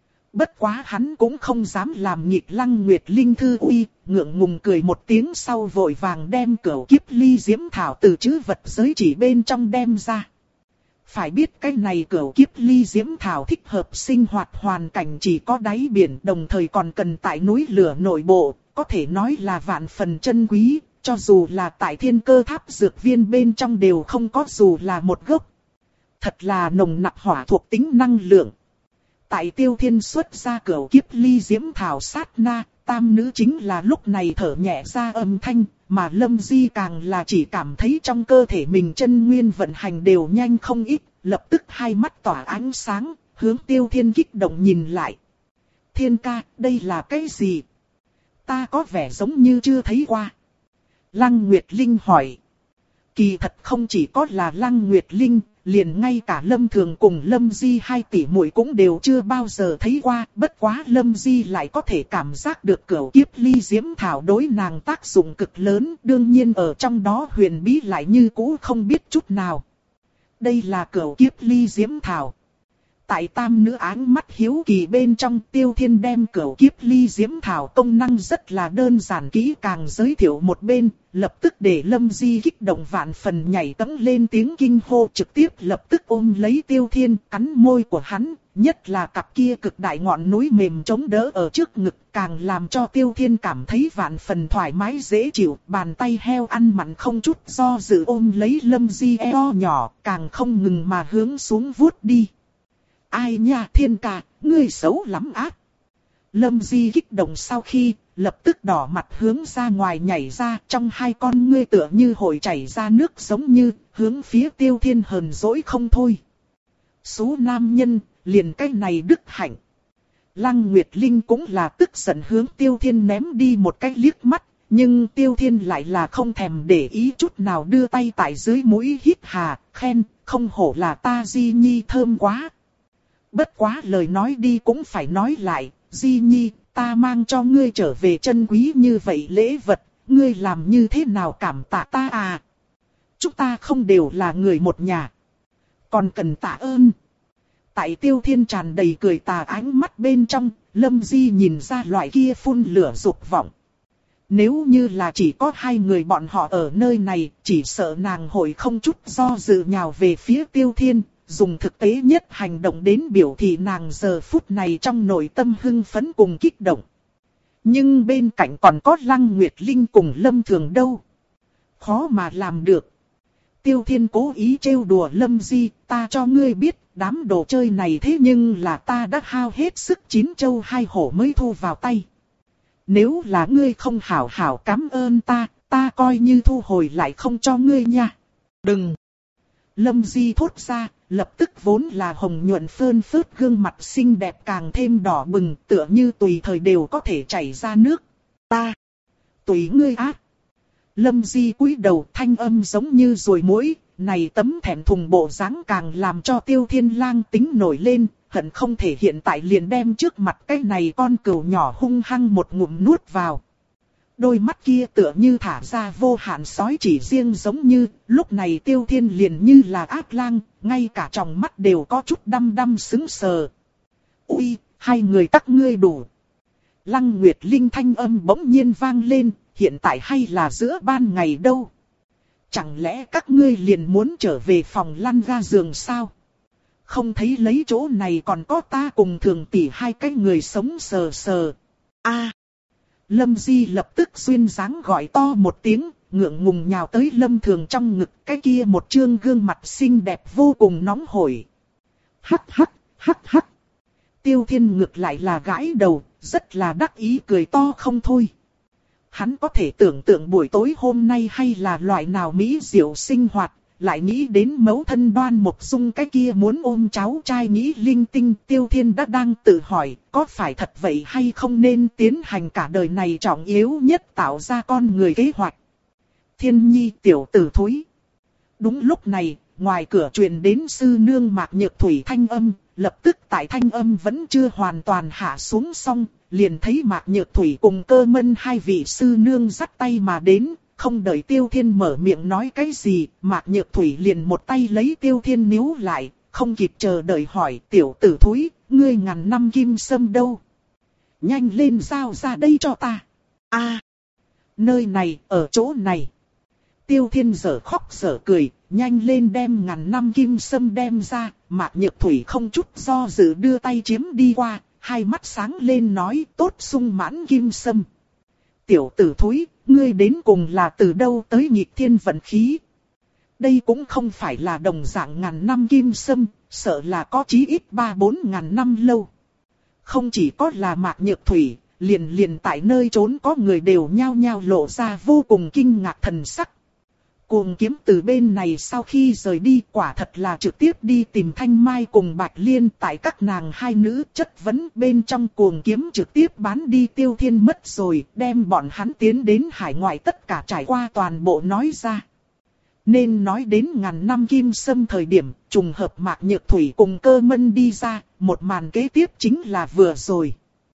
Bất quá hắn cũng không dám làm nghịch Lăng Nguyệt Linh thư uy, ngượng ngùng cười một tiếng sau vội vàng đem cửu kiếp ly diễm thảo từ trữ vật giới chỉ bên trong đem ra. Phải biết cái này cửu kiếp ly diễm thảo thích hợp sinh hoạt hoàn cảnh chỉ có đáy biển, đồng thời còn cần tại núi lửa nội bộ, có thể nói là vạn phần chân quý, cho dù là tại thiên cơ tháp dược viên bên trong đều không có dù là một gốc. Thật là nồng nặc hỏa thuộc tính năng lượng. Tại Tiêu Thiên xuất ra cửu kiếp ly diễm thảo sát na, tam nữ chính là lúc này thở nhẹ ra âm thanh, mà Lâm Di càng là chỉ cảm thấy trong cơ thể mình chân nguyên vận hành đều nhanh không ít, lập tức hai mắt tỏa ánh sáng, hướng Tiêu Thiên kích động nhìn lại. Thiên ca, đây là cái gì? Ta có vẻ giống như chưa thấy qua. Lăng Nguyệt Linh hỏi. Kỳ thật không chỉ có là Lăng Nguyệt Linh, liền ngay cả Lâm Thường cùng Lâm Di hai tỷ muội cũng đều chưa bao giờ thấy qua, bất quá Lâm Di lại có thể cảm giác được cửu kiếp ly diễm thảo đối nàng tác dụng cực lớn, đương nhiên ở trong đó huyền bí lại như cũ không biết chút nào. Đây là cửu kiếp ly diễm thảo. Tại tam nữ áng mắt hiếu kỳ bên trong, Tiêu Thiên đem cửu kiếp ly diễm thảo công năng rất là đơn giản kỹ càng giới thiệu một bên, lập tức để Lâm Di kích động vạn phần nhảy cẫng lên tiếng kinh hô, trực tiếp lập tức ôm lấy Tiêu Thiên, cắn môi của hắn, nhất là cặp kia cực đại ngọn núi mềm chống đỡ ở trước ngực, càng làm cho Tiêu Thiên cảm thấy vạn phần thoải mái dễ chịu, bàn tay heo ăn mặn không chút do dự ôm lấy Lâm Di eo nhỏ, càng không ngừng mà hướng xuống vuốt đi. Ai nha Thiên ca, ngươi xấu lắm ác. Lâm Di kích động sau khi, lập tức đỏ mặt hướng ra ngoài nhảy ra, trong hai con ngươi tựa như hội chảy ra nước giống như, hướng phía Tiêu Thiên hờn dỗi không thôi. Số nam nhân, liền cái này đức hạnh. Lăng Nguyệt Linh cũng là tức giận hướng Tiêu Thiên ném đi một cái liếc mắt, nhưng Tiêu Thiên lại là không thèm để ý chút nào, đưa tay tại dưới mũi hít hà, khen, không hổ là ta Di Nhi thơm quá. Bất quá lời nói đi cũng phải nói lại, Di Nhi, ta mang cho ngươi trở về chân quý như vậy lễ vật, ngươi làm như thế nào cảm tạ ta à? Chúng ta không đều là người một nhà, còn cần tạ ơn. Tại Tiêu Thiên tràn đầy cười tà ánh mắt bên trong, Lâm Di nhìn ra loại kia phun lửa dục vọng. Nếu như là chỉ có hai người bọn họ ở nơi này, chỉ sợ nàng hội không chút do dự nhào về phía Tiêu Thiên, dùng thực tế nhất hành động đến biểu thị nàng giờ phút này trong nội tâm hưng phấn cùng kích động. Nhưng bên cạnh còn có Lăng Nguyệt Linh cùng Lâm Thường đâu. Khó mà làm được. Tiêu Thiên cố ý trêu đùa Lâm Di, ta cho ngươi biết, đám đồ chơi này thế nhưng là ta đã hao hết sức chín châu hai hổ mới thu vào tay. Nếu là ngươi không hảo hảo cảm ơn ta, ta coi như thu hồi lại không cho ngươi nha. Đừng! Lâm Di thốt ra, lập tức vốn là hồng nhuận phơn phớt gương mặt xinh đẹp càng thêm đỏ bừng, tựa như tùy thời đều có thể chảy ra nước. Ta! Tùy ngươi á! Lâm Di cúi đầu, thanh âm giống như ruồi muỗi, này tấm thẹn thùng bộ dáng càng làm cho Tiêu Thiên Lang tính nổi lên, hận không thể hiện tại liền đem trước mặt cái này con cừu nhỏ hung hăng một ngụm nuốt vào. Đôi mắt kia tựa như thả ra vô hạn sói chỉ riêng giống như, lúc này Tiêu Thiên liền như là ác lang, ngay cả tròng mắt đều có chút đăm đăm sững sờ. Ui, hai người các ngươi đủ. Lăng Nguyệt Linh thanh âm bỗng nhiên vang lên, hiện tại hay là giữa ban ngày đâu. Chẳng lẽ các ngươi liền muốn trở về phòng lăn ra giường sao? Không thấy lấy chỗ này còn có ta cùng Thường tỷ hai cái người sống sờ sờ. A. Lâm Di lập tức xuyên dáng gọi to một tiếng, ngượng ngùng nhào tới Lâm Thường trong ngực, cái kia một trương gương mặt xinh đẹp vô cùng nóng hổi. Hắc hắc, hắc hắc. Tiêu Thiên ngược lại là gãi đầu, rất là đắc ý cười to không thôi. Hắn có thể tưởng tượng buổi tối hôm nay hay là loại nào mỹ diệu sinh hoạt, lại nghĩ đến mẫu thân Đoan Mộc Dung cái kia muốn ôm cháu trai nghĩ linh tinh. Tiêu Thiên đã đang tự hỏi, có phải thật vậy hay không nên tiến hành cả đời này trọng yếu nhất tạo ra con người kế hoạch. Thiên Nhi tiểu tử thúi. Đúng lúc này, ngoài cửa truyền đến sư nương Mạc Nhược Thủy thanh âm, lập tức tại thanh âm vẫn chưa hoàn toàn hạ xuống xong, liền thấy Mạc Nhược Thủy cùng Cơ Mân hai vị sư nương dắt tay mà đến. Không đợi Tiêu Thiên mở miệng nói cái gì, Mạc Nhược Thủy liền một tay lấy Tiêu Thiên níu lại, không kịp chờ đợi hỏi tiểu tử thúi, ngươi ngàn năm kim sâm đâu? Nhanh lên giao ra đây cho ta. A, à, nơi này, ở chỗ này. Tiêu Thiên giở khóc giở cười, nhanh lên đem ngàn năm kim sâm đem ra, Mạc Nhược Thủy không chút do dự đưa tay chiếm đi qua, hai mắt sáng lên nói tốt sung mãn kim sâm. Tiểu tử thúi, ngươi đến cùng là từ đâu tới nghịch thiên vận khí? Đây cũng không phải là đồng dạng ngàn năm kim sâm, sợ là có chí ít ba bốn ngàn năm lâu. Không chỉ có là Mạc Nhược Thủy, liền liền tại nơi trốn có người đều nhao nhao lộ ra vô cùng kinh ngạc thần sắc. Cuồng Kiếm từ bên này sau khi rời đi quả thật là trực tiếp đi tìm Thanh Mai cùng Bạch Liên, tại các nàng hai nữ chất vấn bên trong Cuồng Kiếm trực tiếp bán đi Tiêu Thiên mất rồi, đem bọn hắn tiến đến hải ngoại tất cả trải qua toàn bộ nói ra. Nên nói đến ngàn năm kim sâm thời điểm, trùng hợp Mạc Nhược Thủy cùng Cơ Mân đi ra, một màn kế tiếp chính là vừa rồi.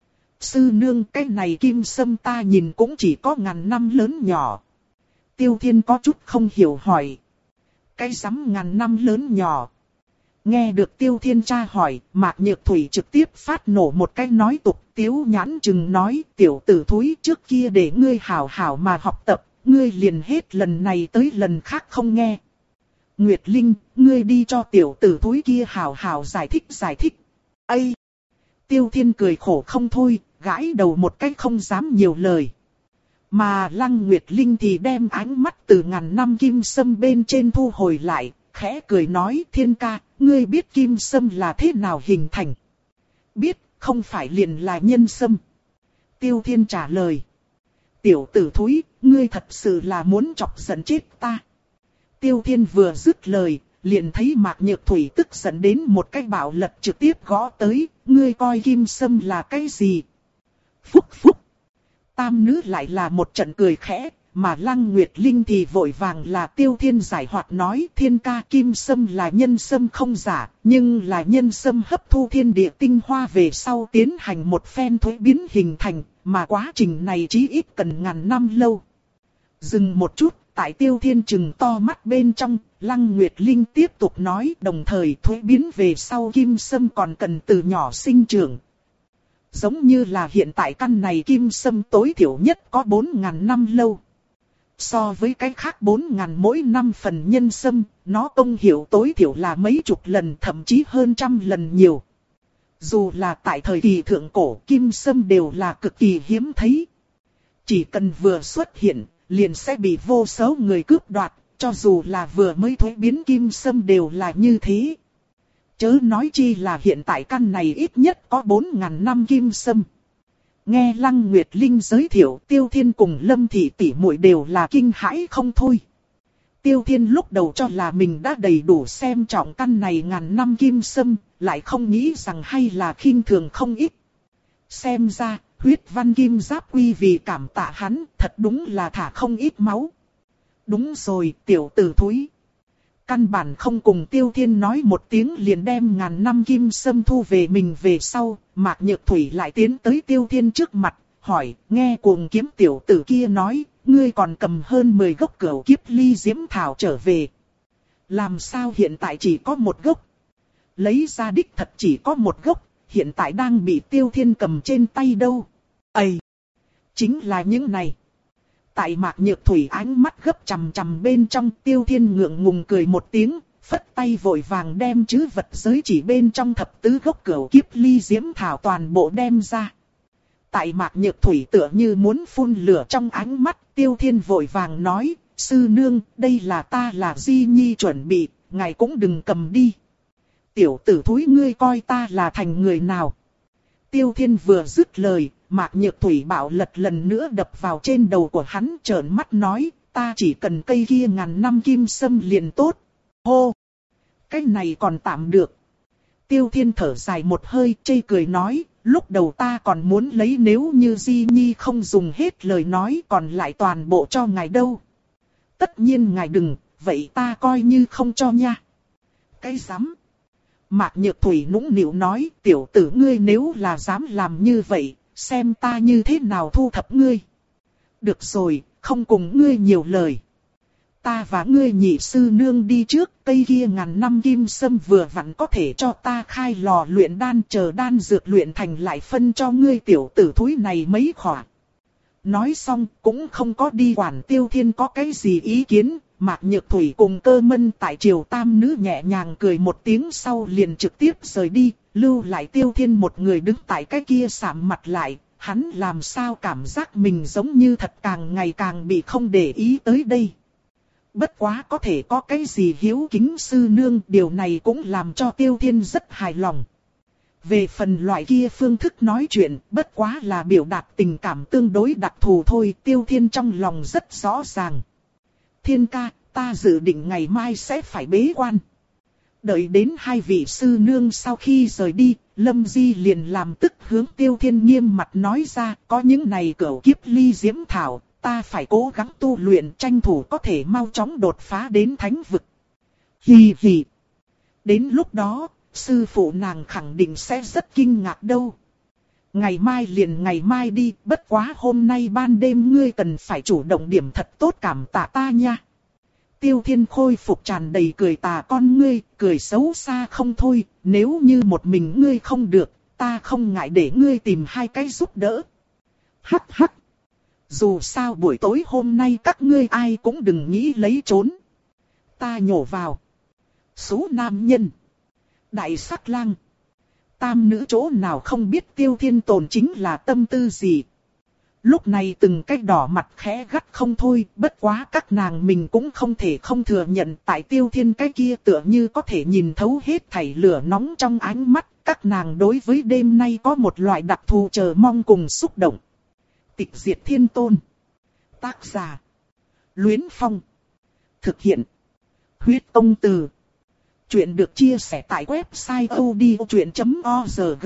Sư nương, cái này kim sâm ta nhìn cũng chỉ có ngàn năm lớn nhỏ. Tiêu Thiên có chút không hiểu hỏi. Cái rắm ngàn năm lớn nhỏ. Nghe được Tiêu Thiên tra hỏi, Mạc Nhược Thủy trực tiếp phát nổ một cái nói tục, tiếu nhãn chừng nói, tiểu tử thúi trước kia để ngươi hảo hảo mà học tập, ngươi liền hết lần này tới lần khác không nghe. Nguyệt Linh, ngươi đi cho tiểu tử thúi kia hảo hảo giải thích giải thích. Ây! Tiêu Thiên cười khổ không thôi, gãi đầu một cái không dám nhiều lời. Mà Lăng Nguyệt Linh thì đem ánh mắt từ ngàn năm kim sâm bên trên thu hồi lại, khẽ cười nói Thiên ca, ngươi biết kim sâm là thế nào hình thành? Biết, không phải liền là nhân sâm. Tiêu Thiên trả lời. Tiểu tử thúi, ngươi thật sự là muốn chọc giận chết ta. Tiêu Thiên vừa dứt lời, liền thấy Mạc Nhược Thủy tức giận đến một cái bạo lật trực tiếp gõ tới, ngươi coi kim sâm là cái gì? Phúc phúc. Tam nữ lại là một trận cười khẽ, mà Lăng Nguyệt Linh thì vội vàng là Tiêu Thiên giải hoạt nói thiên ca kim sâm là nhân sâm không giả, nhưng là nhân sâm hấp thu thiên địa tinh hoa về sau tiến hành một phen thuế biến hình thành, mà quá trình này chí ít cần ngàn năm lâu. Dừng một chút, tại Tiêu Thiên trừng to mắt bên trong, Lăng Nguyệt Linh tiếp tục nói đồng thời thuế biến về sau kim sâm còn cần từ nhỏ sinh trưởng. Giống như là hiện tại căn này kim sâm tối thiểu nhất có bốn ngàn năm lâu. So với cái khác bốn ngàn mỗi năm phần nhân sâm, nó công hiệu tối thiểu là mấy chục lần thậm chí hơn trăm lần nhiều. Dù là tại thời kỳ thượng cổ kim sâm đều là cực kỳ hiếm thấy. Chỉ cần vừa xuất hiện, liền sẽ bị vô số người cướp đoạt, cho dù là vừa mới thuế biến kim sâm đều là như thế. Chớ nói chi là hiện tại căn này ít nhất có bốn ngàn năm kim sâm. Nghe Lăng Nguyệt Linh giới thiệu, Tiêu Thiên cùng Lâm Thị tỷ muội đều là kinh hãi không thôi. Tiêu Thiên lúc đầu cho là mình đã đầy đủ xem trọng căn này ngàn năm kim sâm, lại không nghĩ rằng hay là khinh thường không ít. Xem ra, huyết văn kim giáp quy vì cảm tạ hắn, thật đúng là thả không ít máu. Đúng rồi, tiểu tử thúi. Căn bản không cùng Tiêu Thiên nói một tiếng liền đem ngàn năm kim sâm thu về mình về sau, Mạc Nhược Thủy lại tiến tới Tiêu Thiên trước mặt, hỏi, nghe cuồng kiếm tiểu tử kia nói, ngươi còn cầm hơn mười gốc cửu kiếp ly diễm thảo trở về. Làm sao hiện tại chỉ có một gốc? Lấy ra đích thật chỉ có một gốc, hiện tại đang bị Tiêu Thiên cầm trên tay đâu? Ây! Chính là những này. Tại Mạc Nhược Thủy ánh mắt gấp chằm chằm bên trong, Tiêu Thiên ngượng ngùng cười một tiếng, phất tay vội vàng đem chữ vật giới chỉ bên trong thập tứ gốc cửu kiếp ly diễm thảo toàn bộ đem ra. Tại Mạc Nhược Thủy tựa như muốn phun lửa trong ánh mắt, Tiêu Thiên vội vàng nói, sư nương, đây là ta là Di Nhi chuẩn bị, ngài cũng đừng cầm đi. Tiểu tử thúi ngươi coi ta là thành người nào? Tiêu Thiên vừa dứt lời, Mạc Nhược Thủy bạo lật lần nữa đập vào trên đầu của hắn trợn mắt nói, ta chỉ cần cây kia ngàn năm kim sâm liền tốt. Hô! Cái này còn tạm được. Tiêu Thiên thở dài một hơi chê cười nói, lúc đầu ta còn muốn lấy nếu như Di Nhi không dùng hết lời nói còn lại toàn bộ cho ngài đâu. Tất nhiên ngài đừng, vậy ta coi như không cho nha. Cái dám! Mạc Nhược Thủy nũng nịu nói, tiểu tử ngươi nếu là dám làm như vậy, xem ta như thế nào thu thập ngươi. Được rồi, không cùng ngươi nhiều lời. Ta và ngươi nhị sư nương đi trước, cây kia ngàn năm kim sâm vừa vặn có thể cho ta khai lò luyện đan chờ đan dược luyện thành lại phân cho ngươi tiểu tử thúi này mấy khỏa. Nói xong cũng không có đi quản Tiêu Thiên có cái gì ý kiến, Mạc Nhược Thủy cùng Cơ Mân tại triều tam nữ nhẹ nhàng cười một tiếng sau liền trực tiếp rời đi, lưu lại Tiêu Thiên một người đứng tại cái kia sạm mặt lại, hắn làm sao cảm giác mình giống như thật càng ngày càng bị không để ý tới đây. Bất quá có thể có cái gì hiếu kính sư nương, điều này cũng làm cho Tiêu Thiên rất hài lòng. Về phần loại kia phương thức nói chuyện, bất quá là biểu đạt tình cảm tương đối đặc thù thôi, Tiêu Thiên trong lòng rất rõ ràng. Thiên ca, ta dự định ngày mai sẽ phải bế quan. Đợi đến hai vị sư nương sau khi rời đi, Lâm Di liền làm tức hướng Tiêu Thiên nghiêm mặt nói ra, có những này cửu kiếp ly diễm thảo, ta phải cố gắng tu luyện tranh thủ có thể mau chóng đột phá đến thánh vực. Hì hì. Đến lúc đó, sư phụ nàng khẳng định sẽ rất kinh ngạc đâu. Ngày mai liền ngày mai đi, bất quá hôm nay ban đêm ngươi cần phải chủ động điểm thật tốt cảm tạ ta nha. Tiêu Thiên khôi phục tràn đầy cười tà con ngươi, cười xấu xa không thôi, nếu như một mình ngươi không được, ta không ngại để ngươi tìm hai cái giúp đỡ. Hắc hắc. Dù sao buổi tối hôm nay các ngươi ai cũng đừng nghĩ lấy trốn. Ta nhổ vào. Số nam nhân. Đại sắc lang. Tam nữ chỗ nào không biết Tiêu Thiên tồn chính là tâm tư gì. Lúc này từng cái đỏ mặt khẽ gắt không. không thôi, bất quá các nàng mình cũng không thể không thừa nhận tại Tiêu Thiên cái kia tựa như có thể nhìn thấu hết thảy lửa nóng trong ánh mắt, các nàng đối với đêm nay có một loại đặc thù chờ mong cùng xúc động. Tịch diệt thiên tôn. Tác giả. Luyến Phong. Thực hiện. Huyết Công Từ. Chuyện được chia sẻ tại website odchuyện chấm org.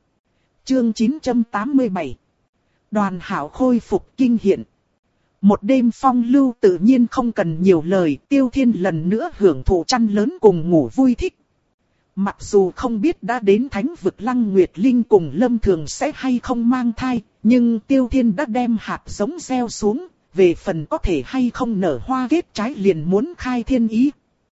Chương chín trăm tám mươi bảy. Đoàn Hảo khôi phục kinh hiện. Một đêm phong lưu tự nhiên không cần nhiều lời, Tiêu Thiên lần nữa hưởng thụ chăn lớn cùng ngủ vui thích. Mặc dù không biết đã đến thánh vực Lăng Nguyệt Linh cùng Lâm Thường sẽ hay không mang thai, nhưng Tiêu Thiên đã đem hạt giống gieo xuống, về phần có thể hay không nở hoa kết trái liền muốn khai thiên ý.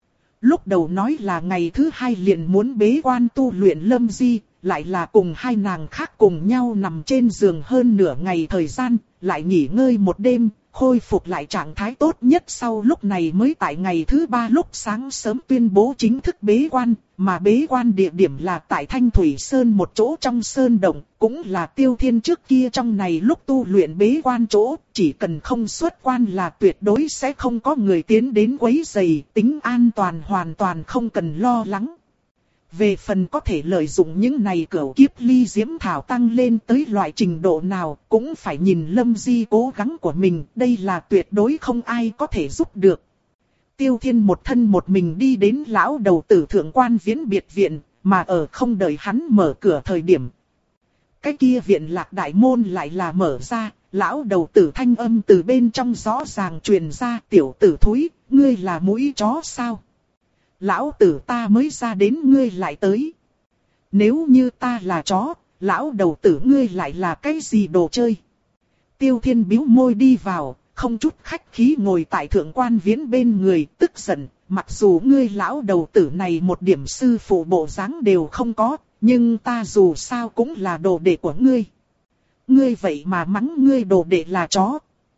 Lúc đầu nói là ngày thứ hai liền muốn bế quan tu luyện Lâm Di, lại là cùng hai nàng khác cùng nhau nằm trên giường hơn nửa ngày thời gian, lại nghỉ ngơi một đêm, khôi phục lại trạng thái tốt nhất sau lúc này mới tại ngày thứ ba lúc sáng sớm tuyên bố chính thức bế quan, mà bế quan địa điểm là tại Thanh Thủy Sơn một chỗ trong sơn động, cũng là Tiêu Thiên trước kia trong này lúc tu luyện bế quan chỗ, chỉ cần không xuất quan là tuyệt đối sẽ không có người tiến đến quấy rầy, tính an toàn hoàn toàn không cần lo lắng. Về phần có thể lợi dụng những này cửu kiếp ly diễm thảo tăng lên tới loại trình độ nào cũng phải nhìn Lâm Di cố gắng của mình, đây là tuyệt đối không ai có thể giúp được. Tiêu Thiên một thân một mình đi đến lão đầu tử thượng quan viễn biệt viện, mà ở không đợi hắn mở cửa thời điểm. Cái kia viện lạc đại môn lại là mở ra, lão đầu tử thanh âm từ bên trong rõ ràng truyền ra, tiểu tử thúi, ngươi là mũi chó sao? Lão tử ta mới ra đến ngươi lại tới. Nếu như ta là chó, lão đầu tử ngươi lại là cái gì đồ chơi? Tiêu Thiên bĩu môi đi vào, không chút khách khí ngồi tại thượng quan viễn bên người, tức giận, mặc dù ngươi lão đầu tử này một điểm sư phụ bộ dáng đều không có, nhưng ta dù sao cũng là đồ đệ của ngươi. Ngươi vậy mà mắng ngươi đồ đệ là chó.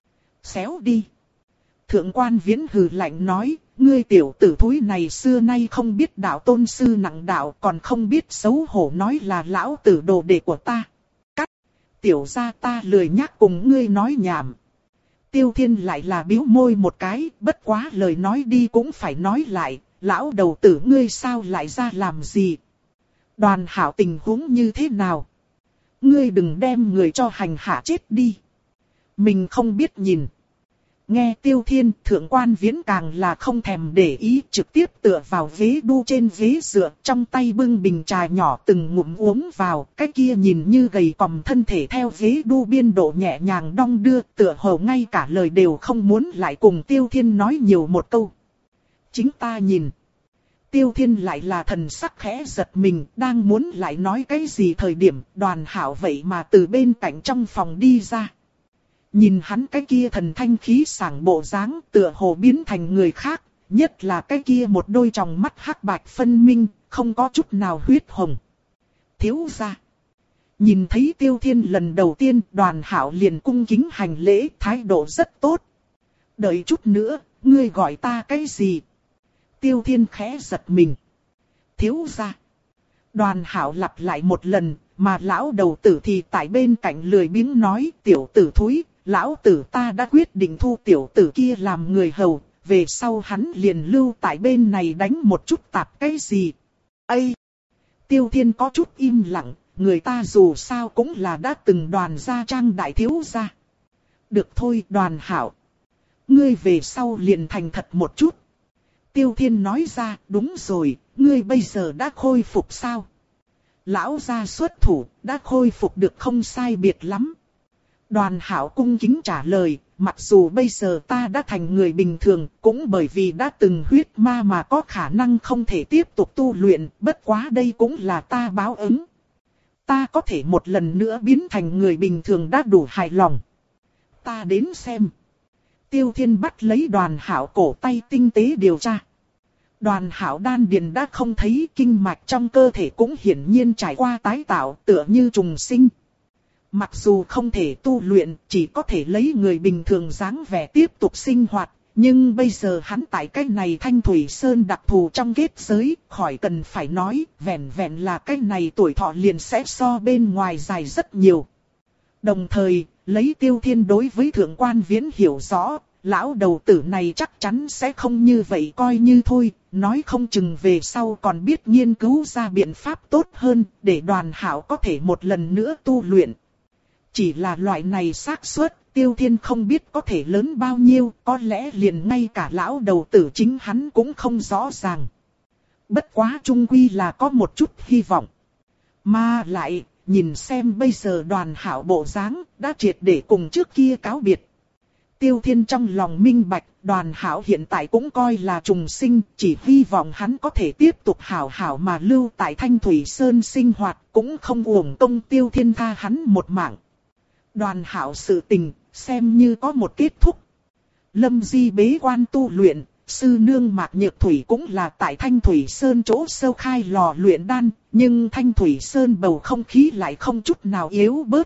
Xéo đi. Thượng quan viễn hừ lạnh nói, ngươi tiểu tử thúi này xưa nay không biết đạo tôn sư nặng đạo, còn không biết xấu hổ nói là lão tử đồ đệ của ta. Cắt, tiểu gia ta lười nhắc cùng ngươi nói nhảm. Tiêu Thiên lại là bĩu môi một cái, bất quá lời nói đi cũng phải nói lại, lão đầu tử ngươi sao lại ra làm gì? Đoàn Hảo tình huống như thế nào? Ngươi đừng đem người cho hành hạ chết đi. Mình không biết nhìn. Nghe Tiêu Thiên, thượng quan viễn càng là không thèm để ý, trực tiếp tựa vào ghế đu trên ghế dựa, trong tay bưng bình trà nhỏ từng ngụm uống vào, cái kia nhìn như gầy còm thân thể theo ghế đu biên độ nhẹ nhàng đong đưa, tựa hồ ngay cả lời đều không muốn lại cùng Tiêu Thiên nói nhiều một câu. Chính ta nhìn. Tiêu Thiên lại là thần sắc khẽ giật mình, đang muốn lại nói cái gì thời điểm, Đoàn Hảo vậy mà từ bên cạnh trong phòng đi ra. Nhìn hắn cái kia thần thanh khí sảng bộ dáng tựa hồ biến thành người khác, nhất là cái kia một đôi tròng mắt hắc bạch phân minh, không có chút nào huyết hồng. Thiếu gia. Nhìn thấy Tiêu Thiên lần đầu tiên, Đoàn Hảo liền cung kính hành lễ, thái độ rất tốt. Đợi chút nữa, ngươi gọi ta cái gì? Tiêu Thiên khẽ giật mình. Thiếu gia. Đoàn Hảo lặp lại một lần, mà lão đầu tử thì tại bên cạnh lười biếng nói, tiểu tử thúi. Lão tử ta đã quyết định thu tiểu tử kia làm người hầu, về sau hắn liền lưu tại bên này đánh một chút tạp cái gì. Ây! Tiêu Thiên có chút im lặng, người ta dù sao cũng là đã từng Đoàn gia trang đại thiếu gia. Được thôi Đoàn Hảo. Ngươi về sau liền thành thật một chút. Tiêu Thiên nói ra, đúng rồi, ngươi bây giờ đã khôi phục sao? Lão gia xuất thủ, đã khôi phục được không sai biệt lắm. Đoàn Hảo cung kính trả lời, mặc dù bây giờ ta đã thành người bình thường, cũng bởi vì đã từng huyết ma mà có khả năng không thể tiếp tục tu luyện, bất quá đây cũng là ta báo ứng. Ta có thể một lần nữa biến thành người bình thường đã đủ hài lòng. Ta đến xem. Tiêu Thiên bắt lấy Đoàn Hảo cổ tay tinh tế điều tra. Đoàn Hảo đan điền đã không thấy, kinh mạch trong cơ thể cũng hiển nhiên trải qua tái tạo, tựa như trùng sinh. Mặc dù không thể tu luyện, chỉ có thể lấy người bình thường dáng vẻ tiếp tục sinh hoạt, nhưng bây giờ hắn tại cái này Thanh Thủy Sơn đặc thù trong kết giới, khỏi cần phải nói, vẹn vẹn là cái này tuổi thọ liền sẽ so bên ngoài dài rất nhiều. Đồng thời, lấy Tiêu Thiên đối với Thượng quan Viễn hiểu rõ, lão đầu tử này chắc chắn sẽ không như vậy coi như thôi, nói không chừng về sau còn biết nghiên cứu ra biện pháp tốt hơn để Đoàn Hảo có thể một lần nữa tu luyện. Chỉ là loại này xác suất, Tiêu Thiên không biết có thể lớn bao nhiêu, có lẽ liền ngay cả lão đầu tử chính hắn cũng không rõ ràng. Bất quá chung quy là có một chút hy vọng. Mà lại, nhìn xem bây giờ Đoàn Hảo bộ dáng, đã triệt để cùng trước kia cáo biệt. Tiêu Thiên trong lòng minh bạch, Đoàn Hảo hiện tại cũng coi là trùng sinh, chỉ hy vọng hắn có thể tiếp tục hảo hảo mà lưu tại Thanh Thủy Sơn sinh hoạt, cũng không uổng công Tiêu Thiên tha hắn một mạng. Đoàn Hảo sự tình, xem như có một kết thúc. Lâm Di bế quan tu luyện, sư nương Mạc Nhược Thủy cũng là tại Thanh Thủy Sơn chỗ sâu khai lò luyện đan, nhưng Thanh Thủy Sơn bầu không khí lại không chút nào yếu bớt.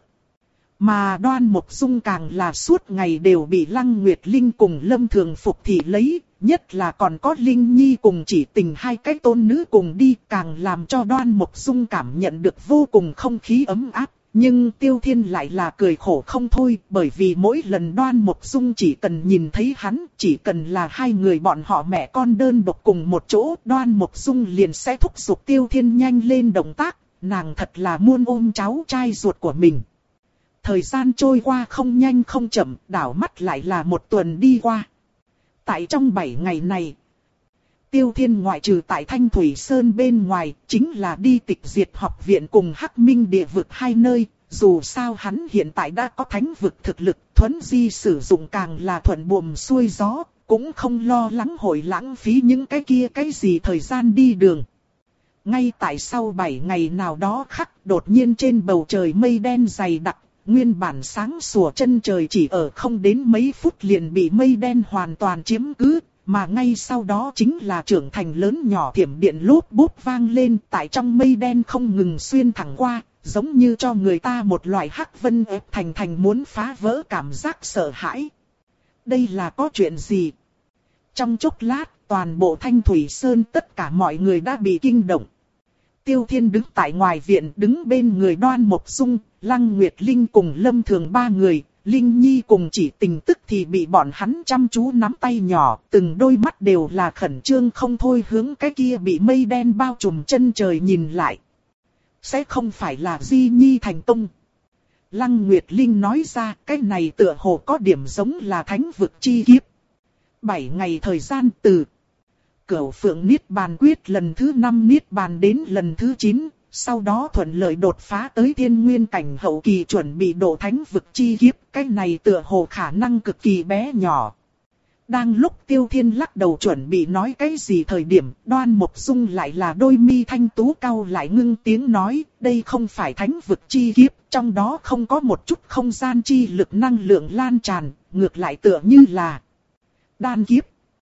Mà Đoan Mộc Dung càng là suốt ngày đều bị Lăng Nguyệt Linh cùng Lâm Thường Phục thị lấy, nhất là còn có Linh Nhi cùng Chỉ Tình hai cái tôn nữ cùng đi, càng làm cho Đoan Mộc Dung cảm nhận được vô cùng không khí ấm áp. Nhưng Tiêu Thiên lại là cười khổ không thôi, bởi vì mỗi lần Đoan Mộc Dung chỉ cần nhìn thấy hắn, chỉ cần là hai người bọn họ mẹ con đơn độc cùng một chỗ, Đoan Mộc Dung liền sẽ thúc giục Tiêu Thiên nhanh lên động tác, nàng thật là muốn ôm cháu trai ruột của mình. Thời gian trôi qua không nhanh không chậm, đảo mắt lại là một tuần đi qua. Tại trong bảy ngày này, Tiêu Thiên ngoại trừ tại Thanh Thủy Sơn bên ngoài, chính là đi Tịch Diệt học viện cùng Hắc Minh địa vực hai nơi. Dù sao hắn hiện tại đã có thánh vực thực lực, thuấn di sử dụng càng là thuận buồm xuôi gió, cũng không lo lắng hội lãng phí những cái kia cái gì thời gian đi đường. Ngay tại sau bảy ngày nào đó khắc, đột nhiên trên bầu trời mây đen dày đặc, nguyên bản sáng sủa chân trời chỉ ở không đến mấy phút liền bị mây đen hoàn toàn chiếm cứ. Mà ngay sau đó chính là trưởng thành lớn nhỏ thiểm điện lốp bốp vang lên, tại trong mây đen không ngừng xuyên thẳng qua, giống như cho người ta một loại hắc vân ép thành thành muốn phá vỡ cảm giác sợ hãi. Đây là có chuyện gì? Trong chốc lát, toàn bộ Thanh Thủy Sơn tất cả mọi người đã bị kinh động. Tiêu Thiên đứng tại ngoài viện, đứng bên người Đoan Mộc Dung, Lăng Nguyệt Linh cùng Lâm Thường ba người. Linh Nhi cùng Chỉ Tình tức thì bị bọn hắn chăm chú nắm tay nhỏ, từng đôi mắt đều là khẩn trương không thôi hướng cái kia bị mây đen bao trùm chân trời nhìn lại. Sẽ không phải là Di Nhi thành tung. Lăng Nguyệt Linh nói ra, cái này tựa hồ có điểm giống là thánh vực chi kiếp. Bảy ngày thời gian từ Cửu Phượng Niết Bàn Quyết lần thứ năm Niết Bàn đến lần thứ chín. Sau đó thuận lợi đột phá tới thiên nguyên cảnh hậu kỳ chuẩn bị độ thánh vực chi kiếp, cái này tựa hồ khả năng cực kỳ bé nhỏ. Đang lúc Tiêu Thiên lắc đầu chuẩn bị nói cái gì thời điểm, Đoan Mộc Dung lại là đôi mi thanh tú cau lại ngưng tiếng nói, đây không phải thánh vực chi kiếp, trong đó không có một chút không gian chi lực năng lượng lan tràn, ngược lại tựa như là đan kiếp.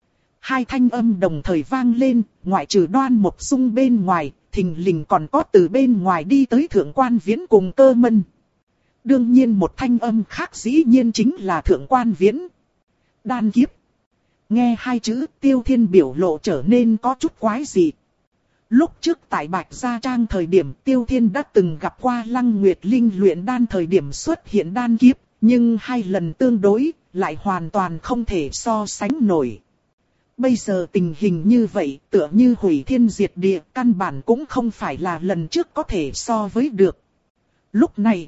Hai thanh âm đồng thời vang lên, ngoại trừ Đoan Mộc Dung bên ngoài, thình lình còn có từ bên ngoài đi tới Thượng Quan Viễn cùng Cơ Mân. Đương nhiên một thanh âm khác dĩ nhiên chính là Thượng Quan Viễn. Đan kiếp. Nghe hai chữ Tiêu Thiên biểu lộ trở nên có chút quái dị. Lúc trước tại Bạch Gia Trang thời điểm Tiêu Thiên đã từng gặp qua Lăng Nguyệt Linh luyện đan thời điểm xuất hiện đan kiếp, nhưng hai lần tương đối lại hoàn toàn không thể so sánh nổi. Bây giờ tình hình như vậy tựa như hủy thiên diệt địa, căn bản cũng không phải là lần trước có thể so với được. Lúc này,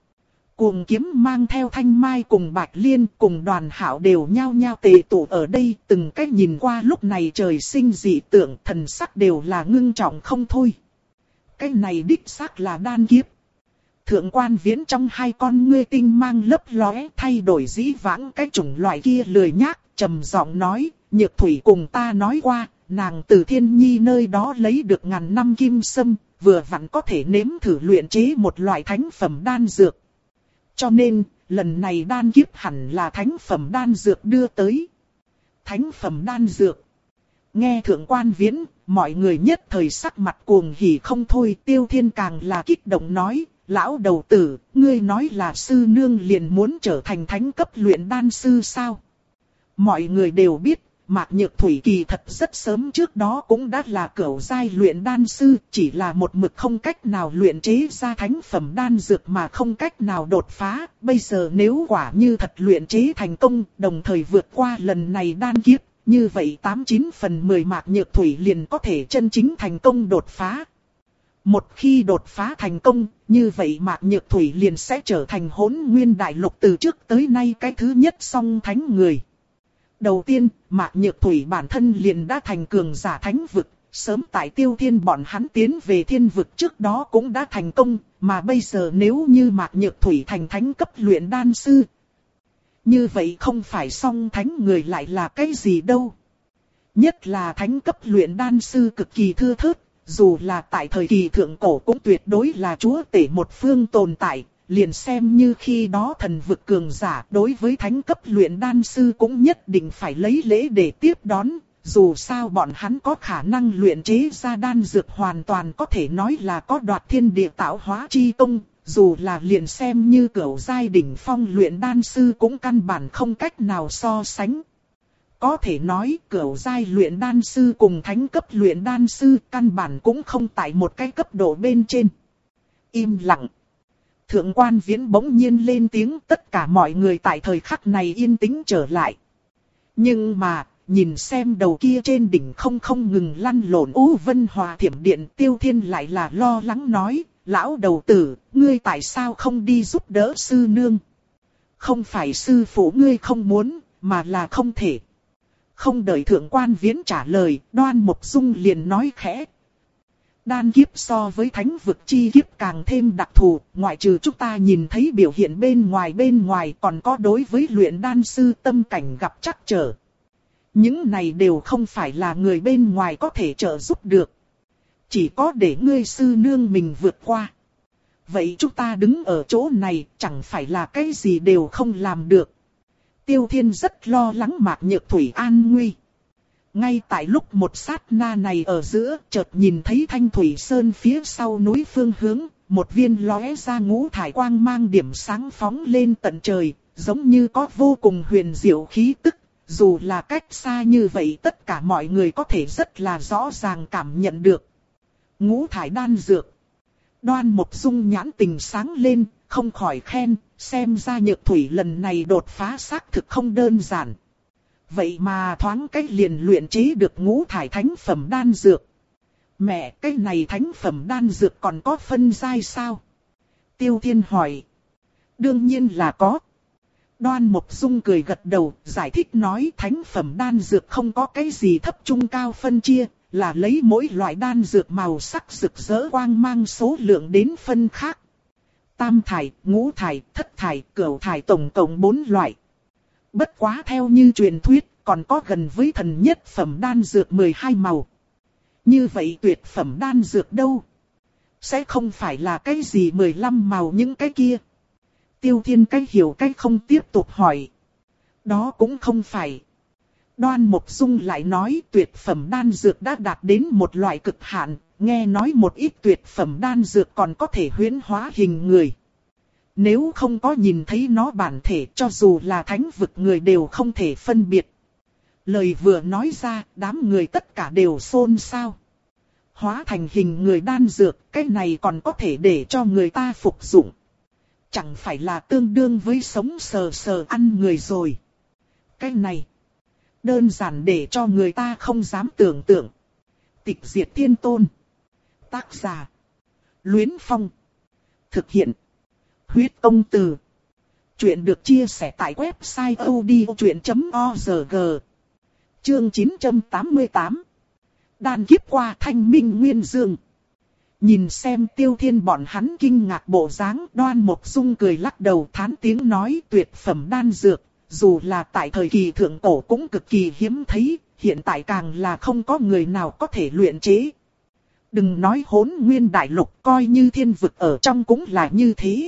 Cuồng Kiếm mang theo Thanh Mai cùng Bạch Liên cùng Đoàn Hảo đều nhao nhao tề tụ ở đây, từng cách nhìn qua lúc này trời sinh dị tượng, thần sắc đều là ngưng trọng không thôi. Cái này đích xác là đan kiếp. Thượng Quan Viễn trong hai con ngươi tinh mang lấp lóe, thay đổi dĩ vãng cái chủng loại kia lười nhác, trầm giọng nói, Nhược Thủy cùng ta nói qua, nàng từ Thiên Nhi nơi đó lấy được ngàn năm kim sâm, vừa vặn có thể nếm thử luyện chế một loại thánh phẩm đan dược. Cho nên, lần này đan kiếp hẳn là thánh phẩm đan dược đưa tới. Thánh phẩm đan dược. Nghe Thượng Quan Viễn, mọi người nhất thời sắc mặt cuồng hỉ không thôi. Tiêu Thiên càng là kích động nói, lão đầu tử, ngươi nói là sư nương liền muốn trở thành thánh cấp luyện đan sư sao? Mọi người đều biết, Mạc Nhược Thủy kỳ thật rất sớm trước đó cũng đã là cửu giai luyện đan sư, chỉ là một mực không cách nào luyện chế ra thánh phẩm đan dược mà không cách nào đột phá. Bây giờ nếu quả như thật luyện chế thành công, đồng thời vượt qua lần này đan kiếp, như vậy tám chín phần mười Mạc Nhược Thủy liền có thể chân chính thành công đột phá. Một khi đột phá thành công, như vậy Mạc Nhược Thủy liền sẽ trở thành Hỗn Nguyên Đại Lục từ trước tới nay cái thứ nhất song thánh người. Đầu tiên, Mạc Nhược Thủy bản thân liền đã thành cường giả thánh vực, sớm tại Tiêu Thiên bọn hắn tiến về thiên vực trước đó cũng đã thành công, mà bây giờ nếu như Mạc Nhược Thủy thành thánh cấp luyện đan sư, như vậy không phải song thánh người lại là cái gì đâu. Nhất là thánh cấp luyện đan sư cực kỳ thưa thớt, dù là tại thời kỳ thượng cổ cũng tuyệt đối là chúa tể một phương tồn tại. Liền xem như khi đó thần vực cường giả đối với thánh cấp luyện đan sư cũng nhất định phải lấy lễ để tiếp đón. Dù sao bọn hắn có khả năng luyện chế ra đan dược hoàn toàn có thể nói là có đoạt thiên địa tạo hóa chi công. Dù là liền xem như cửu giai đỉnh phong luyện đan sư cũng căn bản không cách nào so sánh. Có thể nói cửu giai luyện đan sư cùng thánh cấp luyện đan sư căn bản cũng không tại một cái cấp độ bên trên. Im lặng. Thượng quan Viễn bỗng nhiên lên tiếng, tất cả mọi người tại thời khắc này yên tĩnh trở lại. Nhưng mà, nhìn xem đầu kia trên đỉnh không không ngừng lăn lộn U Vân Hòa Thiểm Điện, Tiêu Thiên lại là lo lắng nói, lão đầu tử, ngươi tại sao không đi giúp đỡ sư nương? Không phải sư phụ ngươi không muốn, mà là không thể. Không đợi thượng quan Viễn trả lời, Đoan Mộc Dung liền nói khẽ. Đan kiếp so với thánh vực chi kiếp càng thêm đặc thù, ngoại trừ chúng ta nhìn thấy biểu hiện bên ngoài bên ngoài còn có đối với luyện đan sư tâm cảnh gặp trắc trở. Những này đều không phải là người bên ngoài có thể trợ giúp được. Chỉ có để ngươi sư nương mình vượt qua. Vậy chúng ta đứng ở chỗ này chẳng phải là cái gì đều không làm được. Tiêu Thiên rất lo lắng Mạc Nhược Thủy an nguy. Ngay tại lúc một sát na này ở giữa, chợt nhìn thấy Thanh Thủy Sơn phía sau núi phương hướng, một viên lóe ra ngũ thải quang mang điểm sáng phóng lên tận trời, giống như có vô cùng huyền diệu khí tức. Dù là cách xa như vậy tất cả mọi người có thể rất là rõ ràng cảm nhận được. Ngũ thải đan dược. Đoan Mộc Dung nhãn tình sáng lên, không khỏi khen, xem ra Nhược Thủy lần này đột phá xác thực không đơn giản. Vậy mà thoáng cách liền luyện chế được ngũ thải thánh phẩm đan dược. Mẹ, cái này thánh phẩm đan dược còn có phân giai sao? Tiêu Thiên hỏi. Đương nhiên là có. Đoan Mộc Dung cười gật đầu, giải thích nói thánh phẩm đan dược không có cái gì thấp trung cao phân chia, là lấy mỗi loại đan dược màu sắc rực rỡ quang mang số lượng đến phân khác. Tam thải, ngũ thải, thất thải, cửu thải tổng cộng bốn loại. Bất quá theo như truyền thuyết, còn có gần với thần nhất phẩm đan dược mười hai màu. Như vậy tuyệt phẩm đan dược đâu? Sẽ không phải là cái gì mười lăm màu những cái kia. Tiêu Thiên cái hiểu cái không tiếp tục hỏi. Đó cũng không phải. Đoan Mộc Dung lại nói tuyệt phẩm đan dược đã đạt đến một loại cực hạn. Nghe nói một ít tuyệt phẩm đan dược còn có thể huyễn hóa hình người. Nếu không có nhìn thấy nó bản thể cho dù là thánh vực người đều không thể phân biệt. Lời vừa nói ra, đám người tất cả đều xôn xao. Hóa thành hình người đan dược, cái này còn có thể để cho người ta phục dụng. Chẳng phải là tương đương với sống sờ sờ ăn người rồi. Cái này, đơn giản để cho người ta không dám tưởng tượng. Tịch Diệt Thiên Tôn. Tác giả: Luyến Phong. Thực hiện: Huyết Công Từ. Chuyện được chia sẻ tại website odchuyện chấm org. Chương chín trăm tám mươi tám. Đan kiếp qua Thanh Minh Nguyên Dương. Nhìn xem Tiêu Thiên bọn hắn kinh ngạc bộ dáng, Đoan Mộc Dung cười lắc đầu thán tiếng nói tuyệt phẩm đan dược, dù là tại thời kỳ thượng cổ cũng cực kỳ hiếm thấy, hiện tại càng là không có người nào có thể luyện chế. Đừng nói Hỗn Nguyên Đại Lục, coi như thiên vực ở trong cũng là như thế.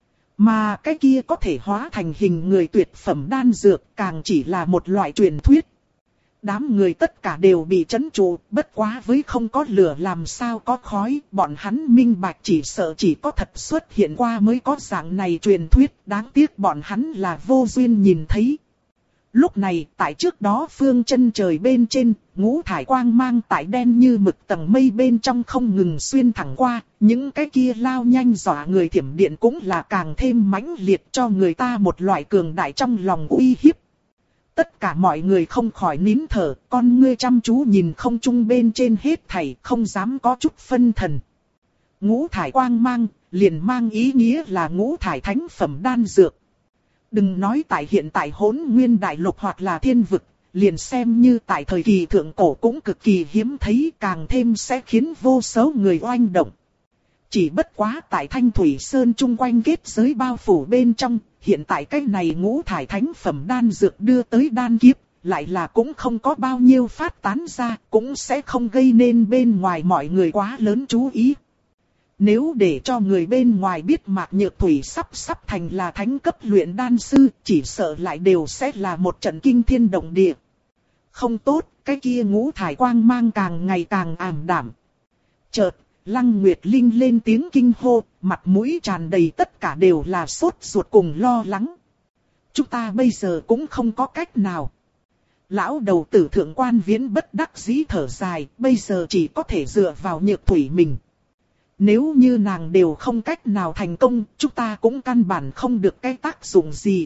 Mà cái kia có thể hóa thành hình người tuyệt phẩm đan dược càng chỉ là một loại truyền thuyết. Đám người tất cả đều bị chấn trụ, bất quá với không có lửa làm sao có khói, bọn hắn minh bạch chỉ sợ chỉ có thật xuất hiện qua mới có dạng này truyền thuyết, đáng tiếc bọn hắn là vô duyên nhìn thấy. Lúc này, tại trước đó phương chân trời bên trên, ngũ thải quang mang tại đen như mực tầng mây bên trong không ngừng xuyên thẳng qua, những cái kia lao nhanh dọa người thiểm điện cũng là càng thêm mãnh liệt cho người ta một loại cường đại trong lòng uy hiếp. Tất cả mọi người không khỏi nín thở, con ngươi chăm chú nhìn không trung bên trên hết thảy, không dám có chút phân thần. Ngũ thải quang mang, liền mang ý nghĩa là ngũ thải thánh phẩm đan dược. Đừng nói tại hiện tại Hỗn Nguyên Đại Lục hoặc là thiên vực, liền xem như tại thời kỳ thượng cổ cũng cực kỳ hiếm thấy, càng thêm sẽ khiến vô số người oanh động. Chỉ bất quá tại Thanh Thủy Sơn chung quanh kết giới bao phủ bên trong, hiện tại cái này ngũ thải thánh phẩm đan dược đưa tới đan kiếp, lại là cũng không có bao nhiêu phát tán ra, cũng sẽ không gây nên bên ngoài mọi người quá lớn chú ý. Nếu để cho người bên ngoài biết Mạc Nhược Thủy sắp sắp thành là thánh cấp luyện đan sư, chỉ sợ lại đều sẽ là một trận kinh thiên động địa. Không tốt, cái kia ngũ thải quang mang càng ngày càng ảm đạm. Chợt, Lăng Nguyệt Linh lên tiếng kinh hô, mặt mũi tràn đầy tất cả đều là sốt ruột cùng lo lắng. Chúng ta bây giờ cũng không có cách nào. Lão đầu tử Thượng Quan Viễn bất đắc dĩ thở dài, bây giờ chỉ có thể dựa vào Nhược Thủy mình. Nếu như nàng đều không cách nào thành công, chúng ta cũng căn bản không được cái tác dụng gì.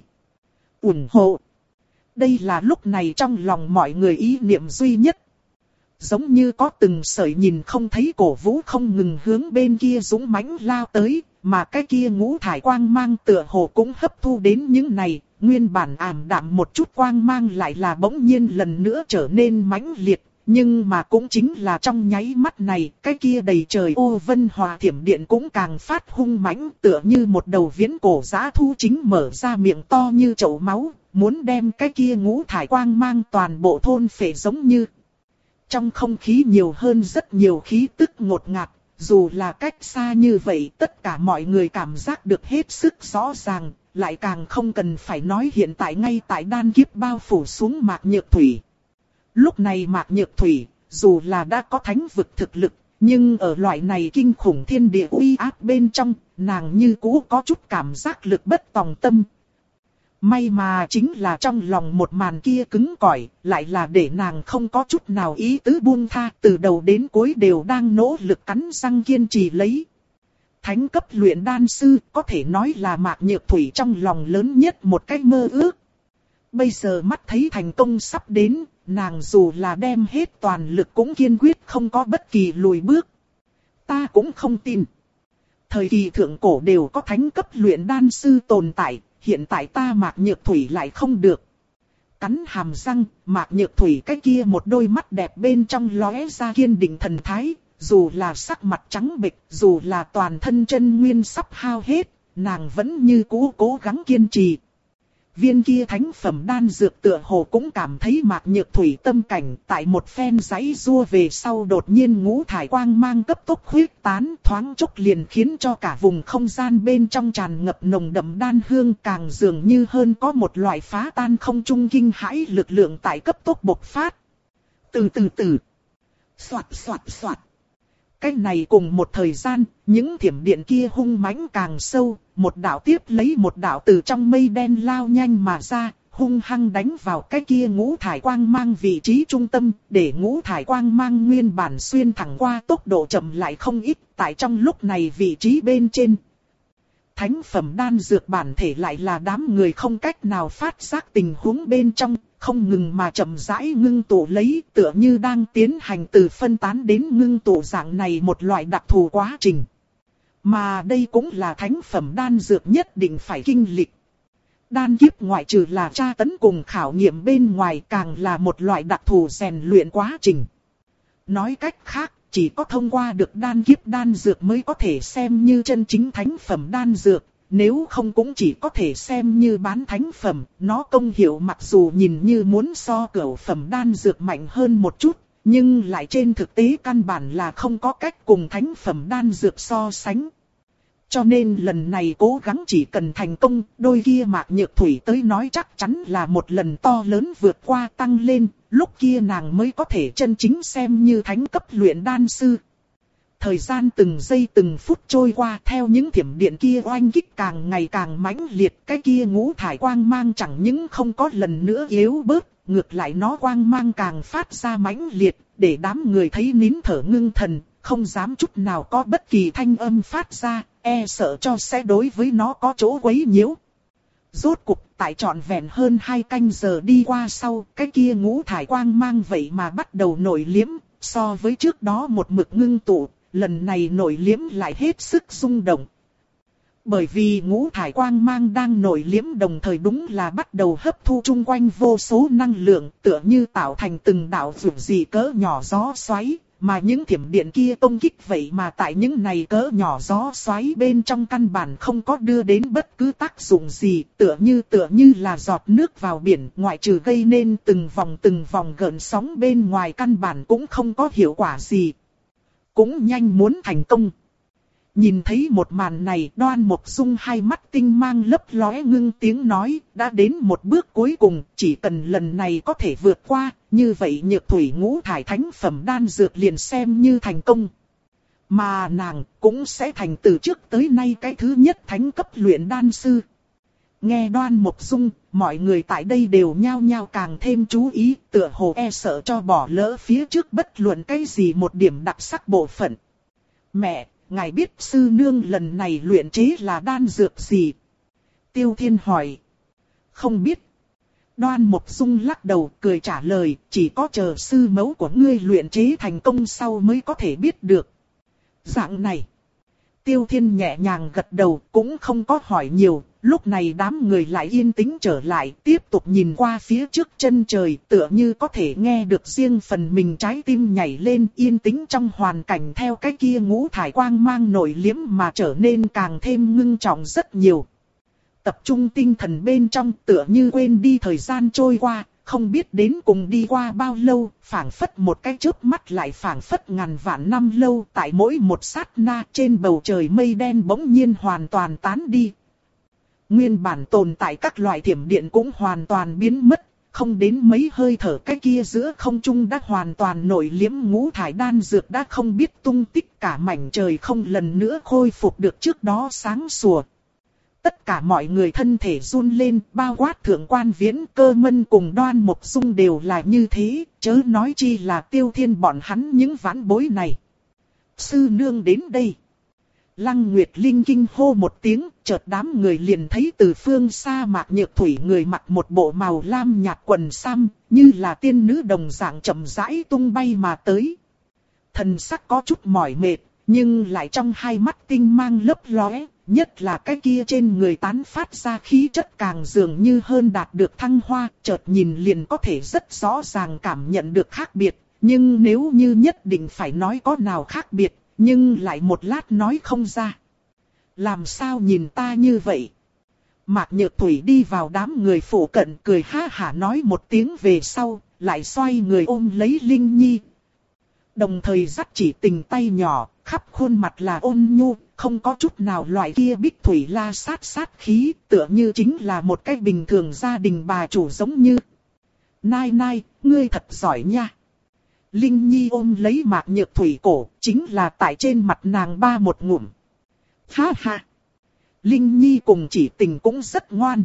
Ủng hộ. Đây là lúc này trong lòng mọi người ý niệm duy nhất. Giống như có từng sợi nhìn không thấy cổ vũ không ngừng hướng bên kia dũng mãnh lao tới, mà cái kia ngũ thải quang mang tựa hồ cũng hấp thu đến những này, nguyên bản ảm đạm một chút quang mang lại là bỗng nhiên lần nữa trở nên mãnh liệt. Nhưng mà cũng chính là trong nháy mắt này, cái kia đầy trời ô vân hòa thiểm điện cũng càng phát hung mãnh, tựa như một đầu viễn cổ dã thu chính mở ra miệng to như chậu máu, muốn đem cái kia ngũ thải quang mang toàn bộ thôn phệ giống như. Trong không khí nhiều hơn rất nhiều khí tức ngột ngạt, dù là cách xa như vậy tất cả mọi người cảm giác được hết sức rõ ràng, lại càng không cần phải nói hiện tại ngay tại đan kiếp bao phủ xuống Mạc Nhược Thủy. Lúc này Mạc Nhược Thủy, dù là đã có thánh vực thực lực, nhưng ở loại này kinh khủng thiên địa uy áp bên trong, nàng như cũ có chút cảm giác lực bất tòng tâm. May mà chính là trong lòng một màn kia cứng cỏi, lại là để nàng không có chút nào ý tứ buông tha, từ đầu đến cuối đều đang nỗ lực cắn răng kiên trì lấy. Thánh cấp luyện đan sư có thể nói là Mạc Nhược Thủy trong lòng lớn nhất một cái mơ ước. Bây giờ mắt thấy thành công sắp đến, nàng dù là đem hết toàn lực cũng kiên quyết không có bất kỳ lùi bước. Ta cũng không tin. Thời kỳ thượng cổ đều có thánh cấp luyện đan sư tồn tại, hiện tại ta Mạc Nhược Thủy lại không được. Cắn hàm răng, Mạc Nhược Thủy cái kia một đôi mắt đẹp bên trong lóe ra kiên định thần thái, dù là sắc mặt trắng bệch, dù là toàn thân chân nguyên sắp hao hết, nàng vẫn như cũ cố gắng kiên trì. Viên kia thánh phẩm đan dược tựa hồ cũng cảm thấy Mạc Nhược Thủy tâm cảnh, tại một phen giãy giụa về sau đột nhiên ngũ thải quang mang cấp tốc huyết tán, thoáng chốc liền khiến cho cả vùng không gian bên trong tràn ngập nồng đậm đan hương, càng dường như hơn có một loại phá tan không trung kinh hãi lực lượng tại cấp tốc bộc phát. Từ từ từ, xoạt xoạt xoạt. Cái này cùng một thời gian, những thiểm điện kia hung mãnh càng sâu, một đạo tiếp lấy một đạo từ trong mây đen lao nhanh mà ra, hung hăng đánh vào cái kia ngũ thải quang mang vị trí trung tâm, để ngũ thải quang mang nguyên bản xuyên thẳng qua tốc độ chậm lại không ít, tại trong lúc này vị trí bên trên. Thánh phẩm đan dược bản thể lại là đám người không cách nào phát giác tình huống bên trong, không ngừng mà chậm rãi ngưng tụ lấy, tựa như đang tiến hành từ phân tán đến ngưng tụ dạng này một loại đặc thù quá trình. Mà đây cũng là thánh phẩm đan dược nhất định phải kinh lịch. Đan kiếp ngoại trừ là tra tấn cùng khảo nghiệm bên ngoài, càng là một loại đặc thù rèn luyện quá trình. Nói cách khác, chỉ có thông qua được đan kiếp đan dược mới có thể xem như chân chính thánh phẩm đan dược, nếu không cũng chỉ có thể xem như bán thánh phẩm. Nó công hiệu mặc dù nhìn như muốn so cửu phẩm đan dược mạnh hơn một chút, nhưng lại trên thực tế căn bản là không có cách cùng thánh phẩm đan dược so sánh. Cho nên lần này cố gắng chỉ cần thành công, đôi kia Mạc Nhược Thủy tới nói chắc chắn là một lần to lớn vượt qua tăng lên, lúc kia nàng mới có thể chân chính xem như thánh cấp luyện đan sư. Thời gian từng giây từng phút trôi qua, theo những thiểm điện kia oanh kích càng ngày càng mãnh liệt, cái kia ngũ thải quang mang chẳng những không có lần nữa yếu bớt, ngược lại nó quang mang càng phát ra mãnh liệt, để đám người thấy nín thở ngưng thần, không dám chút nào có bất kỳ thanh âm phát ra, e sợ cho sẽ đối với nó có chỗ quấy nhiễu. Rốt cục, tại trọn vẹn hơn hai canh giờ đi qua sau, cái kia ngũ thải quang mang vậy mà bắt đầu nổi liếm, so với trước đó một mực ngưng tụ, lần này nổi liếm lại hết sức rung động. Bởi vì ngũ thải quang mang đang nổi liếm đồng thời đúng là bắt đầu hấp thu chung quanh vô số năng lượng, tựa như tạo thành từng đạo dù gì cỡ nhỏ gió xoáy, mà những thiểm điện kia công kích vậy mà tại những này cỡ nhỏ gió xoáy bên trong căn bản không có đưa đến bất cứ tác dụng gì, tựa như tựa như là giọt nước vào biển, ngoại trừ gây nên từng vòng từng vòng gợn sóng bên ngoài căn bản cũng không có hiệu quả gì. Cũng nhanh muốn thành công. Nhìn thấy một màn này, Đoan Mộc Dung hai mắt tinh mang lấp lóe ngưng tiếng nói, đã đến một bước cuối cùng, chỉ cần lần này có thể vượt qua, như vậy nhược thủy ngũ thải thánh phẩm đan dược liền xem như thành công. Mà nàng cũng sẽ thành từ trước tới nay cái thứ nhất thánh cấp luyện đan sư. Nghe Đoan Mộc Dung, mọi người tại đây đều nhao nhao càng thêm chú ý, tựa hồ e sợ cho bỏ lỡ phía trước bất luận cái gì một điểm đặc sắc bộ phận. Mẹ, ngài biết sư nương lần này luyện chế là đan dược gì? Tiêu Thiên hỏi. Không biết. Đoan Mộc Dung lắc đầu cười trả lời, chỉ có chờ sư mẫu của ngươi luyện chế thành công sau mới có thể biết được. Dạng này. Tiêu Thiên nhẹ nhàng gật đầu, cũng không có hỏi nhiều. Lúc này đám người lại yên tĩnh trở lại, tiếp tục nhìn qua phía trước chân trời, tựa như có thể nghe được riêng phần mình trái tim nhảy lên, yên tĩnh trong hoàn cảnh theo cái kia ngũ thải quang mang nổi liếm mà trở nên càng thêm ngưng trọng rất nhiều. Tập trung tinh thần bên trong, tựa như quên đi thời gian trôi qua, không biết đến cùng đi qua bao lâu, phảng phất một cái chớp mắt lại phảng phất ngàn vạn năm lâu, tại mỗi một sát na trên bầu trời mây đen bỗng nhiên hoàn toàn tán đi. Nguyên bản tồn tại các loại thiểm điện cũng hoàn toàn biến mất, không đến mấy hơi thở cái kia giữa không trung đã hoàn toàn nổi liếm ngũ thải đan dược đã không biết tung tích, cả mảnh trời không lần nữa khôi phục được trước đó sáng sủa. Tất cả mọi người thân thể run lên, bao quát Thượng Quan Viễn, Cơ Mân cùng Đoan Mộc Dung đều là như thế, chớ nói chi là Tiêu Thiên bọn hắn những vãn bối này. Sư nương đến đây. Lăng Nguyệt Linh kinh hô một tiếng, chợt đám người liền thấy từ phương xa Mạc Nhược Thủy người mặc một bộ màu lam nhạt quần sam, như là tiên nữ đồng dạng chậm rãi tung bay mà tới. Thần sắc có chút mỏi mệt, nhưng lại trong hai mắt tinh mang lấp lóe, nhất là cái kia trên người tán phát ra khí chất càng dường như hơn đạt được thăng hoa, chợt nhìn liền có thể rất rõ ràng cảm nhận được khác biệt, nhưng nếu như nhất định phải nói có nào khác biệt, nhưng lại một lát nói không ra. Làm sao nhìn ta như vậy? Mạc Nhược Thủy đi vào đám người phủ cận cười ha hả nói một tiếng về sau, lại xoay người ôm lấy Linh Nhi. Đồng thời dắt chỉ tình tay nhỏ, khắp khuôn mặt là ôn nhu, không có chút nào loại kia bích thủy la sát sát khí, tựa như chính là một cái bình thường gia đình bà chủ giống như. Nai nai, ngươi thật giỏi nha. Linh Nhi ôm lấy Mạc Nhược Thủy cổ, chính là tại trên mặt nàng ba một ngụm. Ha ha! Linh Nhi cùng chỉ tình cũng rất ngoan.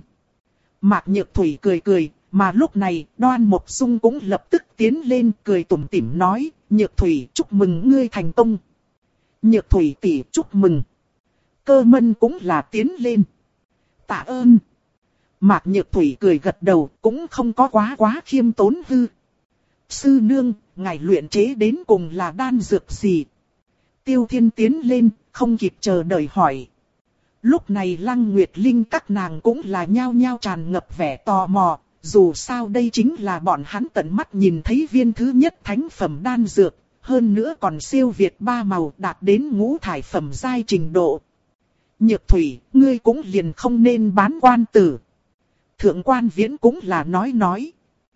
Mạc Nhược Thủy cười cười, mà lúc này Đoan Mộc Dung cũng lập tức tiến lên cười tủm tỉm nói, Nhược Thủy chúc mừng ngươi thành công. Nhược Thủy tỷ chúc mừng. Cơ Mân cũng là tiến lên. Tạ ơn. Mạc Nhược Thủy cười gật đầu, cũng không có quá quá khiêm tốn hư. Sư nương, ngài luyện chế đến cùng là đan dược gì? Tiêu Thiên tiến lên, không kịp chờ đợi hỏi. Lúc này Lăng Nguyệt Linh các nàng cũng là nhao nhao tràn ngập vẻ tò mò, dù sao đây chính là bọn hắn tận mắt nhìn thấy viên thứ nhất thánh phẩm đan dược, hơn nữa còn siêu việt ba màu đạt đến ngũ thải phẩm giai trình độ. Nhược Thủy, ngươi cũng liền không nên bán quan tử. Thượng Quan Viễn cũng là nói nói.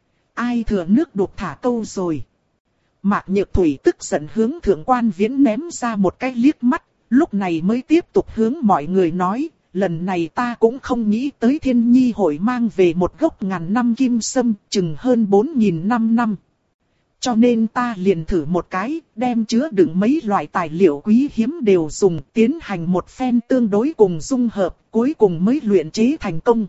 Ai thừa nước đục thả câu rồi. Mạc Nhược Thủy tức giận hướng Thượng Quan Viễn ném ra một cái liếc mắt, lúc này mới tiếp tục hướng mọi người nói, lần này ta cũng không nghĩ tới Thiên Nhi hội mang về một gốc ngàn năm kim sâm, chừng hơn bốn nghìn năm năm. Cho nên ta liền thử một cái, đem chứa đựng mấy loại tài liệu quý hiếm đều dùng, tiến hành một phen tương đối cùng dung hợp, cuối cùng mới luyện chế thành công.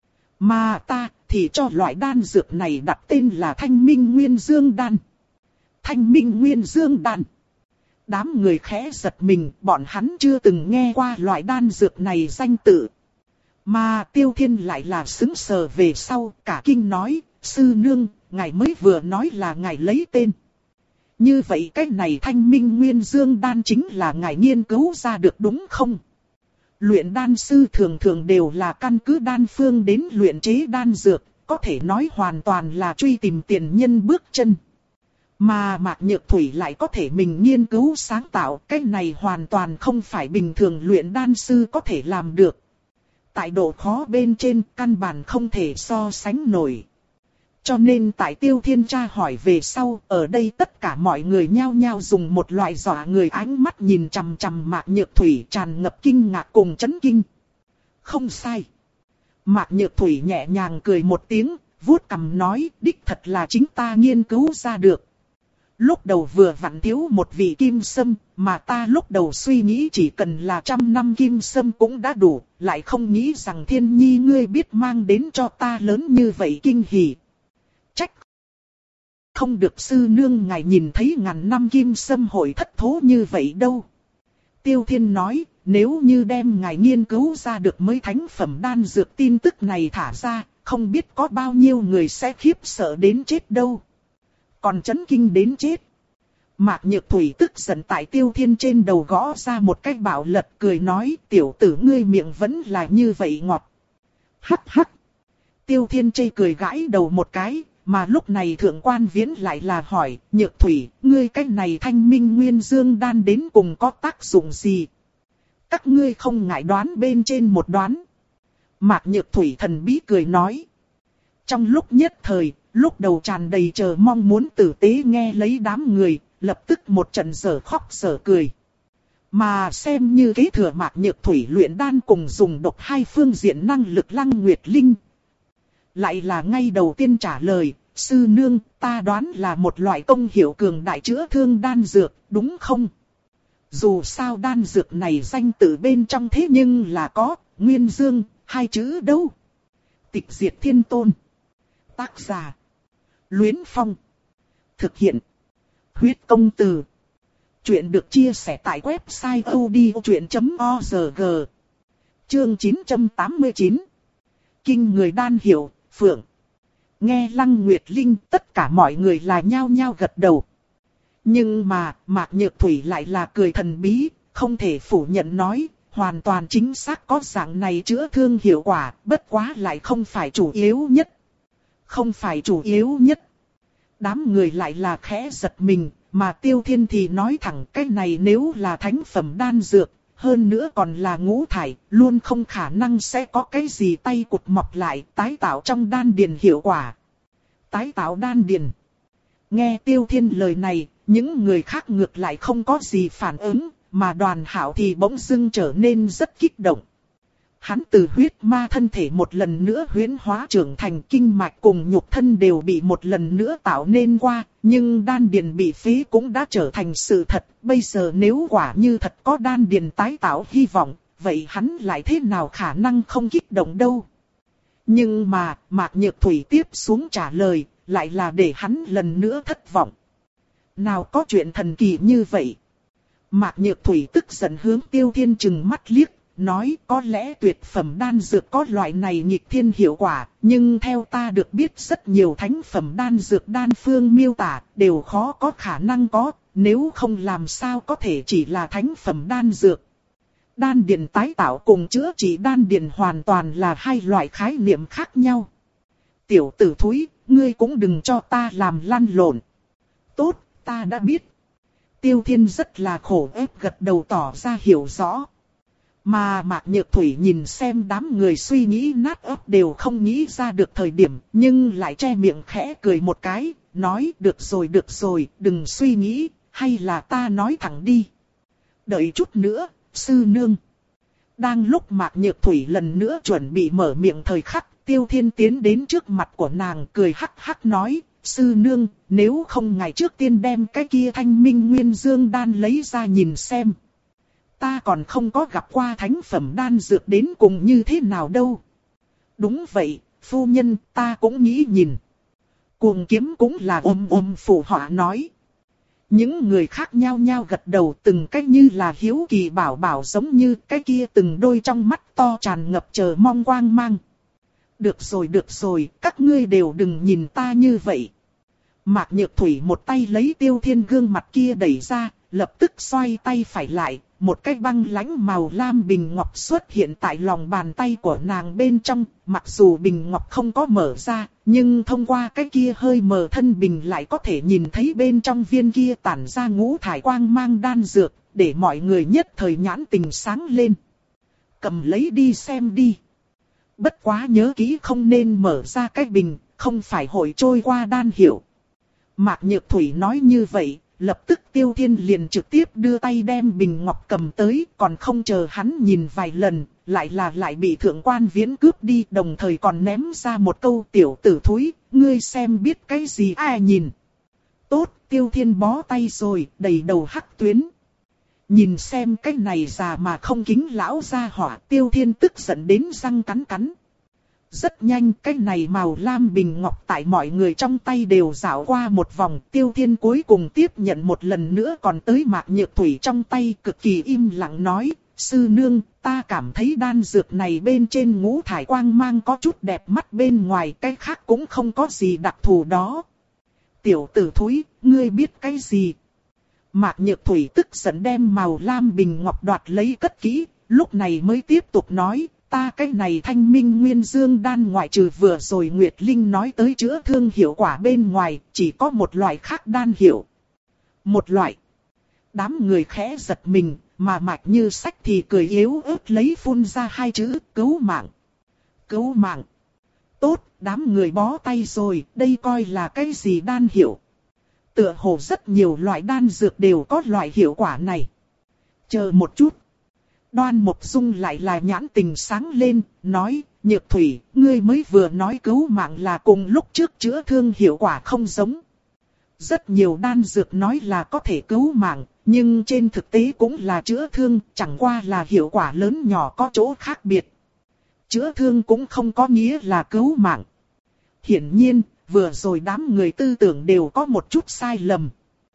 Mà ta thì cho loại đan dược này đặt tên là Thanh Minh Nguyên Dương Đan. Thanh Minh Nguyên Dương Đan. Đám người khẽ giật mình, bọn hắn chưa từng nghe qua loại đan dược này danh tự. Mà Tiêu Thiên lại là sững sờ về sau, cả kinh nói, sư nương, ngài mới vừa nói là ngài lấy tên. Như vậy cái này Thanh Minh Nguyên Dương Đan chính là ngài nghiên cứu ra được đúng không? Luyện đan sư thường thường đều là căn cứ đan phương đến luyện chế đan dược, có thể nói hoàn toàn là truy tìm tiền nhân bước chân. Mà Mạc Nhược Thủy lại có thể mình nghiên cứu sáng tạo, cái này hoàn toàn không phải bình thường luyện đan sư có thể làm được. Tại độ khó bên trên căn bản không thể so sánh nổi. Cho nên tại Tiêu Thiên tra hỏi về sau, ở đây tất cả mọi người nhao nhao dùng một loại dọa người ánh mắt nhìn chằm chằm Mạc Nhược Thủy, tràn ngập kinh ngạc cùng chấn kinh. Không sai. Mạc Nhược Thủy nhẹ nhàng cười một tiếng, vuốt cằm nói, đích thật là chính ta nghiên cứu ra được. Lúc đầu vừa vặn thiếu một vị kim sâm, mà ta lúc đầu suy nghĩ chỉ cần là trăm năm kim sâm cũng đã đủ, lại không nghĩ rằng Thiên Nhi ngươi biết mang đến cho ta lớn như vậy kinh hỉ. Trách không được sư nương ngài nhìn thấy ngàn năm kim sâm hội thất thố như vậy đâu. Tiêu Thiên nói, nếu như đem ngài nghiên cứu ra được mới thánh phẩm đan dược tin tức này thả ra, không biết có bao nhiêu người sẽ khiếp sợ đến chết đâu. Còn chấn kinh đến chết. Mạc Nhược Thủy tức giận tại Tiêu Thiên trên đầu gõ ra một cái bạo lật, cười nói, tiểu tử ngươi miệng vẫn là như vậy ngọt. Hắc hắc. Tiêu Thiên chê cười gãi đầu một cái, mà lúc này Thượng Quan Viễn lại là hỏi, Nhược Thủy, ngươi cái này Thanh Minh Nguyên Dương Đan đến cùng có tác dụng gì? Các ngươi không ngại đoán bên trên một đoán. Mạc Nhược Thủy thần bí cười nói. Trong lúc nhất thời, lúc đầu tràn đầy chờ mong muốn tử tế nghe lấy đám người, lập tức một trận dở khóc dở cười. Mà xem như kế thừa Mạc Nhược Thủy luyện đan cùng dùng độc hai phương diện năng lực Lăng Nguyệt Linh. Lại là ngay đầu tiên trả lời, sư nương, ta đoán là một loại công hiệu cường đại chữa thương đan dược, đúng không? Dù sao đan dược này danh tự bên trong thế nhưng là có, Nguyên Dương, hai chữ đâu? Tịch Diệt Thiên Tôn. Tác giả. Luyến Phong. Thực hiện. Huyết Công Từ. Chuyện được chia sẻ tại website odchuyện chấm org. Chương chín trăm tám mươi chín. Kinh người đan hiệu, Phượng. Nghe Lăng Nguyệt Linh, tất cả mọi người là nhao nhao gật đầu. Nhưng mà, Mạc Nhược Thủy lại là cười thần bí, không thể phủ nhận nói, hoàn toàn chính xác có dạng này chữa thương hiệu quả, bất quá lại không phải chủ yếu nhất. Không phải chủ yếu nhất. Đám người lại là khẽ giật mình, mà Tiêu Thiên thì nói thẳng cái này nếu là thánh phẩm đan dược, hơn nữa còn là ngũ thải, luôn không khả năng sẽ có cái gì tay cụt mọc lại tái tạo trong đan điền hiệu quả. Tái tạo đan điền. Nghe Tiêu Thiên lời này, những người khác ngược lại không có gì phản ứng, mà Đoàn Hạo thì bỗng dưng trở nên rất kích động. Hắn từ huyết ma thân thể một lần nữa huyễn hóa trưởng thành, kinh mạch cùng nhục thân đều bị một lần nữa tạo nên qua, nhưng đan điền bị phế cũng đã trở thành sự thật. Bây giờ nếu quả như thật có đan điền tái tạo hy vọng, vậy hắn lại thế nào khả năng không kích động đâu. Nhưng mà, Mạc Nhược Thủy tiếp xuống trả lời, lại là để hắn lần nữa thất vọng. Nào có chuyện thần kỳ như vậy. Mạc Nhược Thủy tức giận hướng Tiêu Thiên trừng mắt liếc. Nói có lẽ tuyệt phẩm đan dược có loại này nghịch thiên hiệu quả, nhưng theo ta được biết rất nhiều thánh phẩm đan dược đan phương miêu tả đều khó có khả năng có, nếu không làm sao có thể chỉ là thánh phẩm đan dược. Đan điền tái tạo cùng chữa trị đan điền hoàn toàn là hai loại khái niệm khác nhau. Tiểu tử thúi, ngươi cũng đừng cho ta làm lăn lộn. Tốt, ta đã biết. Tiêu Thiên rất là khổ ép gật đầu tỏ ra hiểu rõ. Mà Mạc Nhược Thủy nhìn xem đám người suy nghĩ nát óc đều không nghĩ ra được thời điểm, nhưng lại che miệng khẽ cười một cái, nói được rồi được rồi, đừng suy nghĩ, hay là ta nói thẳng đi. Đợi chút nữa, sư nương. Đang lúc Mạc Nhược Thủy lần nữa chuẩn bị mở miệng thời khắc, Tiêu Thiên tiến đến trước mặt của nàng cười hắc hắc nói, sư nương, nếu không ngài trước tiên đem cái kia thanh minh nguyên dương đan lấy ra nhìn xem. Ta còn không có gặp qua thánh phẩm đan dược đến cùng như thế nào đâu. Đúng vậy, phu nhân, ta cũng nghĩ nhìn. Cuồng kiếm cũng là ôm ôm phụ họa nói. Những người khác nhao nhao gật đầu, từng cách như là hiếu kỳ bảo bảo, giống như cái kia từng đôi trong mắt to tràn ngập chờ mong quang mang. Được rồi được rồi, các ngươi đều đừng nhìn ta như vậy. Mạc Nhược Thủy một tay lấy Tiêu Thiên gương mặt kia đẩy ra, lập tức xoay tay phải lại, một cái băng lãnh màu lam bình ngọc xuất hiện tại lòng bàn tay của nàng bên trong. Mặc dù bình ngọc không có mở ra, nhưng thông qua cái kia hơi mờ thân bình lại có thể nhìn thấy bên trong viên kia tản ra ngũ thải quang mang đan dược, để mọi người nhất thời nhãn tình sáng lên. Cầm lấy đi xem đi. Bất quá nhớ kỹ không nên mở ra cái bình, không phải hội trôi qua đan hiệu. Mạc Nhược Thủy nói như vậy, lập tức Tiêu Thiên liền trực tiếp đưa tay đem bình ngọc cầm tới, còn không chờ hắn nhìn vài lần, lại là lại bị thượng quan viễn cướp đi, đồng thời còn ném ra một câu tiểu tử thúi, ngươi xem biết cái gì ai nhìn. Tốt, Tiêu Thiên bó tay rồi, đầy đầu hắc tuyến. Nhìn xem cái này già mà không kính lão gia hỏa, Tiêu Thiên tức giận đến răng cắn cắn. Rất nhanh, cái này màu lam bình ngọc tại mọi người trong tay đều dạo qua một vòng. Tiêu Thiên cuối cùng tiếp nhận một lần nữa, còn tới Mạc Nhược Thủy trong tay, cực kỳ im lặng nói, sư nương, ta cảm thấy đan dược này bên trên ngũ thải quang mang có chút đẹp mắt, bên ngoài cái khác cũng không có gì đặc thù đó. Tiểu tử thúi, ngươi biết cái gì? Mạc Nhược Thủy tức giận đem màu lam bình ngọc đoạt lấy cất kỹ, lúc này mới tiếp tục nói, ta cái này thanh minh nguyên dương đan ngoại trừ vừa rồi Nguyệt Linh nói tới chữa thương hiệu quả bên ngoài, chỉ có một loại khác đan hiệu. Một loại. Đám người khẽ giật mình, mà Mạch Như Sách thì cười yếu ớt lấy phun ra hai chữ cứu mạng. Cứu mạng. Tốt, đám người bó tay rồi, đây coi là cái gì đan hiệu. Tựa hồ rất nhiều loại đan dược đều có loại hiệu quả này. Chờ một chút. Đoan Mộc Dung lại là nhãn tình sáng lên, nói, Nhược Thủy, ngươi mới vừa nói cứu mạng là cùng lúc trước chữa thương hiệu quả không giống. Rất nhiều đan dược nói là có thể cứu mạng, nhưng trên thực tế cũng là chữa thương, chẳng qua là hiệu quả lớn nhỏ có chỗ khác biệt. Chữa thương cũng không có nghĩa là cứu mạng. Hiển nhiên, vừa rồi đám người tư tưởng đều có một chút sai lầm.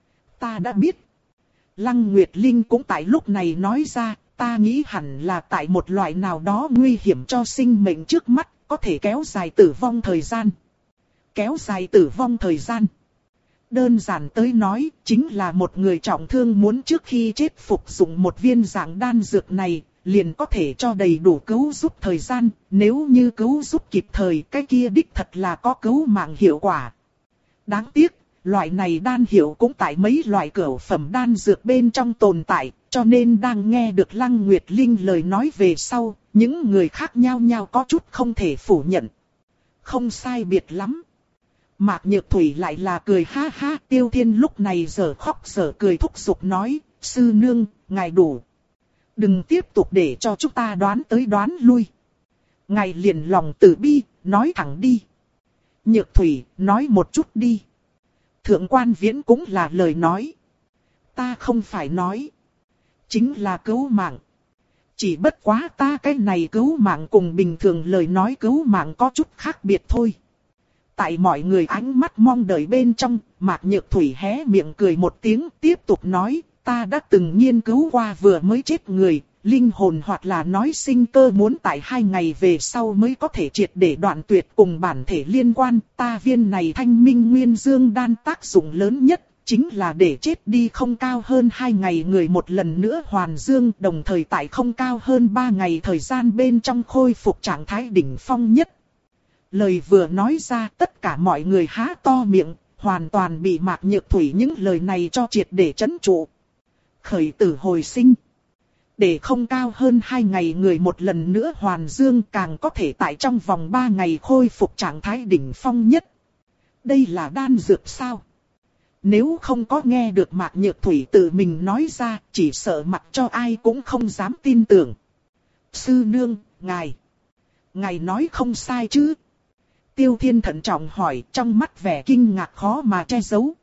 Ta đã biết. Lăng Nguyệt Linh cũng tại lúc này nói ra, ta nghĩ hẳn là tại một loại nào đó nguy hiểm cho sinh mệnh trước mắt, có thể kéo dài tử vong thời gian. Kéo dài tử vong thời gian. Đơn giản tới nói, chính là một người trọng thương muốn trước khi chết phục dụng một viên dạng đan dược này, liền có thể cho đầy đủ cứu giúp thời gian, nếu như cứu giúp kịp thời, cái kia đích thật là có cứu mạng hiệu quả. Đáng tiếc, loại này đan hiệu cũng tại mấy loại cửu phẩm đan dược bên trong tồn tại, cho nên đang nghe được Lăng Nguyệt Linh lời nói về sau, những người khác nhao nhao có chút không thể phủ nhận. Không sai biệt lắm. Mạc Nhược Thủy lại là cười ha ha, Tiêu Thiên lúc này giờ khóc giờ cười thúc giục nói, sư nương, ngài đủ. Đừng tiếp tục để cho chúng ta đoán tới đoán lui. Ngài liền lòng từ bi, nói thẳng đi. Nhược Thủy, nói một chút đi. Thượng quan Viễn cũng là lời nói. Ta không phải nói. Chính là cứu mạng. Chỉ bất quá ta cái này cứu mạng cùng bình thường lời nói cứu mạng có chút khác biệt thôi. Tại mọi người ánh mắt mong đợi bên trong, Mạc Nhược Thủy hé miệng cười một tiếng, tiếp tục nói, ta đã từng nghiên cứu qua vừa mới chết người, linh hồn hoặc là nói sinh cơ muốn tại hai ngày về sau mới có thể triệt để đoạn tuyệt cùng bản thể liên quan. Ta viên này thanh minh nguyên dương đan tác dụng lớn nhất, chính là để chết đi không cao hơn hai ngày người một lần nữa hoàn dương, đồng thời tại không cao hơn ba ngày thời gian bên trong khôi phục trạng thái đỉnh phong nhất. Lời vừa nói ra, tất cả mọi người há to miệng, hoàn toàn bị Mạc Nhược Thủy những lời này cho triệt để trấn trụ. Khởi tử hồi sinh. Để không cao hơn hai ngày người một lần nữa hoàn dương, càng có thể tại trong vòng ba ngày khôi phục trạng thái đỉnh phong nhất. Đây là đan dược sao? Nếu không có nghe được Mạc Nhược Thủy tự mình nói ra, chỉ sợ mặc cho ai cũng không dám tin tưởng. Sư nương, ngài. Ngài nói không sai chứ? Tiêu Thiên thận trọng hỏi, trong mắt vẻ kinh ngạc khó mà che giấu.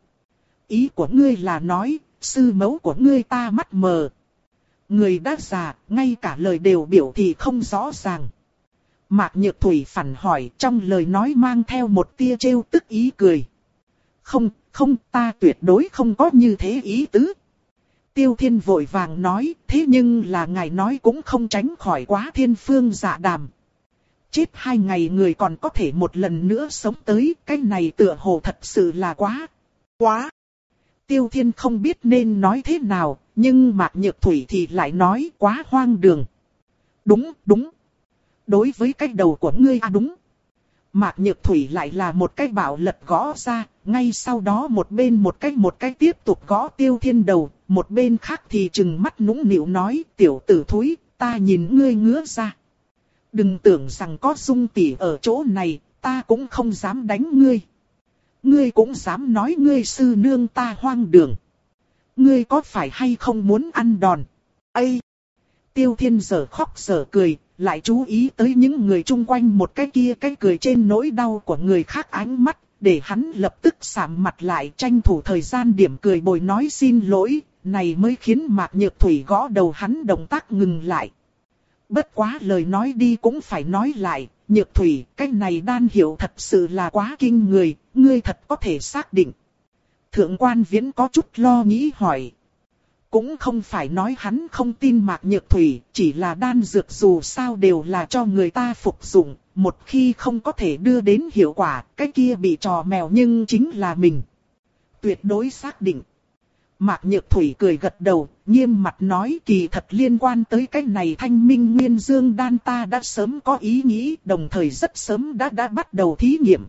Ý của ngươi là nói, sư mẫu của ngươi ta mắt mờ. Người đã già, ngay cả lời đều biểu thị không rõ ràng. Mạc Nhược Thủy phản hỏi, trong lời nói mang theo một tia trêu tức ý cười. Không, không, ta tuyệt đối không có như thế ý tứ. Tiêu Thiên vội vàng nói, thế nhưng là ngài nói cũng không tránh khỏi quá thiên phương dạ đàm. Chết hai ngày người còn có thể một lần nữa sống tới, cái này tựa hồ thật sự là quá, quá. Tiêu Thiên không biết nên nói thế nào, nhưng Mạc Nhược Thủy thì lại nói quá hoang đường. Đúng, đúng. Đối với cái đầu của ngươi à đúng. Mạc Nhược Thủy lại là một cái bảo lật gõ ra, ngay sau đó một bên một cái một cái tiếp tục gõ Tiêu Thiên đầu, một bên khác thì trừng mắt nũng nịu nói, tiểu tử thúi, ta nhìn ngươi ngứa ra. Đừng tưởng rằng có Dung tỷ ở chỗ này, ta cũng không dám đánh ngươi. Ngươi cũng dám nói ngươi sư nương ta hoang đường. Ngươi có phải hay không muốn ăn đòn? Ây! Tiêu Thiên giờ khóc giờ cười, lại chú ý tới những người chung quanh một cái kia cái cười trên nỗi đau của người khác ánh mắt, để hắn lập tức sạm mặt lại tranh thủ thời gian điểm cười bồi nói xin lỗi, này mới khiến Mạc Nhược Thủy gõ đầu hắn động tác ngừng lại. Bất quá lời nói đi cũng phải nói lại, Nhược Thủy, cái này đan hiệu thật sự là quá kinh người, ngươi thật có thể xác định. Thượng quan Viễn có chút lo nghĩ hỏi. Cũng không phải nói hắn không tin Mạc Nhược Thủy, chỉ là đan dược dù sao đều là cho người ta phục dụng, một khi không có thể đưa đến hiệu quả, cái kia bị trò mèo nhưng chính là mình. Tuyệt đối xác định. Mạc Nhược Thủy cười gật đầu, nghiêm mặt nói kỳ thật liên quan tới cái này thanh minh nguyên dương đan ta đã sớm có ý nghĩ, đồng thời rất sớm đã đã bắt đầu thí nghiệm.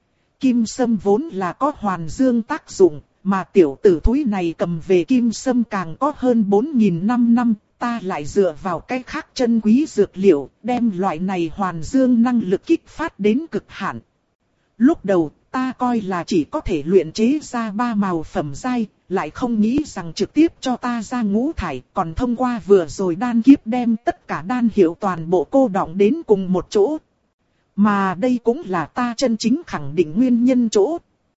Kim sâm vốn là có hoàn dương tác dụng, mà tiểu tử thúi này cầm về kim sâm càng có hơn bốn nghìn năm năm, ta lại dựa vào cái khác chân quý dược liệu, đem loại này hoàn dương năng lực kích phát đến cực hạn. Lúc đầu, ta coi là chỉ có thể luyện chế ra ba màu phẩm giai, lại không nghĩ rằng trực tiếp cho ta ra ngũ thải, còn thông qua vừa rồi đan kiếp đem tất cả đan hiệu toàn bộ cô đọng đến cùng một chỗ. Mà đây cũng là ta chân chính khẳng định nguyên nhân chỗ.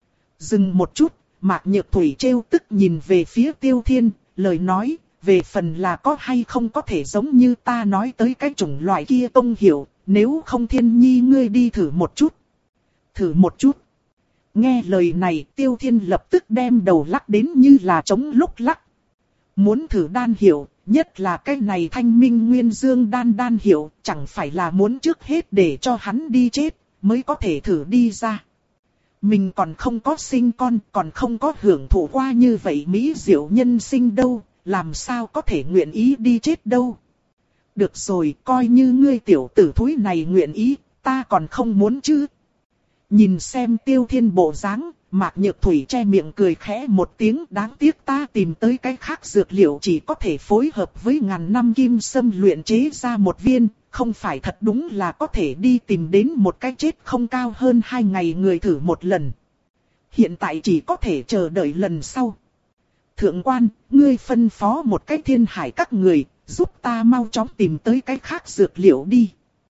Dừng một chút, Mạc Nhược Thủy trêu tức nhìn về phía Tiêu Thiên, lời nói, về phần là có hay không có thể giống như ta nói tới cái chủng loại kia công hiệu, nếu không Thiên Nhi ngươi đi thử một chút. Thử một chút. Nghe lời này Tiêu Thiên lập tức đem đầu lắc đến như là trống lúc lắc. Muốn thử đan hiệu, nhất là cái này thanh minh nguyên dương đan đan hiệu, chẳng phải là muốn trước hết để cho hắn đi chết, mới có thể thử đi ra. Mình còn không có sinh con, còn không có hưởng thụ qua như vậy mỹ diệu nhân sinh đâu, làm sao có thể nguyện ý đi chết đâu. Được rồi, coi như ngươi tiểu tử thúi này nguyện ý, ta còn không muốn chứ. Nhìn xem Tiêu Thiên bộ dáng, Mạc Nhược Thủy che miệng cười khẽ một tiếng, đáng tiếc ta tìm tới cái khác dược liệu chỉ có thể phối hợp với ngàn năm kim sâm luyện chế ra một viên, không phải thật đúng là có thể đi tìm đến một cái chết không cao hơn hai ngày người thử một lần. Hiện tại chỉ có thể chờ đợi lần sau. Thượng quan, ngươi phân phó một cái thiên hải các người, giúp ta mau chóng tìm tới cái khác dược liệu đi.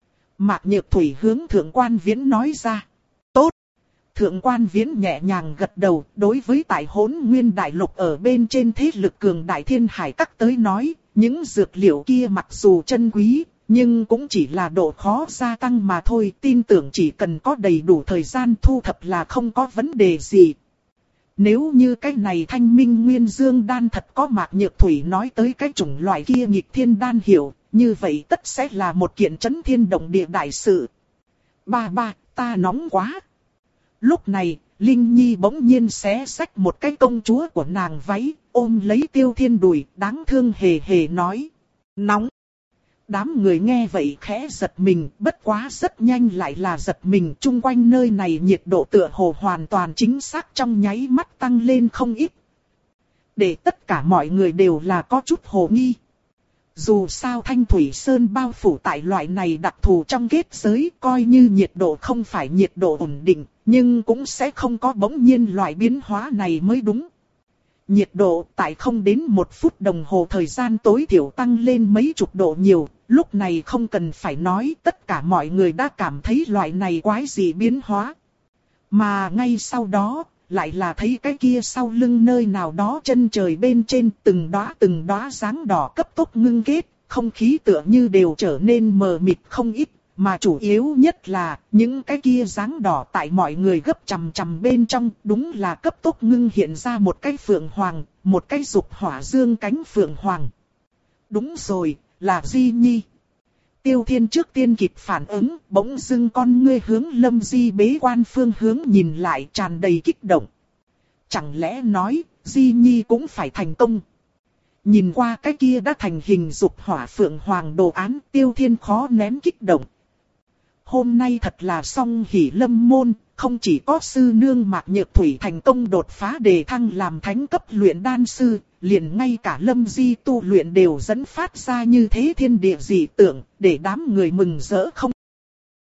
Mạc Nhược Thủy hướng Thượng quan Viễn nói ra. Tốt. Thượng quan Viễn nhẹ nhàng gật đầu, đối với tại Hỗn Nguyên Đại Lục ở bên trên thế lực cường đại thiên hải các tới nói, những dược liệu kia mặc dù chân quý, nhưng cũng chỉ là độ khó gia tăng mà thôi, tin tưởng chỉ cần có đầy đủ thời gian thu thập là không có vấn đề gì. Nếu như cái này thanh minh nguyên dương đan thật có Mạc Nhược Thủy nói tới cái chủng loại kia nghịch thiên đan hiệu, như vậy tất sẽ là một kiện chấn thiên động địa đại sự. Ba ba, ta nóng quá. Lúc này, Linh Nhi bỗng nhiên xé xách một cái công chúa của nàng váy, ôm lấy Tiêu Thiên đùi, đáng thương hề hề nói. Nóng. Đám người nghe vậy khẽ giật mình, bất quá rất nhanh lại là giật mình, chung quanh nơi này nhiệt độ tựa hồ hoàn toàn chính xác trong nháy mắt tăng lên không ít. Để tất cả mọi người đều là có chút hồ nghi. Dù sao Thanh Thủy Sơn bao phủ tại loại này đặc thù trong kết giới, coi như nhiệt độ không phải nhiệt độ ổn định, nhưng cũng sẽ không có bỗng nhiên loại biến hóa này mới đúng. Nhiệt độ tại không đến một phút đồng hồ thời gian tối thiểu tăng lên mấy chục độ nhiều, lúc này không cần phải nói, tất cả mọi người đã cảm thấy loại này quái dị biến hóa. Mà ngay sau đó, lại là thấy cái kia sau lưng nơi nào đó chân trời bên trên từng đóa từng đóa dáng đỏ cấp tốc ngưng kết, không khí tựa như đều trở nên mờ mịt không ít, mà chủ yếu nhất là những cái kia dáng đỏ tại mọi người gấp chằm chằm bên trong đúng là cấp tốc ngưng hiện ra một cái phượng hoàng, một cái dục hỏa dương cánh phượng hoàng. Đúng rồi, là Di Nhi. Tiêu Thiên trước tiên kịp phản ứng, bỗng dưng con ngươi hướng Lâm Di bế quan phương hướng nhìn lại tràn đầy kích động. Chẳng lẽ nói, Di Nhi cũng phải thành công? Nhìn qua cái kia đã thành hình dục hỏa phượng hoàng đồ án, Tiêu Thiên khó nén kích động. Hôm nay thật là song hỷ lâm môn, không chỉ có sư nương Mạc Nhược Thủy thành công đột phá đề thăng làm thánh cấp luyện đan sư, liền ngay cả Lâm Di tu luyện đều dẫn phát ra như thế thiên địa dị tượng, để đám người mừng rỡ không